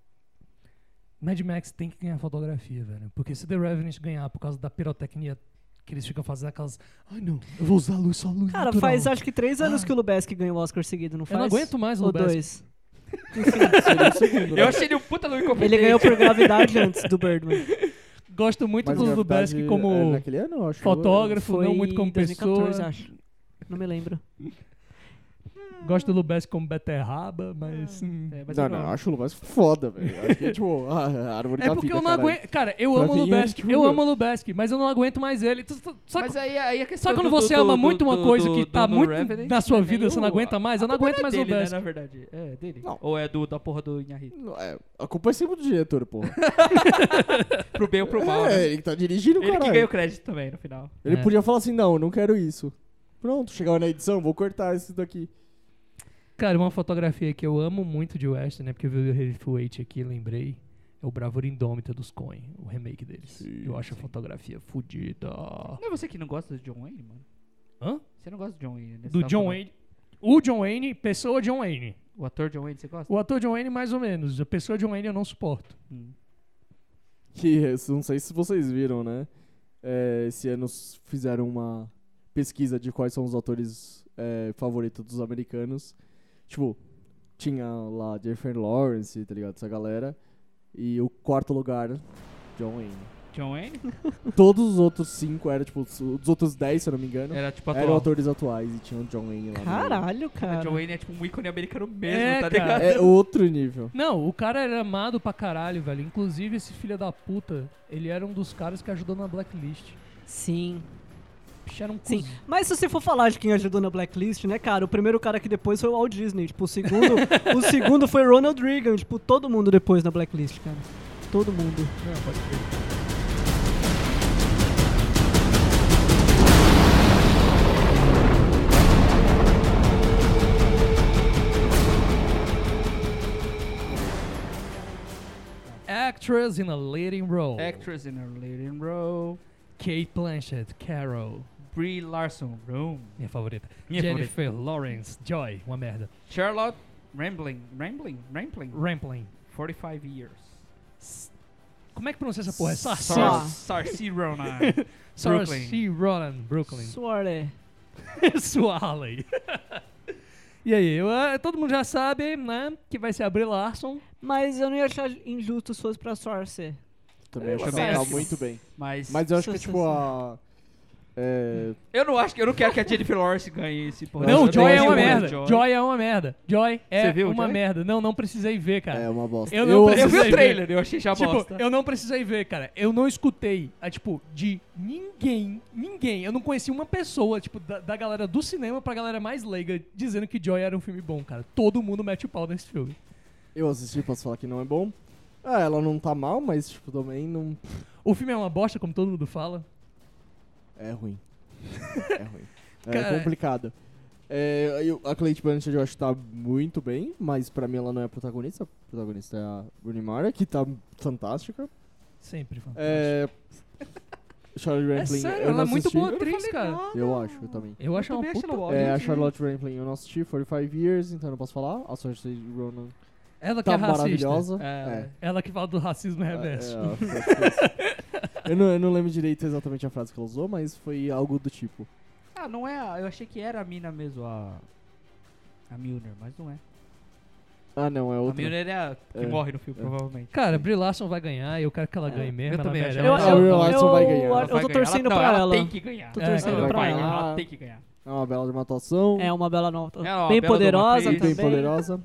[SPEAKER 1] Mad Max tem que ganhar fotografia, velho. Porque se The Revenant ganhar por causa da pirotecnia que eles ficam fazendo aquelas... Ai, não, eu vou usar a luz, só a luz
[SPEAKER 4] Cara,
[SPEAKER 1] natural.
[SPEAKER 4] faz acho que três anos
[SPEAKER 1] Ai.
[SPEAKER 4] que o Lubeski ganhou o Oscar seguido, não
[SPEAKER 1] Eu
[SPEAKER 4] faz?
[SPEAKER 1] não aguento mais o
[SPEAKER 4] Ou
[SPEAKER 1] Lubeski.
[SPEAKER 4] dois.
[SPEAKER 3] Seria o segundo, né?
[SPEAKER 2] Eu achei ele um puta no incompetente.
[SPEAKER 4] Ele ganhou por gravidade antes do Birdman.
[SPEAKER 1] Gosto muito
[SPEAKER 3] Mas
[SPEAKER 1] do
[SPEAKER 3] Gravidade
[SPEAKER 1] Lubeski
[SPEAKER 3] é
[SPEAKER 1] como
[SPEAKER 3] naquele ano, eu acho.
[SPEAKER 1] fotógrafo,
[SPEAKER 4] Foi
[SPEAKER 1] não muito como
[SPEAKER 4] em dois mil e quatorze,
[SPEAKER 1] pessoa.
[SPEAKER 4] acho. Não me lembro.
[SPEAKER 1] Gosto do Lubeski como beterraba, mas... hum,
[SPEAKER 2] É, mas
[SPEAKER 3] Não,
[SPEAKER 2] eu
[SPEAKER 3] não, eu acho o Lubeski foda, velho. Acho que é tipo, a a árvore
[SPEAKER 1] É
[SPEAKER 3] da
[SPEAKER 1] porque
[SPEAKER 3] vida,
[SPEAKER 1] eu não
[SPEAKER 3] caralho.
[SPEAKER 1] aguento... Cara, eu
[SPEAKER 3] Pra
[SPEAKER 1] amo o
[SPEAKER 3] mim é,
[SPEAKER 1] Lubeski,
[SPEAKER 3] tipo,
[SPEAKER 1] eu amo o Lubeski, mas eu não aguento mais ele. Tu- tu- Sabe,
[SPEAKER 2] Mas aí, aí a questão
[SPEAKER 1] sabe quando
[SPEAKER 2] do-
[SPEAKER 1] você
[SPEAKER 2] do-
[SPEAKER 1] ama
[SPEAKER 2] do-
[SPEAKER 1] muito uma
[SPEAKER 2] do-
[SPEAKER 1] coisa
[SPEAKER 2] do-
[SPEAKER 1] que
[SPEAKER 2] do-
[SPEAKER 1] tá
[SPEAKER 2] do
[SPEAKER 1] muito
[SPEAKER 2] Revenant,
[SPEAKER 1] na sua
[SPEAKER 2] é
[SPEAKER 1] vida,
[SPEAKER 2] meio-
[SPEAKER 1] você não aguenta mais? Eu
[SPEAKER 2] a
[SPEAKER 1] não
[SPEAKER 2] culpa
[SPEAKER 1] aguento
[SPEAKER 2] é
[SPEAKER 1] mais o
[SPEAKER 2] dele, né,
[SPEAKER 1] Lubeski.
[SPEAKER 2] na verdade. É, dele.
[SPEAKER 3] Não.
[SPEAKER 2] Ou é do, da porra do Inharito?
[SPEAKER 3] É, a culpa é sempre do diretor, porra.
[SPEAKER 2] Pro bem ou pro mal,
[SPEAKER 3] É,
[SPEAKER 2] né?
[SPEAKER 3] ele que tá dirigindo,
[SPEAKER 2] Ele
[SPEAKER 3] caralho.
[SPEAKER 2] que ganha o crédito também, no final.
[SPEAKER 3] Ele
[SPEAKER 1] É.
[SPEAKER 3] podia falar assim, não, eu não quero isso. Pronto, chegava na edição, vou cortar isso daqui.
[SPEAKER 1] Cara, uma fotografia que eu amo muito de Western, né? Porque eu vi o Hateful Eight aqui, lembrei. É o Bravura Indômita dos Coen, o remake deles.
[SPEAKER 3] Sim,
[SPEAKER 1] eu acho
[SPEAKER 3] sim.
[SPEAKER 1] a fotografia fodida.
[SPEAKER 2] Não é você que não gosta do John Wayne, mano?
[SPEAKER 1] Hã?
[SPEAKER 2] Você não gosta do John Wayne, né? Você
[SPEAKER 1] Do
[SPEAKER 2] tava
[SPEAKER 1] John
[SPEAKER 2] falando.
[SPEAKER 1] Wayne. O John Wayne, pessoa John Wayne.
[SPEAKER 2] O ator John Wayne, você gosta?
[SPEAKER 1] O ator John Wayne, mais ou menos. A pessoa John Wayne eu não suporto.
[SPEAKER 2] Hum.
[SPEAKER 3] Que, eu não sei se vocês viram, né? É, esse ano s- fizeram uma pesquisa de quais são os atores é, favoritos dos americanos. Tipo, tinha lá Jennifer Lawrence, tá ligado? Essa galera. E o quarto lugar, John Wayne.
[SPEAKER 2] John Wayne?
[SPEAKER 3] Todos os outros cinco eram, tipo, os os outros dez, se eu não me engano,
[SPEAKER 2] Era tipo
[SPEAKER 3] eram
[SPEAKER 2] atual.
[SPEAKER 3] atores atuais e tinha o John Wayne lá. no meio.
[SPEAKER 4] Caralho,
[SPEAKER 2] O
[SPEAKER 4] cara.
[SPEAKER 2] John Wayne é tipo um ícone americano mesmo,
[SPEAKER 1] É,
[SPEAKER 2] tá
[SPEAKER 1] cara.
[SPEAKER 2] ligado?
[SPEAKER 3] É outro nível.
[SPEAKER 1] Não, o cara era amado pra caralho, velho. Inclusive, esse filho da puta, ele era um dos caras que ajudou na Blacklist.
[SPEAKER 4] Sim.
[SPEAKER 1] Bicho, era um
[SPEAKER 4] Sim.
[SPEAKER 1] cuzão.
[SPEAKER 4] Mas se você for falar de quem ajudou na Blacklist, né, cara? O primeiro cara que depois foi o Walt Disney. Tipo, o segundo, o segundo foi Ronald Reagan. Tipo, todo mundo depois na Blacklist, cara. Todo mundo.
[SPEAKER 1] Não, pode crer. Actress in a leading role.
[SPEAKER 2] Actress in a leading role.
[SPEAKER 1] Kate Blanchett, Carol.
[SPEAKER 2] Brie Larson, Room.
[SPEAKER 1] Minha favorita.
[SPEAKER 2] Minha
[SPEAKER 1] Jennifer Lawrence, Joy. Uma merda.
[SPEAKER 2] Charlotte Rampling. Rampling? Rampling?
[SPEAKER 1] Rampling.
[SPEAKER 2] forty-five years.
[SPEAKER 1] Como é que pronuncia essa porra? É Saoirse.
[SPEAKER 4] Sar-
[SPEAKER 2] Saoirse Ronan.
[SPEAKER 1] Saoirse Ronan, Brooklyn.
[SPEAKER 4] Suare.
[SPEAKER 1] Suarley. E aí, eu, ah, todo mundo já sabe, né, que vai ser a Brie Larson.
[SPEAKER 4] Mas eu não ia achar injusto se fosse pra Source.
[SPEAKER 3] Também
[SPEAKER 2] Eu
[SPEAKER 3] acho que
[SPEAKER 2] também
[SPEAKER 3] tá
[SPEAKER 2] acho.
[SPEAKER 3] muito bem.
[SPEAKER 2] Mas,
[SPEAKER 3] Mas eu acho que,
[SPEAKER 4] Sim,
[SPEAKER 3] tipo,
[SPEAKER 4] sim,
[SPEAKER 3] a... É,
[SPEAKER 2] eu não acho que eu não quero que a Jennifer Lawrence ganhe esse porra.
[SPEAKER 1] Não,
[SPEAKER 3] eu
[SPEAKER 1] Joy é
[SPEAKER 3] acho
[SPEAKER 1] uma
[SPEAKER 3] que-
[SPEAKER 1] merda.
[SPEAKER 2] Joy.
[SPEAKER 1] Joy é uma merda. Joy é
[SPEAKER 2] Você viu,
[SPEAKER 1] uma
[SPEAKER 2] Joy?
[SPEAKER 1] merda. Não, não precisei ver, cara.
[SPEAKER 3] é uma bosta.
[SPEAKER 1] Eu não
[SPEAKER 2] Eu
[SPEAKER 1] precisei
[SPEAKER 2] vi o
[SPEAKER 1] ver.
[SPEAKER 2] trailer, eu achei já
[SPEAKER 1] Tipo,
[SPEAKER 2] bosta.
[SPEAKER 1] eu não precisei ver, cara. Eu não escutei, ah, tipo, de ninguém, ninguém. Eu não conheci uma pessoa, tipo, da, da galera do cinema pra galera mais leiga, dizendo que Joy era um filme bom, cara. Todo mundo mete o pau nesse filme.
[SPEAKER 3] Eu assisti, posso falar que não é bom. Ah, ela não tá mal, mas, tipo, também não...
[SPEAKER 1] O filme é uma bosta, como todo mundo fala.
[SPEAKER 3] É ruim. É ruim. É
[SPEAKER 1] Cara-
[SPEAKER 3] complicado. É, eu- a Cate Blanchett eu acho que tá muito bem, mas pra mim ela não é a protagonista. A protagonista é a Rooney Mara, que tá fantástica.
[SPEAKER 1] Sempre fantástico.
[SPEAKER 3] É... Charlotte
[SPEAKER 1] É
[SPEAKER 3] Rampling,
[SPEAKER 1] sério,
[SPEAKER 3] eu
[SPEAKER 1] ela
[SPEAKER 3] não
[SPEAKER 1] é muito
[SPEAKER 3] assisti.
[SPEAKER 1] boa atriz, cara.
[SPEAKER 3] Eu acho, eu também.
[SPEAKER 1] Eu acho
[SPEAKER 2] Eu
[SPEAKER 1] uma
[SPEAKER 2] também acho
[SPEAKER 1] puta...
[SPEAKER 2] ela boa.
[SPEAKER 3] É, a
[SPEAKER 2] gente.
[SPEAKER 3] Charlotte Rampling eu não assisti, quarenta e cinco Years, então eu não posso falar. A Saoirse Ronan
[SPEAKER 1] Ela que
[SPEAKER 3] tá
[SPEAKER 1] é racista.
[SPEAKER 3] maravilhosa.
[SPEAKER 2] É.
[SPEAKER 1] Ela que fala do racismo reverso.
[SPEAKER 3] É, é, foi- foi isso. eu, não, eu não lembro direito exatamente a frase que ela usou, mas foi algo do tipo.
[SPEAKER 2] Ah, não é a... Eu achei que era a mina mesmo, a... A Milner, mas não é.
[SPEAKER 3] Ah, não, é
[SPEAKER 2] A
[SPEAKER 3] outra.
[SPEAKER 2] Milner é a que
[SPEAKER 3] É.
[SPEAKER 2] morre no filme,
[SPEAKER 3] É.
[SPEAKER 2] provavelmente.
[SPEAKER 1] Cara, Brie Larson vai ganhar e eu quero que ela
[SPEAKER 4] É,
[SPEAKER 1] ganhe mesmo.
[SPEAKER 2] eu
[SPEAKER 1] ela
[SPEAKER 2] também
[SPEAKER 1] merece.
[SPEAKER 2] acho.
[SPEAKER 4] Eu,
[SPEAKER 3] Ah,
[SPEAKER 4] eu,
[SPEAKER 3] o Will
[SPEAKER 4] eu,
[SPEAKER 3] Larson vai ganhar.
[SPEAKER 4] eu,
[SPEAKER 3] Ela
[SPEAKER 4] eu
[SPEAKER 2] vai
[SPEAKER 4] tô
[SPEAKER 2] ganhar.
[SPEAKER 4] torcendo
[SPEAKER 2] ela, não,
[SPEAKER 4] pra
[SPEAKER 2] ela.
[SPEAKER 4] ela.
[SPEAKER 2] tem que ganhar.
[SPEAKER 4] Tô
[SPEAKER 1] É,
[SPEAKER 4] torcendo
[SPEAKER 1] ela
[SPEAKER 4] pra
[SPEAKER 2] vai
[SPEAKER 4] ela.
[SPEAKER 2] ganhar,
[SPEAKER 3] ela.
[SPEAKER 2] ela tem que ganhar.
[SPEAKER 3] É uma bela de uma atuação.
[SPEAKER 4] É uma bela nota.
[SPEAKER 2] É uma
[SPEAKER 4] Bem
[SPEAKER 2] bela de uma
[SPEAKER 4] poderosa
[SPEAKER 2] atriz.
[SPEAKER 3] bem
[SPEAKER 4] também.
[SPEAKER 3] poderosa.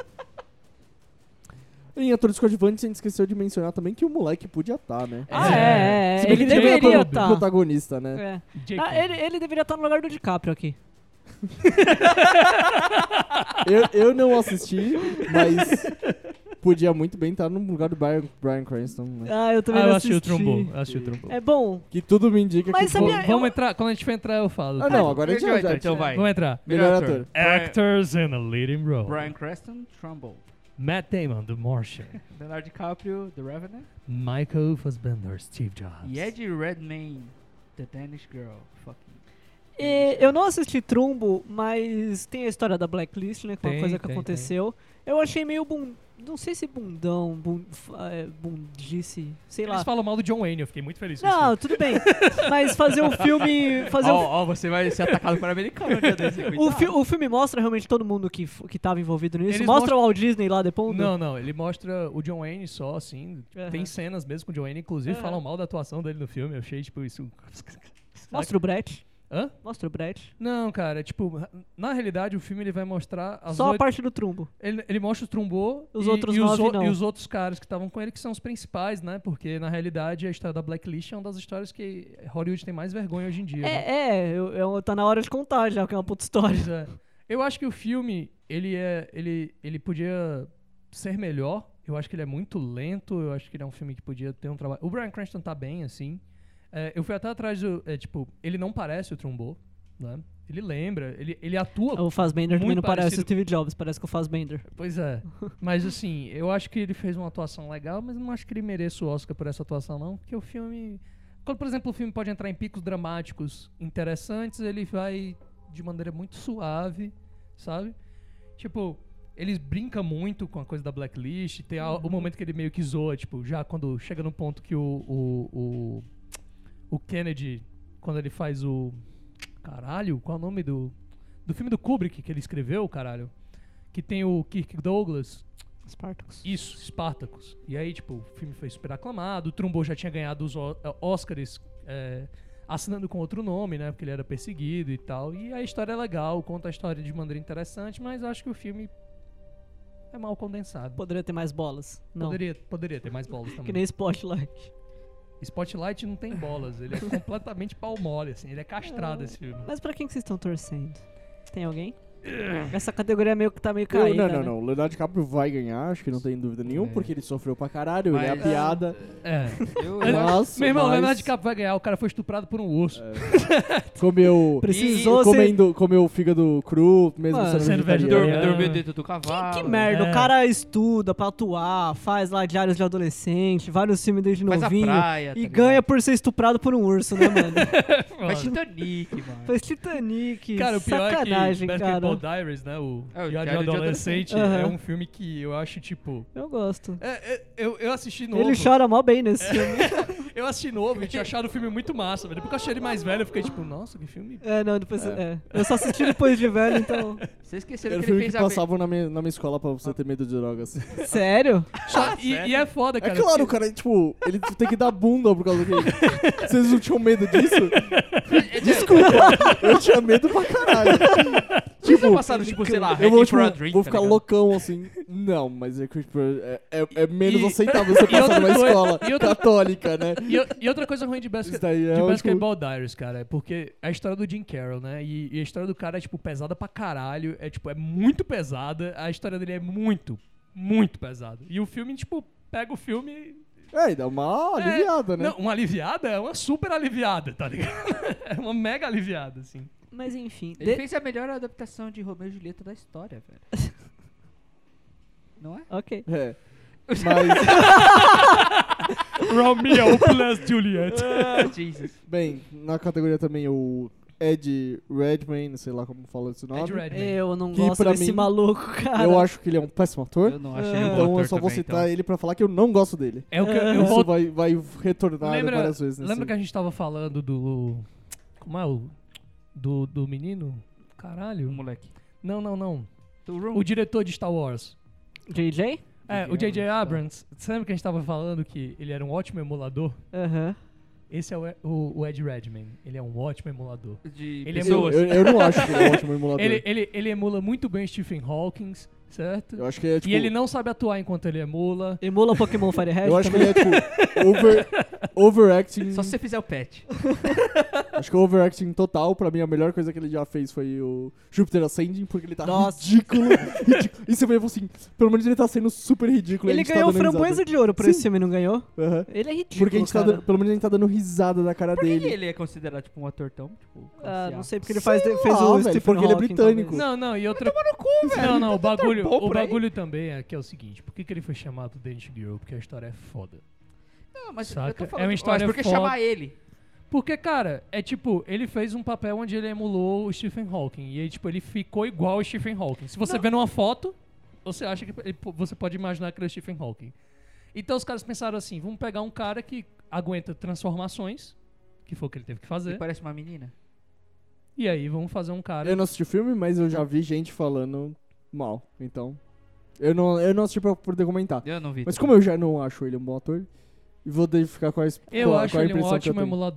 [SPEAKER 3] Em atores coadjuvantes, a gente esqueceu de mencionar também que o moleque podia estar, né?
[SPEAKER 4] Ah, é, é.
[SPEAKER 1] Se bem
[SPEAKER 4] Ele
[SPEAKER 1] que ele é
[SPEAKER 4] deveria
[SPEAKER 1] ator
[SPEAKER 4] estar.
[SPEAKER 3] protagonista, né?
[SPEAKER 4] É.
[SPEAKER 1] Jacob.
[SPEAKER 4] Ah, ele, ele deveria estar no lugar do DiCaprio aqui.
[SPEAKER 3] Eu, eu não assisti, mas podia muito bem estar no lugar do Bryan, Bryan Cranston, né?
[SPEAKER 4] Ah, eu também
[SPEAKER 1] Ah, eu
[SPEAKER 4] não
[SPEAKER 1] assisti o
[SPEAKER 4] assisti.
[SPEAKER 1] Trumbo. Eu assisti o Trumbo.
[SPEAKER 4] É bom.
[SPEAKER 3] Que tudo me indica
[SPEAKER 4] Mas
[SPEAKER 3] que...
[SPEAKER 1] Vamos-
[SPEAKER 4] sabia-
[SPEAKER 1] Vamos
[SPEAKER 4] eu-
[SPEAKER 1] entrar, quando a gente for entrar eu falo.
[SPEAKER 3] Ah, não, agora a gente
[SPEAKER 2] Então,
[SPEAKER 3] já...
[SPEAKER 2] então vai.
[SPEAKER 1] Vamos entrar.
[SPEAKER 3] Melhor ator.
[SPEAKER 1] Actors in a leading role.
[SPEAKER 2] Bryan Cranston, Trumbull.
[SPEAKER 1] Matt Damon, The Martian.
[SPEAKER 2] Leonardo DiCaprio, The Revenant.
[SPEAKER 1] Michael Fassbender, Steve Jobs.
[SPEAKER 2] E Eddie Redmayne, The Danish Girl. Fucking.
[SPEAKER 4] E eu não assisti Trumbo, mas tem a história da Blacklist, né? Que foi
[SPEAKER 1] Tem,
[SPEAKER 4] uma coisa que
[SPEAKER 1] tem,
[SPEAKER 4] aconteceu. Eu achei meio bum... Não sei se bundão, bun... f- é, bundice, sei lá.
[SPEAKER 1] Eles falam mal do John Wayne, eu fiquei muito feliz com isso.
[SPEAKER 4] Não, tudo bem. Mas fazer um filme... Fazer um...
[SPEAKER 2] Ó, ó, você vai ser atacado por americano um dia desse.
[SPEAKER 4] O,
[SPEAKER 2] cuidado.
[SPEAKER 4] fi- o filme mostra realmente todo mundo que, f- que tava envolvido nisso.
[SPEAKER 1] Eles
[SPEAKER 4] Mostra o Walt Disney lá depois.
[SPEAKER 1] Não, não, ele mostra o John Wayne só, assim.
[SPEAKER 4] Aham.
[SPEAKER 1] Tem cenas mesmo com o John Wayne, inclusive
[SPEAKER 4] Aham.
[SPEAKER 1] falam mal da atuação dele no filme. Eu achei, tipo, isso.
[SPEAKER 4] Mostra o Brett.
[SPEAKER 1] Hã?
[SPEAKER 4] Mostra o Brad.
[SPEAKER 1] Não, cara, tipo, na realidade o filme ele vai mostrar as
[SPEAKER 4] Só a
[SPEAKER 1] oito-
[SPEAKER 4] parte do trumbo.
[SPEAKER 1] Ele, ele mostra o Trumbo
[SPEAKER 4] Os
[SPEAKER 1] e,
[SPEAKER 4] outros
[SPEAKER 1] e, os
[SPEAKER 4] nove
[SPEAKER 1] o-
[SPEAKER 4] não.
[SPEAKER 1] e os outros caras que estavam com ele, que são os principais, né? Porque, na realidade, a história da Blacklist é uma das histórias que Hollywood tem mais vergonha hoje em dia. né?
[SPEAKER 4] É, é, eu, eu- tá na hora de contar já, que é uma puta história.
[SPEAKER 1] Pois é. Eu acho que o filme, ele é. Ele, ele podia ser melhor. Eu acho que ele é muito lento. Eu acho que ele é um filme que podia ter um trabalho. O Bryan Cranston tá bem, assim. É, eu fui até atrás do. É, tipo, ele não parece o Trumbo, né? Ele lembra, ele, ele atua.
[SPEAKER 4] O Fassbender também
[SPEAKER 1] Muito
[SPEAKER 4] não parece
[SPEAKER 1] parecido.
[SPEAKER 4] o Steve Jobs, parece que o Fassbender.
[SPEAKER 1] Pois é. Mas assim, eu acho que ele fez uma atuação legal, mas eu não acho que ele mereça o Oscar por essa atuação, não. Porque o filme. Quando, por exemplo, o filme pode entrar em picos dramáticos interessantes, ele vai de maneira muito suave, sabe? Tipo, eles brincam muito com a coisa da Blacklist. Tem a- o momento que ele meio que zoa, tipo, já quando chega no ponto que o, o, o, o Kennedy, quando ele faz o. Caralho, qual é o nome do. Do filme do Kubrick que ele escreveu, caralho? Que tem o Kirk Douglas.
[SPEAKER 4] Spartacus.
[SPEAKER 1] Isso, Spartacus. E aí, tipo, o filme foi super aclamado. O Trumbo já tinha ganhado os Ó- Oscars é, assinando com outro nome, né? Porque ele era perseguido e tal. E a história é legal, conta a história de maneira interessante, mas eu acho que o filme é mal condensado.
[SPEAKER 4] Poderia ter mais bolas. Não.
[SPEAKER 1] Poderia, poderia ter mais bolas
[SPEAKER 4] Que
[SPEAKER 1] também.
[SPEAKER 4] nem Spotlight.
[SPEAKER 1] Spotlight não tem bolas, ele é completamente pau mole, assim. Ele é castrado, esse filme.
[SPEAKER 4] Mas pra quem que vocês estão torcendo? Tem alguém? Essa categoria meio que tá meio
[SPEAKER 3] Eu-
[SPEAKER 4] caída,
[SPEAKER 3] não, não,
[SPEAKER 4] né?
[SPEAKER 3] não. O Leonardo DiCaprio vai ganhar, acho que não tem dúvida nenhuma,
[SPEAKER 2] É.
[SPEAKER 3] porque ele sofreu pra caralho, ele é a
[SPEAKER 2] Mas-
[SPEAKER 3] piada.
[SPEAKER 1] É.
[SPEAKER 2] Eu,
[SPEAKER 1] Ele-
[SPEAKER 3] Nossa,
[SPEAKER 1] Meu irmão, o
[SPEAKER 3] mas
[SPEAKER 1] Leonardo DiCaprio vai ganhar, o cara foi estuprado por um urso.
[SPEAKER 3] comeu,
[SPEAKER 4] Precisou ser...
[SPEAKER 3] comendo, comeu fígado cru, mesmo
[SPEAKER 4] Mano,
[SPEAKER 3] sendo,
[SPEAKER 1] sendo
[SPEAKER 3] vegetariano.
[SPEAKER 1] vegetariano.
[SPEAKER 2] dormiu dentro do cavalo.
[SPEAKER 4] Que merda,
[SPEAKER 1] É.
[SPEAKER 4] o cara estuda pra atuar, faz lá diários de adolescente, vários filmes desde
[SPEAKER 2] Faz a
[SPEAKER 4] novinho
[SPEAKER 2] praia,
[SPEAKER 4] e
[SPEAKER 2] tá
[SPEAKER 4] ganha
[SPEAKER 2] ligado?
[SPEAKER 4] por ser estuprado por um urso, né, mano?
[SPEAKER 2] Faz Titanic, mano.
[SPEAKER 4] Faz Titanic,
[SPEAKER 1] Cara, o pior
[SPEAKER 4] sacanagem,
[SPEAKER 1] é que
[SPEAKER 4] cara.
[SPEAKER 1] Basketball Diaries, né? O
[SPEAKER 2] É, o
[SPEAKER 1] Diário de
[SPEAKER 2] Diário de
[SPEAKER 1] Adolescente,
[SPEAKER 4] Adolescente.
[SPEAKER 1] é
[SPEAKER 4] Aham.
[SPEAKER 1] um filme que eu acho, tipo...
[SPEAKER 4] Eu gosto.
[SPEAKER 1] É, é, eu, eu assisti novo.
[SPEAKER 4] Ele chora mó bem nesse filme.
[SPEAKER 1] Eu assisti novo e tinha achado o filme muito massa, velho. Depois que eu achei ele mais velho, eu fiquei tipo, nossa, que filme...
[SPEAKER 4] É, não, depois... É. Eu só assisti depois de velho, então...
[SPEAKER 2] Vocês esqueceram
[SPEAKER 3] Era o
[SPEAKER 2] que ele
[SPEAKER 3] filme
[SPEAKER 2] fez
[SPEAKER 3] que
[SPEAKER 2] a... ve-
[SPEAKER 3] passavam na minha, na minha escola pra você ter medo de drogas.
[SPEAKER 4] Sério?
[SPEAKER 1] Só- e, e é foda,
[SPEAKER 3] É
[SPEAKER 1] cara.
[SPEAKER 3] claro,
[SPEAKER 1] porque-
[SPEAKER 3] cara, tipo, ele tem que dar bunda por causa que... Vocês não tinham medo disso? Desculpa, eu tinha medo pra caralho.
[SPEAKER 2] Vocês já passaram, tipo, sei lá,
[SPEAKER 3] eu vou,
[SPEAKER 2] Ready
[SPEAKER 3] tipo,
[SPEAKER 2] for a Drink,
[SPEAKER 3] vou
[SPEAKER 2] tá
[SPEAKER 3] ficar
[SPEAKER 2] ligado?
[SPEAKER 3] loucão, assim. Não, mas é, que, tipo, é, é, é menos
[SPEAKER 1] E-
[SPEAKER 3] aceitável você
[SPEAKER 1] e
[SPEAKER 3] passar
[SPEAKER 1] outra
[SPEAKER 3] numa
[SPEAKER 1] coisa-
[SPEAKER 3] escola
[SPEAKER 1] e outra-
[SPEAKER 3] católica, né?
[SPEAKER 1] E, o- e outra coisa ruim de, basket,
[SPEAKER 3] Isso daí é
[SPEAKER 1] de
[SPEAKER 3] o,
[SPEAKER 1] Basketball Diaries, cara, é porque a história do Jim Carroll, né? E, e a história do cara é, tipo, pesada pra caralho. É, tipo, é muito pesada. A história dele é muito, muito pesada. E o filme, tipo, pega o filme...
[SPEAKER 3] Tipo, é, e dá uma
[SPEAKER 1] É,
[SPEAKER 3] aliviada, né?
[SPEAKER 1] Não, uma aliviada é uma super aliviada, tá ligado? É uma mega aliviada, assim.
[SPEAKER 4] Mas enfim...
[SPEAKER 2] Ele
[SPEAKER 4] de-
[SPEAKER 2] fez a melhor adaptação de Romeu e Julieta da história, velho. Não é?
[SPEAKER 4] Ok.
[SPEAKER 3] É. Mas,
[SPEAKER 1] Romeo plus Juliet.
[SPEAKER 2] Ah, Jesus.
[SPEAKER 3] bem, na categoria também o Ed Redmayne, sei lá como fala esse nome.
[SPEAKER 1] Ed Redmayne.
[SPEAKER 4] Eu não
[SPEAKER 3] Que
[SPEAKER 4] gosto
[SPEAKER 3] pra
[SPEAKER 4] desse
[SPEAKER 3] mim-
[SPEAKER 4] maluco, cara.
[SPEAKER 3] Eu acho que ele é um péssimo ator.
[SPEAKER 2] Eu não achei
[SPEAKER 4] Ah.
[SPEAKER 2] um bom
[SPEAKER 3] Então eu
[SPEAKER 2] ator
[SPEAKER 3] só vou
[SPEAKER 2] também,
[SPEAKER 3] citar
[SPEAKER 2] então.
[SPEAKER 3] ele pra falar que eu não gosto dele.
[SPEAKER 1] É o que eu,
[SPEAKER 4] Ah.
[SPEAKER 1] eu
[SPEAKER 3] Isso
[SPEAKER 1] volto...
[SPEAKER 3] vai, vai retornar
[SPEAKER 1] Lembra,
[SPEAKER 3] várias vezes nesse
[SPEAKER 1] lembra que a gente tava falando do... Como é o... Do, do menino? Caralho.
[SPEAKER 2] O moleque.
[SPEAKER 1] Não, não, não.
[SPEAKER 2] Do Room.
[SPEAKER 1] O diretor de Star Wars.
[SPEAKER 4] J J?
[SPEAKER 1] É, o J J Abrams. Você lembra que a gente tava falando que ele era um ótimo emulador?
[SPEAKER 4] Aham.
[SPEAKER 1] Esse é o, o, o Ed Redmayne. Ele é um ótimo emulador.
[SPEAKER 2] De
[SPEAKER 1] Ele é
[SPEAKER 3] Eu,
[SPEAKER 2] pessoas.
[SPEAKER 3] eu, eu não acho que ele é um ótimo emulador.
[SPEAKER 1] Ele, ele, ele emula muito bem Stephen Hawking, certo?
[SPEAKER 3] Eu acho que é tipo...
[SPEAKER 1] E ele não sabe atuar enquanto ele emula.
[SPEAKER 4] Emula Pokémon Fire Red
[SPEAKER 3] Eu acho que
[SPEAKER 4] também?
[SPEAKER 3] ele é tipo over, overacting.
[SPEAKER 2] Só se você fizer o patch.
[SPEAKER 3] Acho que o overacting total, pra mim, a melhor coisa que ele já fez foi o Jupiter Ascending, porque ele tá
[SPEAKER 4] Nossa.
[SPEAKER 3] ridículo, ridículo. E você vê assim, pelo menos ele tá sendo super ridículo. e a
[SPEAKER 4] Ele
[SPEAKER 3] gente tá
[SPEAKER 4] ganhou
[SPEAKER 3] dando
[SPEAKER 4] framboesa
[SPEAKER 3] risada.
[SPEAKER 4] de ouro por
[SPEAKER 3] Sim.
[SPEAKER 4] esse filme, não ganhou?
[SPEAKER 3] Aham.
[SPEAKER 4] Ele é ridículo,
[SPEAKER 3] Porque a gente tá
[SPEAKER 4] cara.
[SPEAKER 3] dando, pelo menos a gente tá dando risada da cara
[SPEAKER 2] Por que
[SPEAKER 3] dele.
[SPEAKER 2] ele é considerado, tipo, um ator tão, tipo...
[SPEAKER 4] Ah,
[SPEAKER 2] classe
[SPEAKER 4] não
[SPEAKER 2] A?
[SPEAKER 4] sei, porque ele faz,
[SPEAKER 3] Sei
[SPEAKER 4] fez
[SPEAKER 3] lá,
[SPEAKER 4] o
[SPEAKER 3] velho,
[SPEAKER 4] Stephen
[SPEAKER 3] porque ele é
[SPEAKER 4] Hawking,
[SPEAKER 3] britânico.
[SPEAKER 4] talvez.
[SPEAKER 1] Não, não, e outra...
[SPEAKER 2] cu, velho.
[SPEAKER 1] Não, não, o bagulho,
[SPEAKER 2] bom
[SPEAKER 1] o
[SPEAKER 2] por aí.
[SPEAKER 1] bagulho também é que é o seguinte. Por que, que ele foi chamado Dance Girl? Porque a história é foda.
[SPEAKER 2] Não, mas
[SPEAKER 1] Saca?
[SPEAKER 2] eu tô
[SPEAKER 1] É
[SPEAKER 2] falando...
[SPEAKER 1] uma história
[SPEAKER 2] mas por que
[SPEAKER 1] foda.
[SPEAKER 2] chamar ele?
[SPEAKER 1] Porque, cara, é tipo, ele fez um papel onde ele emulou o Stephen Hawking. E aí, tipo, ele ficou igual ao Stephen Hawking. Se você
[SPEAKER 2] Não.
[SPEAKER 1] vê numa foto, você acha que ele- você pode imaginar que ele é o Stephen Hawking. Então os caras pensaram assim, vamos pegar um cara que aguenta transformações, que foi o que ele teve que
[SPEAKER 2] Ele
[SPEAKER 1] fazer,
[SPEAKER 2] parece uma menina.
[SPEAKER 1] e aí vamos fazer um cara...
[SPEAKER 3] Eu não assisti o filme, mas eu já vi gente falando mal. Então, eu não, eu não assisti pra poder comentar.
[SPEAKER 2] Eu não vi.
[SPEAKER 3] Mas
[SPEAKER 2] também.
[SPEAKER 3] como eu já não acho ele um bom ator, vou ficar com a, es-
[SPEAKER 1] Eu
[SPEAKER 3] com a,
[SPEAKER 1] acho
[SPEAKER 3] com a
[SPEAKER 1] ele um
[SPEAKER 3] impressão que eu
[SPEAKER 1] ótimo
[SPEAKER 3] tenho.
[SPEAKER 1] emulador.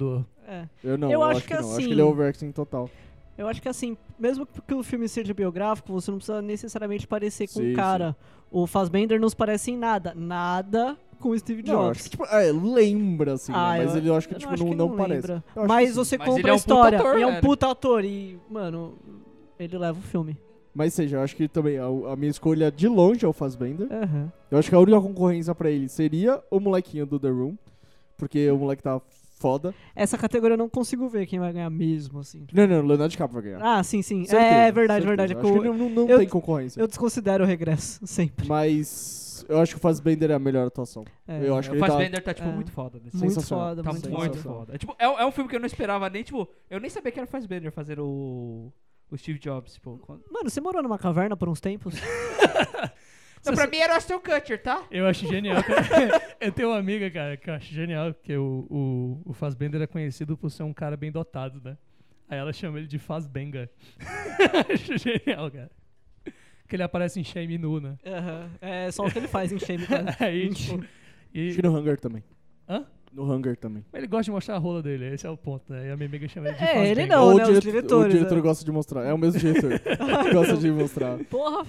[SPEAKER 4] É.
[SPEAKER 3] Eu não,
[SPEAKER 4] Eu
[SPEAKER 3] eu,
[SPEAKER 4] acho
[SPEAKER 3] acho
[SPEAKER 4] que
[SPEAKER 3] que, não. Eu acho
[SPEAKER 4] assim-
[SPEAKER 3] que ele é overacting total.
[SPEAKER 4] Eu acho que assim, mesmo que o filme seja biográfico, você não precisa necessariamente parecer com
[SPEAKER 3] Sim,
[SPEAKER 4] o cara. O Fassbender não se parece em nada. Nada com o Steve
[SPEAKER 3] Não, eu
[SPEAKER 4] Jobs.
[SPEAKER 3] acho que, tipo, é, lembra, assim, né?
[SPEAKER 4] Ah,
[SPEAKER 3] Mas
[SPEAKER 4] eu-
[SPEAKER 3] ele, eu acho que,
[SPEAKER 4] eu
[SPEAKER 3] tipo,
[SPEAKER 4] acho
[SPEAKER 3] não,
[SPEAKER 4] que
[SPEAKER 3] não parece.
[SPEAKER 4] lembra.
[SPEAKER 3] Eu acho
[SPEAKER 4] Mas
[SPEAKER 3] que sim.
[SPEAKER 4] você
[SPEAKER 2] Mas
[SPEAKER 4] compra
[SPEAKER 2] ele é
[SPEAKER 4] a
[SPEAKER 2] um puta
[SPEAKER 4] história
[SPEAKER 2] ator,
[SPEAKER 4] e é um
[SPEAKER 2] velho.
[SPEAKER 4] puta ator. E, mano, ele leva o filme.
[SPEAKER 3] Mas seja, eu acho que também a, a minha escolha de longe é o Fassbender.
[SPEAKER 4] Aham.
[SPEAKER 3] Eu acho que a única concorrência pra ele seria o molequinho do The Room. Porque o moleque tá foda.
[SPEAKER 4] Essa categoria eu não consigo ver quem vai ganhar mesmo, assim.
[SPEAKER 3] Não, não, o Leonardo DiCaprio vai ganhar.
[SPEAKER 4] Ah, sim, sim.
[SPEAKER 3] Certeza,
[SPEAKER 4] é, é verdade,
[SPEAKER 3] certeza.
[SPEAKER 4] verdade. É
[SPEAKER 3] Acho
[SPEAKER 4] que
[SPEAKER 3] que
[SPEAKER 4] eu,
[SPEAKER 3] não, não
[SPEAKER 4] eu-
[SPEAKER 3] tem concorrência.
[SPEAKER 4] eu desconsidero o regresso, sempre.
[SPEAKER 3] Mas eu acho que o Fassbender é a melhor atuação.
[SPEAKER 4] É.
[SPEAKER 3] Eu acho que
[SPEAKER 2] o
[SPEAKER 3] ele tá...
[SPEAKER 2] Fassbender tá, tipo,
[SPEAKER 4] É.
[SPEAKER 2] muito foda nesse
[SPEAKER 4] Muito
[SPEAKER 3] sensacional.
[SPEAKER 4] foda,
[SPEAKER 2] Tá
[SPEAKER 4] muito
[SPEAKER 2] muito,
[SPEAKER 3] sensacional.
[SPEAKER 4] foda.
[SPEAKER 2] foda. É, tipo, é, é um filme que eu não esperava nem, tipo... Eu nem sabia que era o Fassbender fazer o... O Steve Jobs, tipo... Quando...
[SPEAKER 4] Mano, você morou numa caverna por uns tempos?
[SPEAKER 2] Não, pra mim era o Aston Kutcher, tá?
[SPEAKER 1] Eu acho genial. cara. Eu tenho uma amiga, cara, que eu acho genial, que o, o, o Fassbender é conhecido por ser um cara bem dotado, né? Aí ela chama ele de Fassbenga. Acho genial, cara. Que ele aparece em Shame nu, né?
[SPEAKER 4] Aham. É só o que ele faz em Shame, cara.
[SPEAKER 1] Aí, tipo... E,
[SPEAKER 3] Acho que no Hunger também.
[SPEAKER 1] hã?
[SPEAKER 3] No Hunger também.
[SPEAKER 1] Ele gosta de mostrar a rola dele, esse é o ponto, né? E a minha amiga chama ele de
[SPEAKER 4] É,
[SPEAKER 1] Fassbenga.
[SPEAKER 4] ele não,
[SPEAKER 3] Ou
[SPEAKER 4] né?
[SPEAKER 3] o
[SPEAKER 4] Os
[SPEAKER 3] diretor,
[SPEAKER 4] diretores,
[SPEAKER 3] o diretor
[SPEAKER 4] é.
[SPEAKER 3] gosta de mostrar. É o mesmo diretor. Gosta de mostrar.
[SPEAKER 4] Porra.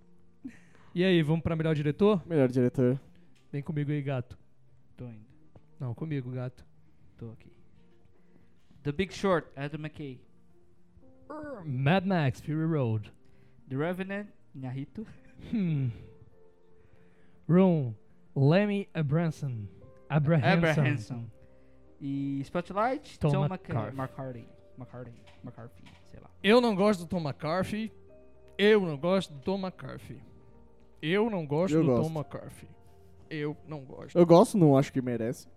[SPEAKER 1] E aí, vamos pra melhor diretor?
[SPEAKER 3] Melhor diretor.
[SPEAKER 1] Vem comigo aí, gato.
[SPEAKER 2] Tô indo.
[SPEAKER 1] Não, comigo, gato.
[SPEAKER 2] Tô aqui. The Big Short, Adam McKay.
[SPEAKER 1] Mad Max, Fury Road.
[SPEAKER 2] The Revenant, Inharrito.
[SPEAKER 1] Hmm. Room, Lemmy Abramson. Abrahamson.
[SPEAKER 2] Abrahamson. E Spotlight,
[SPEAKER 1] Tom
[SPEAKER 2] Tom
[SPEAKER 1] McCarthy.
[SPEAKER 2] McCarthy. McCarthy. McCarthy, sei lá.
[SPEAKER 1] Eu não gosto do Tom McCarthy. Eu não gosto do Tom McCarthy. Eu não gosto
[SPEAKER 3] Eu
[SPEAKER 1] do
[SPEAKER 3] gosto.
[SPEAKER 1] Tom McCarthy. Eu não gosto.
[SPEAKER 3] Eu gosto, não acho que merece.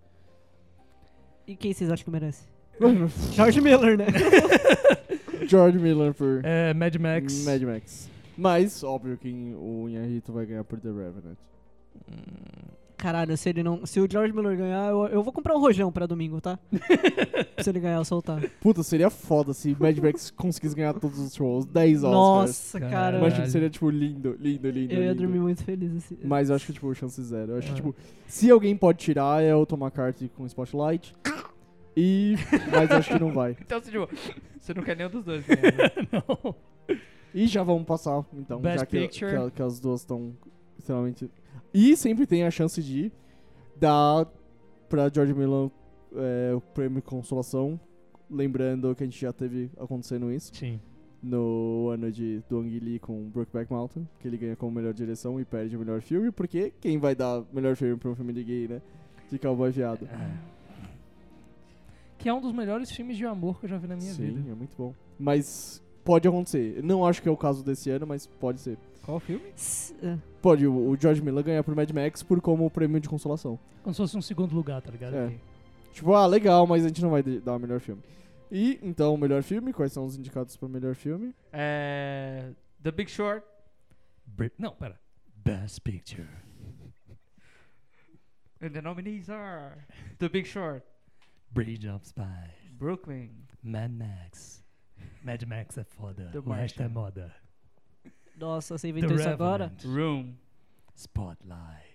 [SPEAKER 4] E quem vocês acham que merece? George Miller, né?
[SPEAKER 3] George Miller por
[SPEAKER 1] É, Mad Max.
[SPEAKER 3] Mad Max. Mas, óbvio que o Inharrito vai ganhar por The Revenant.
[SPEAKER 4] Caralho, se ele não. Se o George Miller ganhar, eu, eu vou comprar um rojão pra domingo, tá? Se ele ganhar, eu soltar.
[SPEAKER 3] Puta, seria foda se Mad Max conseguisse ganhar todos os shows, dez Oscars.
[SPEAKER 4] Nossa,
[SPEAKER 1] Caralho.
[SPEAKER 4] cara.
[SPEAKER 3] Imagina que seria, tipo, lindo, lindo, lindo,
[SPEAKER 4] Eu ia
[SPEAKER 3] lindo.
[SPEAKER 4] dormir muito feliz esse.
[SPEAKER 3] Mas eu acho que, tipo, chance zero. Eu acho que,
[SPEAKER 1] É.
[SPEAKER 3] tipo, se alguém pode tirar, é o Tom McCarthy com Spotlight. E... Mas acho que não vai.
[SPEAKER 2] Então, você, tipo, você não quer nenhum dos dois ganhar, né?
[SPEAKER 1] Não.
[SPEAKER 3] E já vamos passar, então,
[SPEAKER 1] Best
[SPEAKER 3] já que,
[SPEAKER 1] Picture.
[SPEAKER 3] que, que as duas estão extremamente... E sempre tem a chance de dar pra George Miller é, o prêmio Consolação. Lembrando que a gente já teve acontecendo isso
[SPEAKER 1] Sim.
[SPEAKER 3] no ano de do Ang Lee com Brokeback Mountain, que ele ganha como melhor direção e perde o melhor filme, porque quem vai dar melhor filme pra um filme de gay, né? De cowboy viado.
[SPEAKER 1] Que é um dos melhores filmes de amor que eu já vi na minha
[SPEAKER 3] Sim,
[SPEAKER 1] vida.
[SPEAKER 3] é muito bom. Mas pode acontecer. Não acho que é o caso desse ano, mas pode ser.
[SPEAKER 2] Qual o filme?
[SPEAKER 4] S- é.
[SPEAKER 3] Pode o, o George Miller ganhar por Mad Max por como prêmio de consolação.
[SPEAKER 1] Como se fosse um segundo lugar, tá ligado?
[SPEAKER 3] É. Tipo, ah, legal, mas a gente não vai de- dar o melhor filme. E, então, o melhor filme, quais são os indicados para o melhor filme?
[SPEAKER 2] É... The Big Short.
[SPEAKER 1] Bri- Não, pera. Best Picture.
[SPEAKER 2] And the nominees are... The Big Short.
[SPEAKER 1] Bridge of Spies.
[SPEAKER 2] Brooklyn.
[SPEAKER 1] Mad Max. Mad Max é foda.
[SPEAKER 2] The
[SPEAKER 1] O resto é
[SPEAKER 2] Martian.
[SPEAKER 1] moda.
[SPEAKER 4] Nossa, você
[SPEAKER 1] The
[SPEAKER 4] inventou isso agora?
[SPEAKER 1] Revenant.
[SPEAKER 2] Room.
[SPEAKER 1] Spotlight.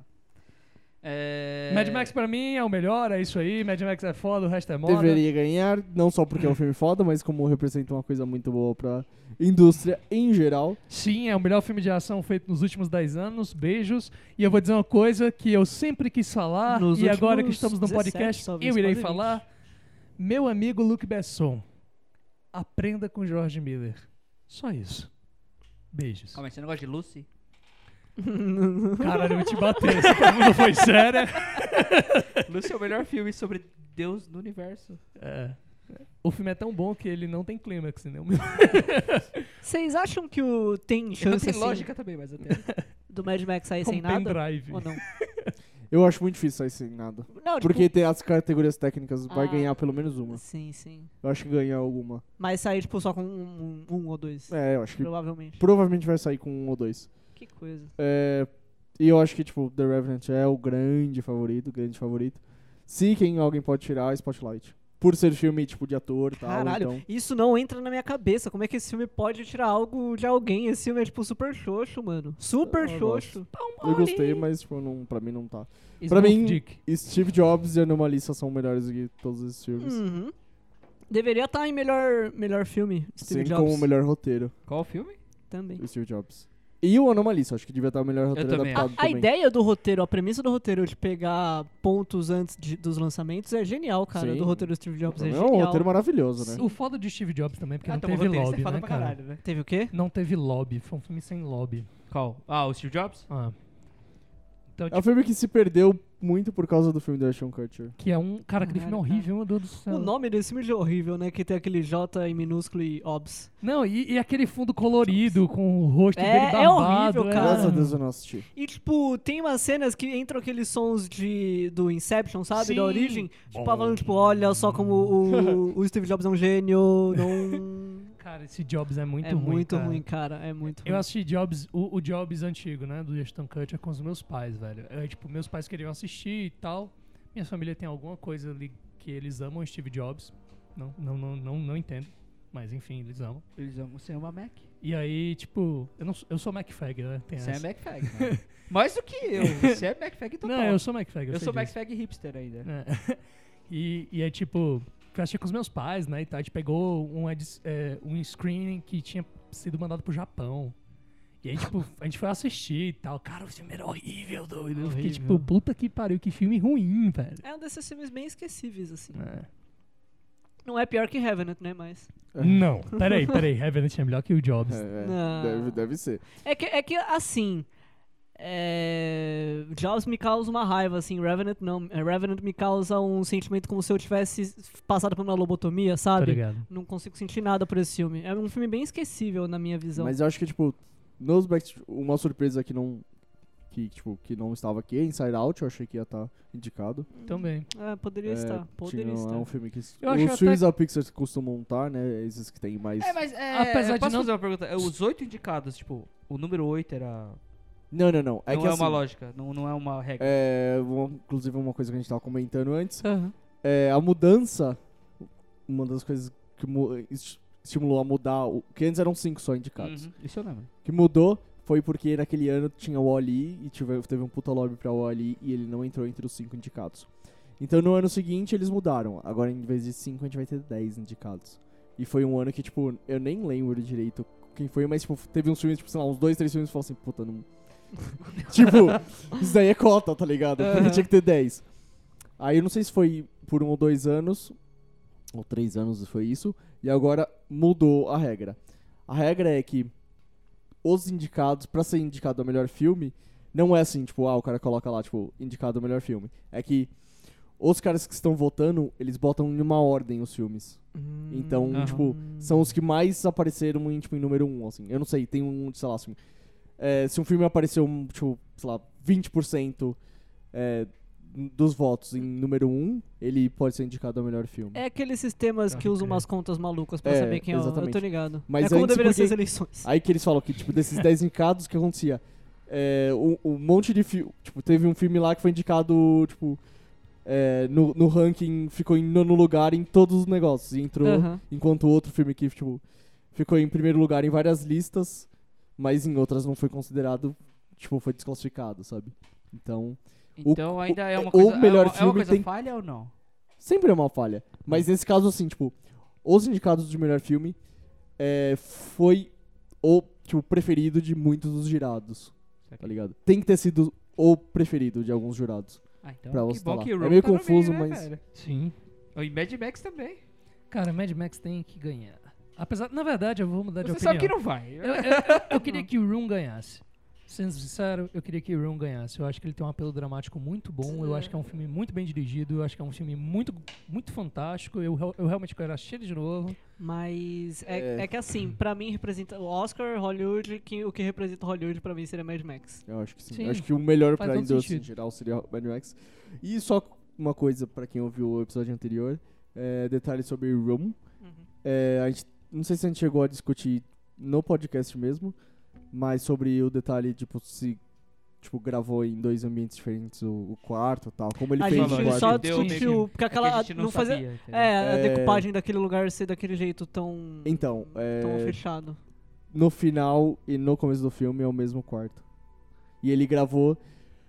[SPEAKER 2] É...
[SPEAKER 1] Mad Max pra mim é o melhor, é isso aí. Mad Max é foda, o resto é moda.
[SPEAKER 3] Deveria ganhar, não só porque é um filme foda, mas como representa uma coisa muito boa pra indústria em geral.
[SPEAKER 1] Sim, é o melhor filme de ação feito nos últimos dez anos. Beijos. E eu vou dizer uma coisa que eu sempre quis falar,
[SPEAKER 4] Nos
[SPEAKER 1] e agora que
[SPEAKER 4] últimos
[SPEAKER 1] estamos no
[SPEAKER 4] dezessete,
[SPEAKER 1] podcast,
[SPEAKER 4] talvez,
[SPEAKER 1] eu irei
[SPEAKER 4] quase vinte.
[SPEAKER 1] falar. Meu amigo Luc Besson, aprenda com George Miller. Só isso. Beijos.
[SPEAKER 2] Calma aí, você não gosta de Lucy?
[SPEAKER 1] Caralho, eu vou te bater. Essa pergunta foi séria.
[SPEAKER 2] Lucy é o melhor filme sobre Deus no universo.
[SPEAKER 1] É. O filme é tão bom que ele não tem clímax, né?
[SPEAKER 4] Vocês acham que o tem
[SPEAKER 2] Não
[SPEAKER 4] chance
[SPEAKER 2] tem
[SPEAKER 4] assim,
[SPEAKER 2] lógica também, mas até...
[SPEAKER 4] do Mad Max sair
[SPEAKER 1] Com
[SPEAKER 4] sem nada?
[SPEAKER 1] pendrive.
[SPEAKER 4] Ou não?
[SPEAKER 3] Eu acho muito difícil sair sem nada.
[SPEAKER 4] Não, tipo,
[SPEAKER 3] Porque tem as categorias técnicas, vai
[SPEAKER 4] Ah.
[SPEAKER 3] ganhar pelo menos uma.
[SPEAKER 4] Sim, sim.
[SPEAKER 3] Eu acho que ganha alguma.
[SPEAKER 4] Mas sair, tipo, só com um, um- um ou dois.
[SPEAKER 3] É, eu acho que
[SPEAKER 4] Provavelmente.
[SPEAKER 3] provavelmente vai sair com um ou dois.
[SPEAKER 4] Que coisa.
[SPEAKER 3] É, e eu acho que, tipo, The Revenant é o grande favorito, grande favorito. Se quem alguém pode tirar, é Spotlight. por ser filme, tipo, de ator e tal.
[SPEAKER 4] Caralho,
[SPEAKER 3] Então...
[SPEAKER 4] isso não entra na minha cabeça. Como é que esse filme pode tirar algo de alguém? Esse filme é, tipo, super xoxo, mano. Super
[SPEAKER 3] Eu
[SPEAKER 4] xoxo.
[SPEAKER 3] Eu gostei, mas, tipo, não, pra mim não tá.
[SPEAKER 1] Smooth
[SPEAKER 3] Pra mim,
[SPEAKER 1] Dick.
[SPEAKER 3] Steve Jobs e Anomalisa são melhores do que todos esses filmes.
[SPEAKER 4] Uhum. Deveria estar em melhor, melhor filme, Steve
[SPEAKER 3] Sim,
[SPEAKER 4] Jobs.
[SPEAKER 3] como o melhor roteiro,
[SPEAKER 2] Qual o filme?
[SPEAKER 4] Também.
[SPEAKER 3] o Steve Jobs. E o Anomalisa, acho que devia estar o melhor roteiro
[SPEAKER 2] também
[SPEAKER 3] adaptado
[SPEAKER 4] A, a
[SPEAKER 3] também.
[SPEAKER 4] ideia do roteiro, a premissa do roteiro de pegar pontos antes de- dos lançamentos é genial, cara.
[SPEAKER 3] Sim.
[SPEAKER 4] Do roteiro do Steve Jobs é
[SPEAKER 3] É
[SPEAKER 4] genial.
[SPEAKER 3] um roteiro maravilhoso, né?
[SPEAKER 1] O foda de Steve Jobs também, porque
[SPEAKER 2] Ah,
[SPEAKER 1] não
[SPEAKER 2] então o
[SPEAKER 1] teve
[SPEAKER 2] roteirista
[SPEAKER 1] lobby,
[SPEAKER 2] é foda
[SPEAKER 1] né,
[SPEAKER 2] pra
[SPEAKER 1] cara?
[SPEAKER 2] caralho, né?
[SPEAKER 4] Teve o quê?
[SPEAKER 1] Não teve lobby, foi um filme sem lobby.
[SPEAKER 2] Qual? Ah, o Steve Jobs?
[SPEAKER 1] Ah. Então,
[SPEAKER 3] É um
[SPEAKER 1] tipo,
[SPEAKER 3] filme que se perdeu muito por causa do filme do Ashton Kutcher.
[SPEAKER 1] que é um... Cara, aquele filme é
[SPEAKER 4] Caralho,
[SPEAKER 1] horrível, meu Deus do céu.
[SPEAKER 4] O nome desse filme é horrível, né? Que tem aquele J em minúsculo e obs.
[SPEAKER 1] Não, e, e aquele fundo colorido com o rosto
[SPEAKER 4] É-
[SPEAKER 1] dele
[SPEAKER 4] é
[SPEAKER 1] barbado.
[SPEAKER 4] horrível, cara.
[SPEAKER 3] Graças a Deus eu não assisti.
[SPEAKER 4] E, tipo, tem umas cenas que entram aqueles sons de, do Inception, sabe?
[SPEAKER 1] Sim.
[SPEAKER 4] Da origem. Tipo, falando, tipo, olha só como o, o Steve Jobs é um gênio. Não...
[SPEAKER 1] Cara, esse Jobs é muito
[SPEAKER 4] é
[SPEAKER 1] ruim,
[SPEAKER 4] muito
[SPEAKER 1] cara.
[SPEAKER 4] ruim, cara. É muito ruim.
[SPEAKER 1] Eu assisti Jobs, o, o Jobs antigo, né, do Ashton Kutcher com os meus pais, velho. É, tipo, meus pais queriam assistir e tal. Minha família tem alguma coisa ali que eles amam Steve Jobs. Não, não, não, não, não entendo. Mas enfim, eles amam.
[SPEAKER 2] Eles amam ser uma Mac.
[SPEAKER 1] E aí, tipo, eu, não, sou- eu sou MacFag, né? Tem
[SPEAKER 2] Você é
[SPEAKER 1] essa.
[SPEAKER 2] MacFag, né? Mais do que eu. Você é MacFag total.
[SPEAKER 1] Não, eu sou MacFag. Eu,
[SPEAKER 2] Eu
[SPEAKER 1] sei
[SPEAKER 2] sou
[SPEAKER 1] disso.
[SPEAKER 2] MacFag hipster ainda.
[SPEAKER 1] É. e, e é tipo, eu assisti com os meus pais, né? E tal. A gente pegou um, edi- é, um screening que tinha sido mandado pro Japão. E aí, tipo, a gente foi assistir e tal. Cara, o filme era horrível, doido. Eu fiquei
[SPEAKER 4] Horrível.
[SPEAKER 1] tipo, puta que pariu, que filme ruim, velho.
[SPEAKER 4] É um desses filmes bem esquecíveis, assim.
[SPEAKER 1] É.
[SPEAKER 4] Não é pior que Revenant, né? Mas...
[SPEAKER 1] Não, peraí, peraí. Revenant é melhor que o Jobs.
[SPEAKER 3] É, é,
[SPEAKER 4] Não.
[SPEAKER 3] deve, deve ser.
[SPEAKER 4] É que, é que assim... É... Jobs me causa uma raiva, assim. Revenant não. É, Revenant me causa um sentimento como se eu tivesse passado por uma lobotomia,
[SPEAKER 1] Tá
[SPEAKER 4] sabe?
[SPEAKER 1] ligado?
[SPEAKER 4] Não consigo sentir nada por esse filme. É um filme bem esquecível na minha visão.
[SPEAKER 3] Mas eu acho que, tipo, nos Backstreet, uma surpresa que não, que, tipo, que não estava aqui é Inside Out, eu achei que ia estar indicado.
[SPEAKER 1] Também.
[SPEAKER 4] É, poderia
[SPEAKER 3] É,
[SPEAKER 4] estar. Poderia
[SPEAKER 3] tinha-
[SPEAKER 4] estar.
[SPEAKER 3] É um filme que...
[SPEAKER 1] Eu acho
[SPEAKER 3] os
[SPEAKER 1] até
[SPEAKER 3] filmes da Pixar costumam estar, né? Esses que tem mais...
[SPEAKER 2] É, mas é,
[SPEAKER 1] Apesar de
[SPEAKER 2] posso
[SPEAKER 1] não-
[SPEAKER 2] fazer uma pergunta? É, Os oito indicados, tipo, o número oito era...
[SPEAKER 3] Não, não, não. É
[SPEAKER 2] não
[SPEAKER 3] que
[SPEAKER 2] é
[SPEAKER 3] assim,
[SPEAKER 2] uma lógica, não, não é uma regra.
[SPEAKER 3] É, uma- inclusive uma coisa que a gente tava comentando antes,
[SPEAKER 4] Aham.
[SPEAKER 3] é a mudança, uma das coisas que mu- est- estimulou a mudar, o, que antes eram cinco só indicados,
[SPEAKER 2] Uhum, isso eu lembro.
[SPEAKER 3] que mudou foi porque naquele ano tinha o Wall-E e tive, teve um puta lobby pra Wall-E e ele não entrou entre os cinco indicados. Então no ano seguinte eles mudaram, agora em vez de cinco a gente vai ter dez indicados. E foi um ano que, tipo, eu nem lembro direito quem foi, mas tipo, teve uns filmes, tipo, sei lá, uns dois, três filmes que falaram assim, puta, não... tipo, isso daí é cota, tá ligado? Porque
[SPEAKER 4] Aham.
[SPEAKER 3] tinha que ter dez. Aí eu não sei se foi por um ou dois anos, ou três anos foi isso, e agora mudou a regra. A regra é que os indicados, pra ser indicado ao melhor filme, não é assim, tipo, ah, o cara coloca lá, tipo, indicado ao melhor filme. É que os caras que estão votando, eles botam em uma ordem os filmes.
[SPEAKER 4] Hum.
[SPEAKER 3] Então,
[SPEAKER 2] Aham.
[SPEAKER 3] tipo, são os que mais apareceram em, tipo, em número um, assim. Eu não sei, tem um, sei lá, assim... é, se um filme apareceu, tipo, sei lá, vinte por cento é, dos votos em número um, ele pode ser indicado ao melhor filme.
[SPEAKER 4] É aqueles sistemas que
[SPEAKER 1] Pode
[SPEAKER 4] usam
[SPEAKER 1] crer.
[SPEAKER 4] umas contas malucas pra
[SPEAKER 3] É,
[SPEAKER 4] saber quem é o... Eu
[SPEAKER 3] exatamente.
[SPEAKER 4] tô ligado.
[SPEAKER 3] Mas
[SPEAKER 4] é como
[SPEAKER 3] antes
[SPEAKER 4] deveria ser as
[SPEAKER 3] porque-
[SPEAKER 4] eleições.
[SPEAKER 3] Aí que eles falam que, tipo, desses dez indicados, o que acontecia? É, um, um monte de filme... Tipo, teve um filme lá que foi indicado, tipo... é, no, no ranking, ficou em nono lugar em todos os negócios. E entrou...
[SPEAKER 4] Aham.
[SPEAKER 3] Enquanto o outro filme que, tipo... Ficou em primeiro lugar em várias listas, mas em outras não foi considerado... Tipo, foi desclassificado, sabe? Então... O-
[SPEAKER 2] Então ainda é uma
[SPEAKER 3] o
[SPEAKER 2] coisa,
[SPEAKER 3] melhor
[SPEAKER 2] é uma, é uma
[SPEAKER 3] filme
[SPEAKER 2] coisa
[SPEAKER 3] tem-
[SPEAKER 2] falha ou não?
[SPEAKER 3] Sempre é uma falha. Mas nesse caso, assim, tipo... Os indicados de melhor filme... É, foi o, tipo, preferido de muitos dos jurados. Tá ligado? Tem que ter sido o preferido de alguns jurados.
[SPEAKER 2] Ah, então
[SPEAKER 3] Pra
[SPEAKER 2] que
[SPEAKER 3] você
[SPEAKER 2] bom
[SPEAKER 3] tá lá.
[SPEAKER 2] que
[SPEAKER 3] É
[SPEAKER 2] Room
[SPEAKER 3] meio
[SPEAKER 2] tá no
[SPEAKER 3] confuso,
[SPEAKER 2] meio, né,
[SPEAKER 3] mas-
[SPEAKER 2] cara?
[SPEAKER 1] Sim.
[SPEAKER 2] E Mad Max também.
[SPEAKER 1] Cara, Mad Max tem que ganhar. Apesar, na verdade, eu vou mudar de
[SPEAKER 2] Você
[SPEAKER 1] opinião.
[SPEAKER 2] sabe que não vai.
[SPEAKER 1] Eu, eu- eu- eu queria que o Room ganhasse. Sendo sincero, eu queria que o Room ganhasse. Eu acho que ele tem um apelo dramático muito bom. Eu acho que é um filme muito bem dirigido. Eu acho que é um filme muito, muito fantástico. Eu, real- eu realmente quero assistir ele de novo.
[SPEAKER 4] Mas é,
[SPEAKER 3] É.
[SPEAKER 4] é que assim, pra mim representa o Oscar, Hollywood, que, o que representa Hollywood pra mim seria Mad Max.
[SPEAKER 3] Eu acho que sim.
[SPEAKER 1] Sim,
[SPEAKER 3] Eu acho que o melhor
[SPEAKER 1] faz
[SPEAKER 3] pra
[SPEAKER 1] todo
[SPEAKER 3] indústria em
[SPEAKER 1] sentido.
[SPEAKER 3] geral seria Mad Max. E só uma coisa pra quem ouviu o episódio anterior. É, detalhes sobre Room. É, a gente, não sei se a gente chegou a discutir no podcast mesmo. Mas sobre o detalhe, tipo, se... tipo, gravou em dois ambientes diferentes o, o quarto e tal. Como ele
[SPEAKER 4] A
[SPEAKER 3] fez
[SPEAKER 4] gente
[SPEAKER 3] o quarto.
[SPEAKER 4] só
[SPEAKER 2] Deu-
[SPEAKER 4] discutiu, porque
[SPEAKER 2] É que
[SPEAKER 4] aquela
[SPEAKER 2] a gente não,
[SPEAKER 4] não fazia...
[SPEAKER 2] sabia, entendeu?
[SPEAKER 4] É, a
[SPEAKER 3] É.
[SPEAKER 4] decupagem daquele lugar ser daquele jeito tão,
[SPEAKER 3] Então, é,
[SPEAKER 4] tão fechado.
[SPEAKER 3] no final e no começo do filme é o mesmo quarto. E ele gravou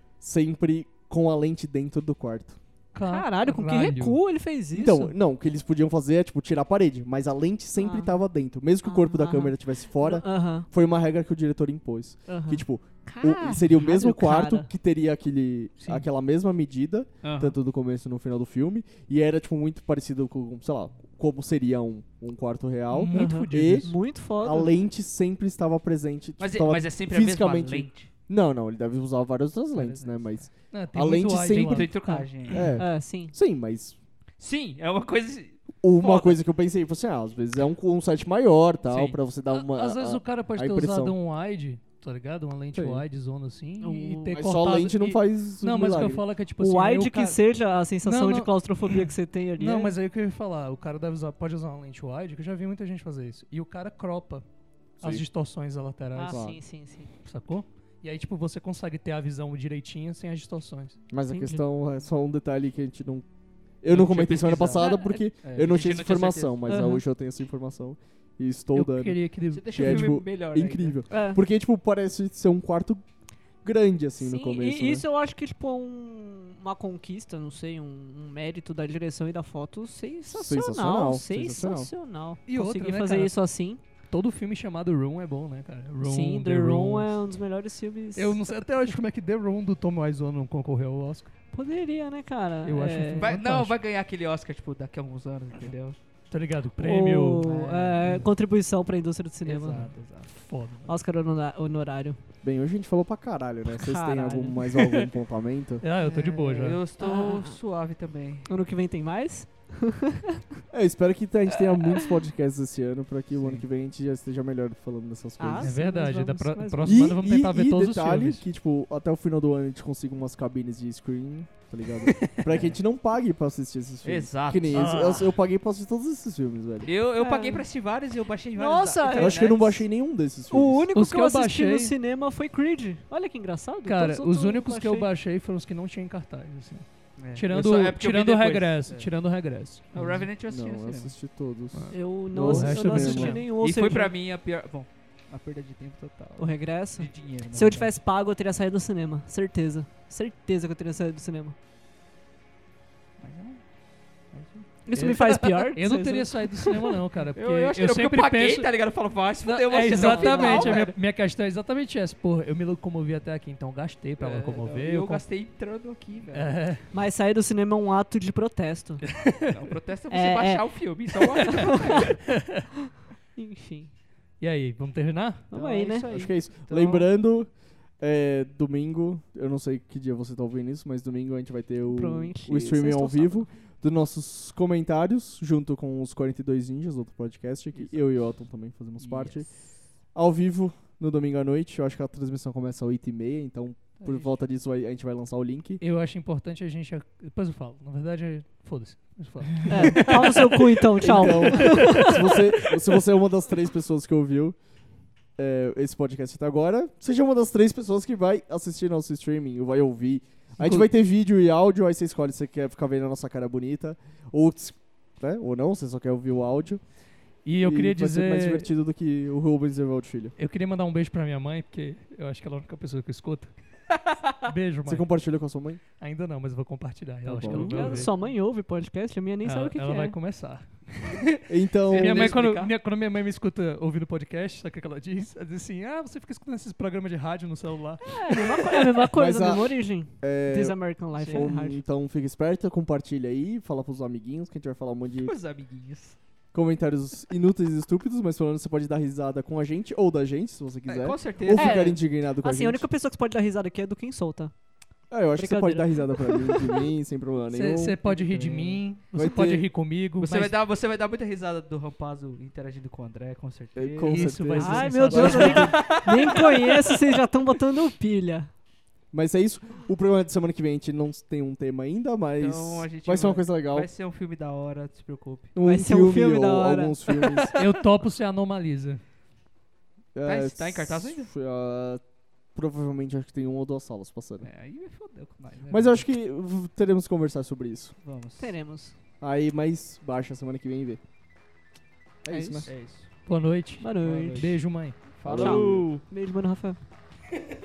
[SPEAKER 3] sempre com a lente dentro do quarto.
[SPEAKER 4] Caralho, com que
[SPEAKER 1] Caralho.
[SPEAKER 4] recuo ele fez isso?
[SPEAKER 3] Então, não, o que eles podiam fazer é, tipo, tirar a parede, mas a lente sempre
[SPEAKER 4] Ah.
[SPEAKER 3] tava dentro. Mesmo que o corpo
[SPEAKER 4] Ah,
[SPEAKER 3] da
[SPEAKER 4] aham.
[SPEAKER 3] câmera estivesse fora,
[SPEAKER 4] Aham,
[SPEAKER 3] foi uma regra que o diretor impôs.
[SPEAKER 4] aham.
[SPEAKER 3] Que, tipo, o-
[SPEAKER 4] Caralho,
[SPEAKER 3] seria o mesmo quarto
[SPEAKER 4] cara.
[SPEAKER 3] que teria aquele,
[SPEAKER 2] Sim.
[SPEAKER 3] aquela mesma medida,
[SPEAKER 2] Aham.
[SPEAKER 3] tanto no começo e no final do filme, e era, tipo, muito parecido com, sei lá, como seria um, um quarto real.
[SPEAKER 1] Muito
[SPEAKER 4] Aham.
[SPEAKER 1] fudido
[SPEAKER 3] E-
[SPEAKER 1] isso.
[SPEAKER 4] Muito foda.
[SPEAKER 3] A lente sempre estava presente.
[SPEAKER 2] Mas,
[SPEAKER 3] tipo,
[SPEAKER 2] é,
[SPEAKER 3] tava
[SPEAKER 2] mas é sempre a mesma
[SPEAKER 3] fisicamente-
[SPEAKER 2] lente.
[SPEAKER 3] Não, não, ele deve usar várias outras lentes, né? Mas.
[SPEAKER 1] É, tem
[SPEAKER 3] A
[SPEAKER 1] muito
[SPEAKER 3] lente
[SPEAKER 1] wide
[SPEAKER 3] sempre-
[SPEAKER 1] lá.
[SPEAKER 2] Tem trucagem.
[SPEAKER 3] É.
[SPEAKER 4] É, sim.
[SPEAKER 3] Sim, mas.
[SPEAKER 2] Sim, é uma coisa...
[SPEAKER 3] Uma
[SPEAKER 2] Foda.
[SPEAKER 3] coisa que eu pensei, tipo assim, ah, às vezes é um, um site maior tal,
[SPEAKER 2] Sim.
[SPEAKER 3] pra você dar
[SPEAKER 1] A-
[SPEAKER 3] uma.
[SPEAKER 1] Às vezes
[SPEAKER 3] a-
[SPEAKER 1] o cara pode
[SPEAKER 3] a
[SPEAKER 1] ter
[SPEAKER 3] impressão.
[SPEAKER 1] usado um wide, tá ligado? Uma lente
[SPEAKER 3] Sim.
[SPEAKER 1] wide zona assim e
[SPEAKER 4] O-
[SPEAKER 1] ter
[SPEAKER 3] Mas
[SPEAKER 1] cortado...
[SPEAKER 3] só a lente não
[SPEAKER 1] e-
[SPEAKER 3] faz.
[SPEAKER 1] Não,
[SPEAKER 3] um
[SPEAKER 1] mas o que eu
[SPEAKER 3] milagre.
[SPEAKER 1] falo é que, tipo assim...
[SPEAKER 4] O
[SPEAKER 1] aí
[SPEAKER 4] wide que
[SPEAKER 1] cara-
[SPEAKER 4] seja a sensação
[SPEAKER 1] Não,
[SPEAKER 4] de
[SPEAKER 1] não.
[SPEAKER 4] claustrofobia que você tem ali.
[SPEAKER 1] Não,
[SPEAKER 4] é-
[SPEAKER 1] mas aí o que eu ia falar, o cara deve usar, pode usar uma lente wide, que eu já vi muita gente fazer isso. E o cara cropa as
[SPEAKER 3] Sim.
[SPEAKER 1] distorções laterais,
[SPEAKER 4] Ah,
[SPEAKER 3] Claro.
[SPEAKER 4] sim, sim, sim.
[SPEAKER 1] sacou? E aí, tipo, você consegue ter a visão direitinha sem as distorções.
[SPEAKER 3] Mas a
[SPEAKER 4] Entendi.
[SPEAKER 3] questão é só um detalhe que a gente não. Eu
[SPEAKER 2] Não
[SPEAKER 3] não
[SPEAKER 2] tinha
[SPEAKER 3] comentei semana
[SPEAKER 2] pesquisado.
[SPEAKER 3] passada
[SPEAKER 4] É,
[SPEAKER 3] porque
[SPEAKER 2] É,
[SPEAKER 3] eu não
[SPEAKER 2] a
[SPEAKER 3] tinha
[SPEAKER 2] gente
[SPEAKER 3] essa informação, mas
[SPEAKER 4] Aham.
[SPEAKER 3] hoje eu tenho essa informação e estou
[SPEAKER 1] eu
[SPEAKER 3] dando.
[SPEAKER 1] queria que...
[SPEAKER 2] Você deixa
[SPEAKER 3] Que
[SPEAKER 2] o
[SPEAKER 3] é,
[SPEAKER 2] filme
[SPEAKER 3] tipo,
[SPEAKER 2] melhor ainda.
[SPEAKER 3] Incrível.
[SPEAKER 4] É.
[SPEAKER 3] Porque, tipo, parece ser um quarto grande, assim, no
[SPEAKER 4] Sim,
[SPEAKER 3] começo.
[SPEAKER 4] e
[SPEAKER 3] né?
[SPEAKER 4] isso eu acho que tipo é um, uma conquista, não sei, um, um mérito da direção e da foto sensacional.
[SPEAKER 3] Sensacional,
[SPEAKER 4] Sensacional.
[SPEAKER 3] sensacional.
[SPEAKER 1] E outra,
[SPEAKER 4] Conseguir
[SPEAKER 1] né,
[SPEAKER 4] fazer
[SPEAKER 1] cara?
[SPEAKER 4] isso assim.
[SPEAKER 1] Todo filme chamado Room é bom, né, cara? Room,
[SPEAKER 4] Sim, The Room é um dos melhores filmes.
[SPEAKER 1] Eu não sei até hoje como é que The Room do Tom Wiseau não concorreu ao Oscar.
[SPEAKER 4] Poderia, né, cara?
[SPEAKER 1] Eu acho um
[SPEAKER 4] é...
[SPEAKER 1] filme
[SPEAKER 2] Vai-
[SPEAKER 1] fantástico.
[SPEAKER 2] não, vai ganhar aquele Oscar, tipo, daqui a alguns anos, entendeu?
[SPEAKER 1] Tá ligado? Prêmio...
[SPEAKER 4] O- é, contribuição pra indústria do cinema.
[SPEAKER 2] Exato, exato.
[SPEAKER 1] Foda.
[SPEAKER 4] Oscar honora- honorário.
[SPEAKER 3] Bem, hoje a gente falou pra caralho, né? Vocês têm
[SPEAKER 4] Caralho.
[SPEAKER 3] algum, mais algum apontamento?
[SPEAKER 1] Ah, eu tô de boa já.
[SPEAKER 2] Eu estou
[SPEAKER 4] Ah.
[SPEAKER 2] suave também.
[SPEAKER 4] Ano que vem tem mais?
[SPEAKER 3] É, espero que a gente tenha muitos podcasts esse ano, pra que o
[SPEAKER 2] Sim.
[SPEAKER 3] ano que vem a gente já esteja melhor falando dessas
[SPEAKER 4] Ah,
[SPEAKER 3] coisas.
[SPEAKER 1] É
[SPEAKER 4] sim,
[SPEAKER 1] verdade.
[SPEAKER 4] mas
[SPEAKER 1] Da
[SPEAKER 4] vamos-
[SPEAKER 1] pro-
[SPEAKER 4] mas
[SPEAKER 1] próxima ano
[SPEAKER 3] E,
[SPEAKER 1] vamos tentar
[SPEAKER 3] e,
[SPEAKER 1] ver
[SPEAKER 3] e
[SPEAKER 1] todos os
[SPEAKER 3] detalhe
[SPEAKER 1] filmes.
[SPEAKER 3] que, tipo, até o final do ano a gente consiga umas cabines de screen, tá ligado? Pra que a gente não pague pra assistir esses filmes.
[SPEAKER 2] Exato.
[SPEAKER 3] Que nem esse.
[SPEAKER 1] Ah.
[SPEAKER 3] Eu, eu paguei pra assistir todos esses filmes, velho.
[SPEAKER 2] Eu, eu
[SPEAKER 4] É.
[SPEAKER 2] paguei pra assistir vários e eu baixei vários.
[SPEAKER 4] Nossa,
[SPEAKER 2] da
[SPEAKER 3] Eu acho que eu não
[SPEAKER 2] internet.
[SPEAKER 3] baixei nenhum desses filmes.
[SPEAKER 4] O único
[SPEAKER 1] Os
[SPEAKER 4] que,
[SPEAKER 1] que
[SPEAKER 4] eu
[SPEAKER 1] eu
[SPEAKER 4] assisti no
[SPEAKER 1] baixei-
[SPEAKER 4] cinema foi Creed. Olha que engraçado.
[SPEAKER 1] Cara,
[SPEAKER 4] todos
[SPEAKER 1] os únicos que eu
[SPEAKER 4] baixei.
[SPEAKER 1] baixei foram os que não tinham em cartaz, assim.
[SPEAKER 2] É.
[SPEAKER 1] Tirando,
[SPEAKER 2] Eu só- é porque eu vi
[SPEAKER 1] tirando o
[SPEAKER 2] depois.
[SPEAKER 1] regresso,
[SPEAKER 2] É.
[SPEAKER 1] tirando o regresso.
[SPEAKER 2] O Revenant eu assisti
[SPEAKER 3] Não,
[SPEAKER 2] no
[SPEAKER 3] eu
[SPEAKER 2] cinema.
[SPEAKER 3] assisti todos.
[SPEAKER 4] Eu não,
[SPEAKER 3] O
[SPEAKER 4] assi-
[SPEAKER 1] resto
[SPEAKER 4] eu não
[SPEAKER 1] mesmo.
[SPEAKER 4] assisti nenhum. ou
[SPEAKER 2] E foi
[SPEAKER 4] seja,
[SPEAKER 2] pra mim a pior... Bom, a perda de tempo total.
[SPEAKER 4] O regresso?
[SPEAKER 2] De dinheiro. na
[SPEAKER 4] Se eu
[SPEAKER 2] verdade.
[SPEAKER 4] tivesse pago, eu teria saído do cinema. Certeza. Certeza que eu teria saído do cinema.
[SPEAKER 2] Mas não.
[SPEAKER 4] Isso
[SPEAKER 1] Eu-
[SPEAKER 4] me faz pior?
[SPEAKER 1] Eu não
[SPEAKER 4] Vocês-
[SPEAKER 1] teria saído do cinema, não, cara. Porque
[SPEAKER 2] Eu, eu acho que não, porque eu
[SPEAKER 1] sempre
[SPEAKER 2] paguei,
[SPEAKER 1] penso.
[SPEAKER 2] tá ligado? Eu falo, vai, se
[SPEAKER 1] Não,
[SPEAKER 2] fuder, eu vou
[SPEAKER 1] é
[SPEAKER 2] assistir até o
[SPEAKER 1] exatamente,
[SPEAKER 2] final,
[SPEAKER 1] a minha,
[SPEAKER 2] velho.
[SPEAKER 1] minha questão é exatamente essa. Porra, eu me locomovi até aqui, então gastei pra
[SPEAKER 2] É,
[SPEAKER 1] locomover.
[SPEAKER 2] não, eu
[SPEAKER 1] com-
[SPEAKER 2] gastei entrando aqui, velho.
[SPEAKER 1] É,
[SPEAKER 4] Mas sair do cinema é um ato de protesto.
[SPEAKER 2] Não, o protesto é você
[SPEAKER 4] É,
[SPEAKER 2] baixar
[SPEAKER 4] é.
[SPEAKER 2] o filme. Então, olha.
[SPEAKER 4] Enfim.
[SPEAKER 1] e aí, vamos terminar?
[SPEAKER 4] Vamos
[SPEAKER 2] Então
[SPEAKER 4] aí,
[SPEAKER 2] é
[SPEAKER 4] né?
[SPEAKER 2] isso aí.
[SPEAKER 3] Acho que é isso.
[SPEAKER 2] Então-
[SPEAKER 3] Lembrando, é, domingo, eu não sei que dia você tá ouvindo isso, mas domingo a gente vai ter o,
[SPEAKER 4] Provavelmente
[SPEAKER 3] o streaming
[SPEAKER 4] sexta
[SPEAKER 3] ao
[SPEAKER 4] ou
[SPEAKER 3] vivo dos nossos comentários, junto com os quarenta e dois Ninjas, outro podcast, que eu e o Elton também fazemos parte. Ao vivo, no domingo à noite. Eu acho que a transmissão começa às oito e meia, então por
[SPEAKER 2] Aí.
[SPEAKER 3] volta disso vai- a gente vai lançar o link.
[SPEAKER 1] Eu acho importante a gente. Depois eu falo. Na verdade, é- foda-se. Deixa eu falar.
[SPEAKER 4] É, pau no seu cu então, tchau.
[SPEAKER 3] Então, se você, se você é uma das três pessoas que ouviu é, esse podcast até agora, seja uma das três pessoas que vai assistir nosso streaming, ou vai ouvir. A gente vai ter vídeo e áudio, aí você escolhe se você quer ficar vendo a nossa cara bonita, ou, né, ou não, você só quer ouvir o áudio.
[SPEAKER 1] E eu queria
[SPEAKER 3] vai ser mais
[SPEAKER 1] dizer.
[SPEAKER 3] divertido do que o Rubens Evaldo Filho.
[SPEAKER 1] Eu queria mandar um beijo pra minha mãe, porque eu acho que ela é a única pessoa que escuta. Beijo,
[SPEAKER 3] Você
[SPEAKER 1] mãe.
[SPEAKER 3] compartilha com a sua mãe?
[SPEAKER 1] Ainda não, mas eu vou compartilhar.
[SPEAKER 3] Tá
[SPEAKER 1] Ela acho que
[SPEAKER 3] bom.
[SPEAKER 1] ela vai
[SPEAKER 4] Ela-
[SPEAKER 1] ouvir.
[SPEAKER 4] Sua mãe ouve podcast, a minha nem
[SPEAKER 1] ela,
[SPEAKER 4] sabe o que,
[SPEAKER 1] ela
[SPEAKER 4] que
[SPEAKER 1] vai
[SPEAKER 4] é.
[SPEAKER 1] começar.
[SPEAKER 3] Então,
[SPEAKER 1] minha mãe,
[SPEAKER 2] Deixa eu
[SPEAKER 1] quando
[SPEAKER 2] explicar.
[SPEAKER 1] minha, quando minha mãe me escuta ouvindo podcast, sabe o que ela diz? Ela diz assim: ah, você fica escutando esses programas de rádio no celular.
[SPEAKER 4] É a mesma, co- é a mesma coisa,
[SPEAKER 3] Mas
[SPEAKER 4] a
[SPEAKER 3] a-
[SPEAKER 4] mesma origem.
[SPEAKER 3] é,
[SPEAKER 4] This American Life é
[SPEAKER 3] um-
[SPEAKER 4] rádio.
[SPEAKER 3] então fica esperto, compartilha aí, fala pros amiguinhos, que a gente vai falar um monte de
[SPEAKER 2] Os amiguinhos.
[SPEAKER 3] comentários inúteis e estúpidos, mas falando você pode dar risada com a gente ou da gente, se você
[SPEAKER 2] É,
[SPEAKER 3] quiser.
[SPEAKER 2] com certeza.
[SPEAKER 3] Ou
[SPEAKER 4] É.
[SPEAKER 3] ficar indignado com a
[SPEAKER 4] Assim,
[SPEAKER 3] gente.
[SPEAKER 4] a única pessoa que pode dar risada aqui é do Quem Solta.
[SPEAKER 3] Ah, eu acho que você pode
[SPEAKER 4] Brincadeira.
[SPEAKER 3] dar risada pra mim, de mim, sem problema nenhum.
[SPEAKER 1] Você pode rir de mim, você
[SPEAKER 3] Vai
[SPEAKER 1] pode
[SPEAKER 3] ter-
[SPEAKER 1] rir comigo.
[SPEAKER 2] Você,
[SPEAKER 1] mas
[SPEAKER 2] vai dar, você vai dar muita risada do Rampazzo interagindo com o André, com certeza.
[SPEAKER 3] É, com
[SPEAKER 1] Isso vai
[SPEAKER 3] certeza.
[SPEAKER 1] ser
[SPEAKER 4] Ai, meu Deus, eu nem, nem conheço, vocês já estão botando pilha.
[SPEAKER 3] Mas é isso. O programa de semana que vem a gente não tem um tema ainda, mas
[SPEAKER 2] Então, a gente
[SPEAKER 3] vai ser uma
[SPEAKER 2] vai-
[SPEAKER 3] coisa legal.
[SPEAKER 2] Vai ser um filme da hora, não se preocupe.
[SPEAKER 3] Um
[SPEAKER 4] vai ser um
[SPEAKER 3] filme,
[SPEAKER 4] filme
[SPEAKER 3] ou
[SPEAKER 4] da hora.
[SPEAKER 3] alguns filmes.
[SPEAKER 1] eu topo ser anomaliza.
[SPEAKER 3] É,
[SPEAKER 2] tá em cartaz ainda?
[SPEAKER 3] ah, provavelmente acho que tem uma ou duas salas passando.
[SPEAKER 2] É, aí me fodeu com nós, né?
[SPEAKER 3] Mas eu acho que v- teremos que conversar sobre isso.
[SPEAKER 2] Vamos.
[SPEAKER 4] Teremos.
[SPEAKER 3] Aí, mais baixa semana que vem e vê. É,
[SPEAKER 4] É
[SPEAKER 3] isso,
[SPEAKER 4] isso.
[SPEAKER 3] né?
[SPEAKER 2] É isso.
[SPEAKER 1] Boa noite.
[SPEAKER 4] Boa noite.
[SPEAKER 2] noite.
[SPEAKER 1] Beijo, mãe.
[SPEAKER 2] Falou!
[SPEAKER 4] Beijo, mano, Rafael.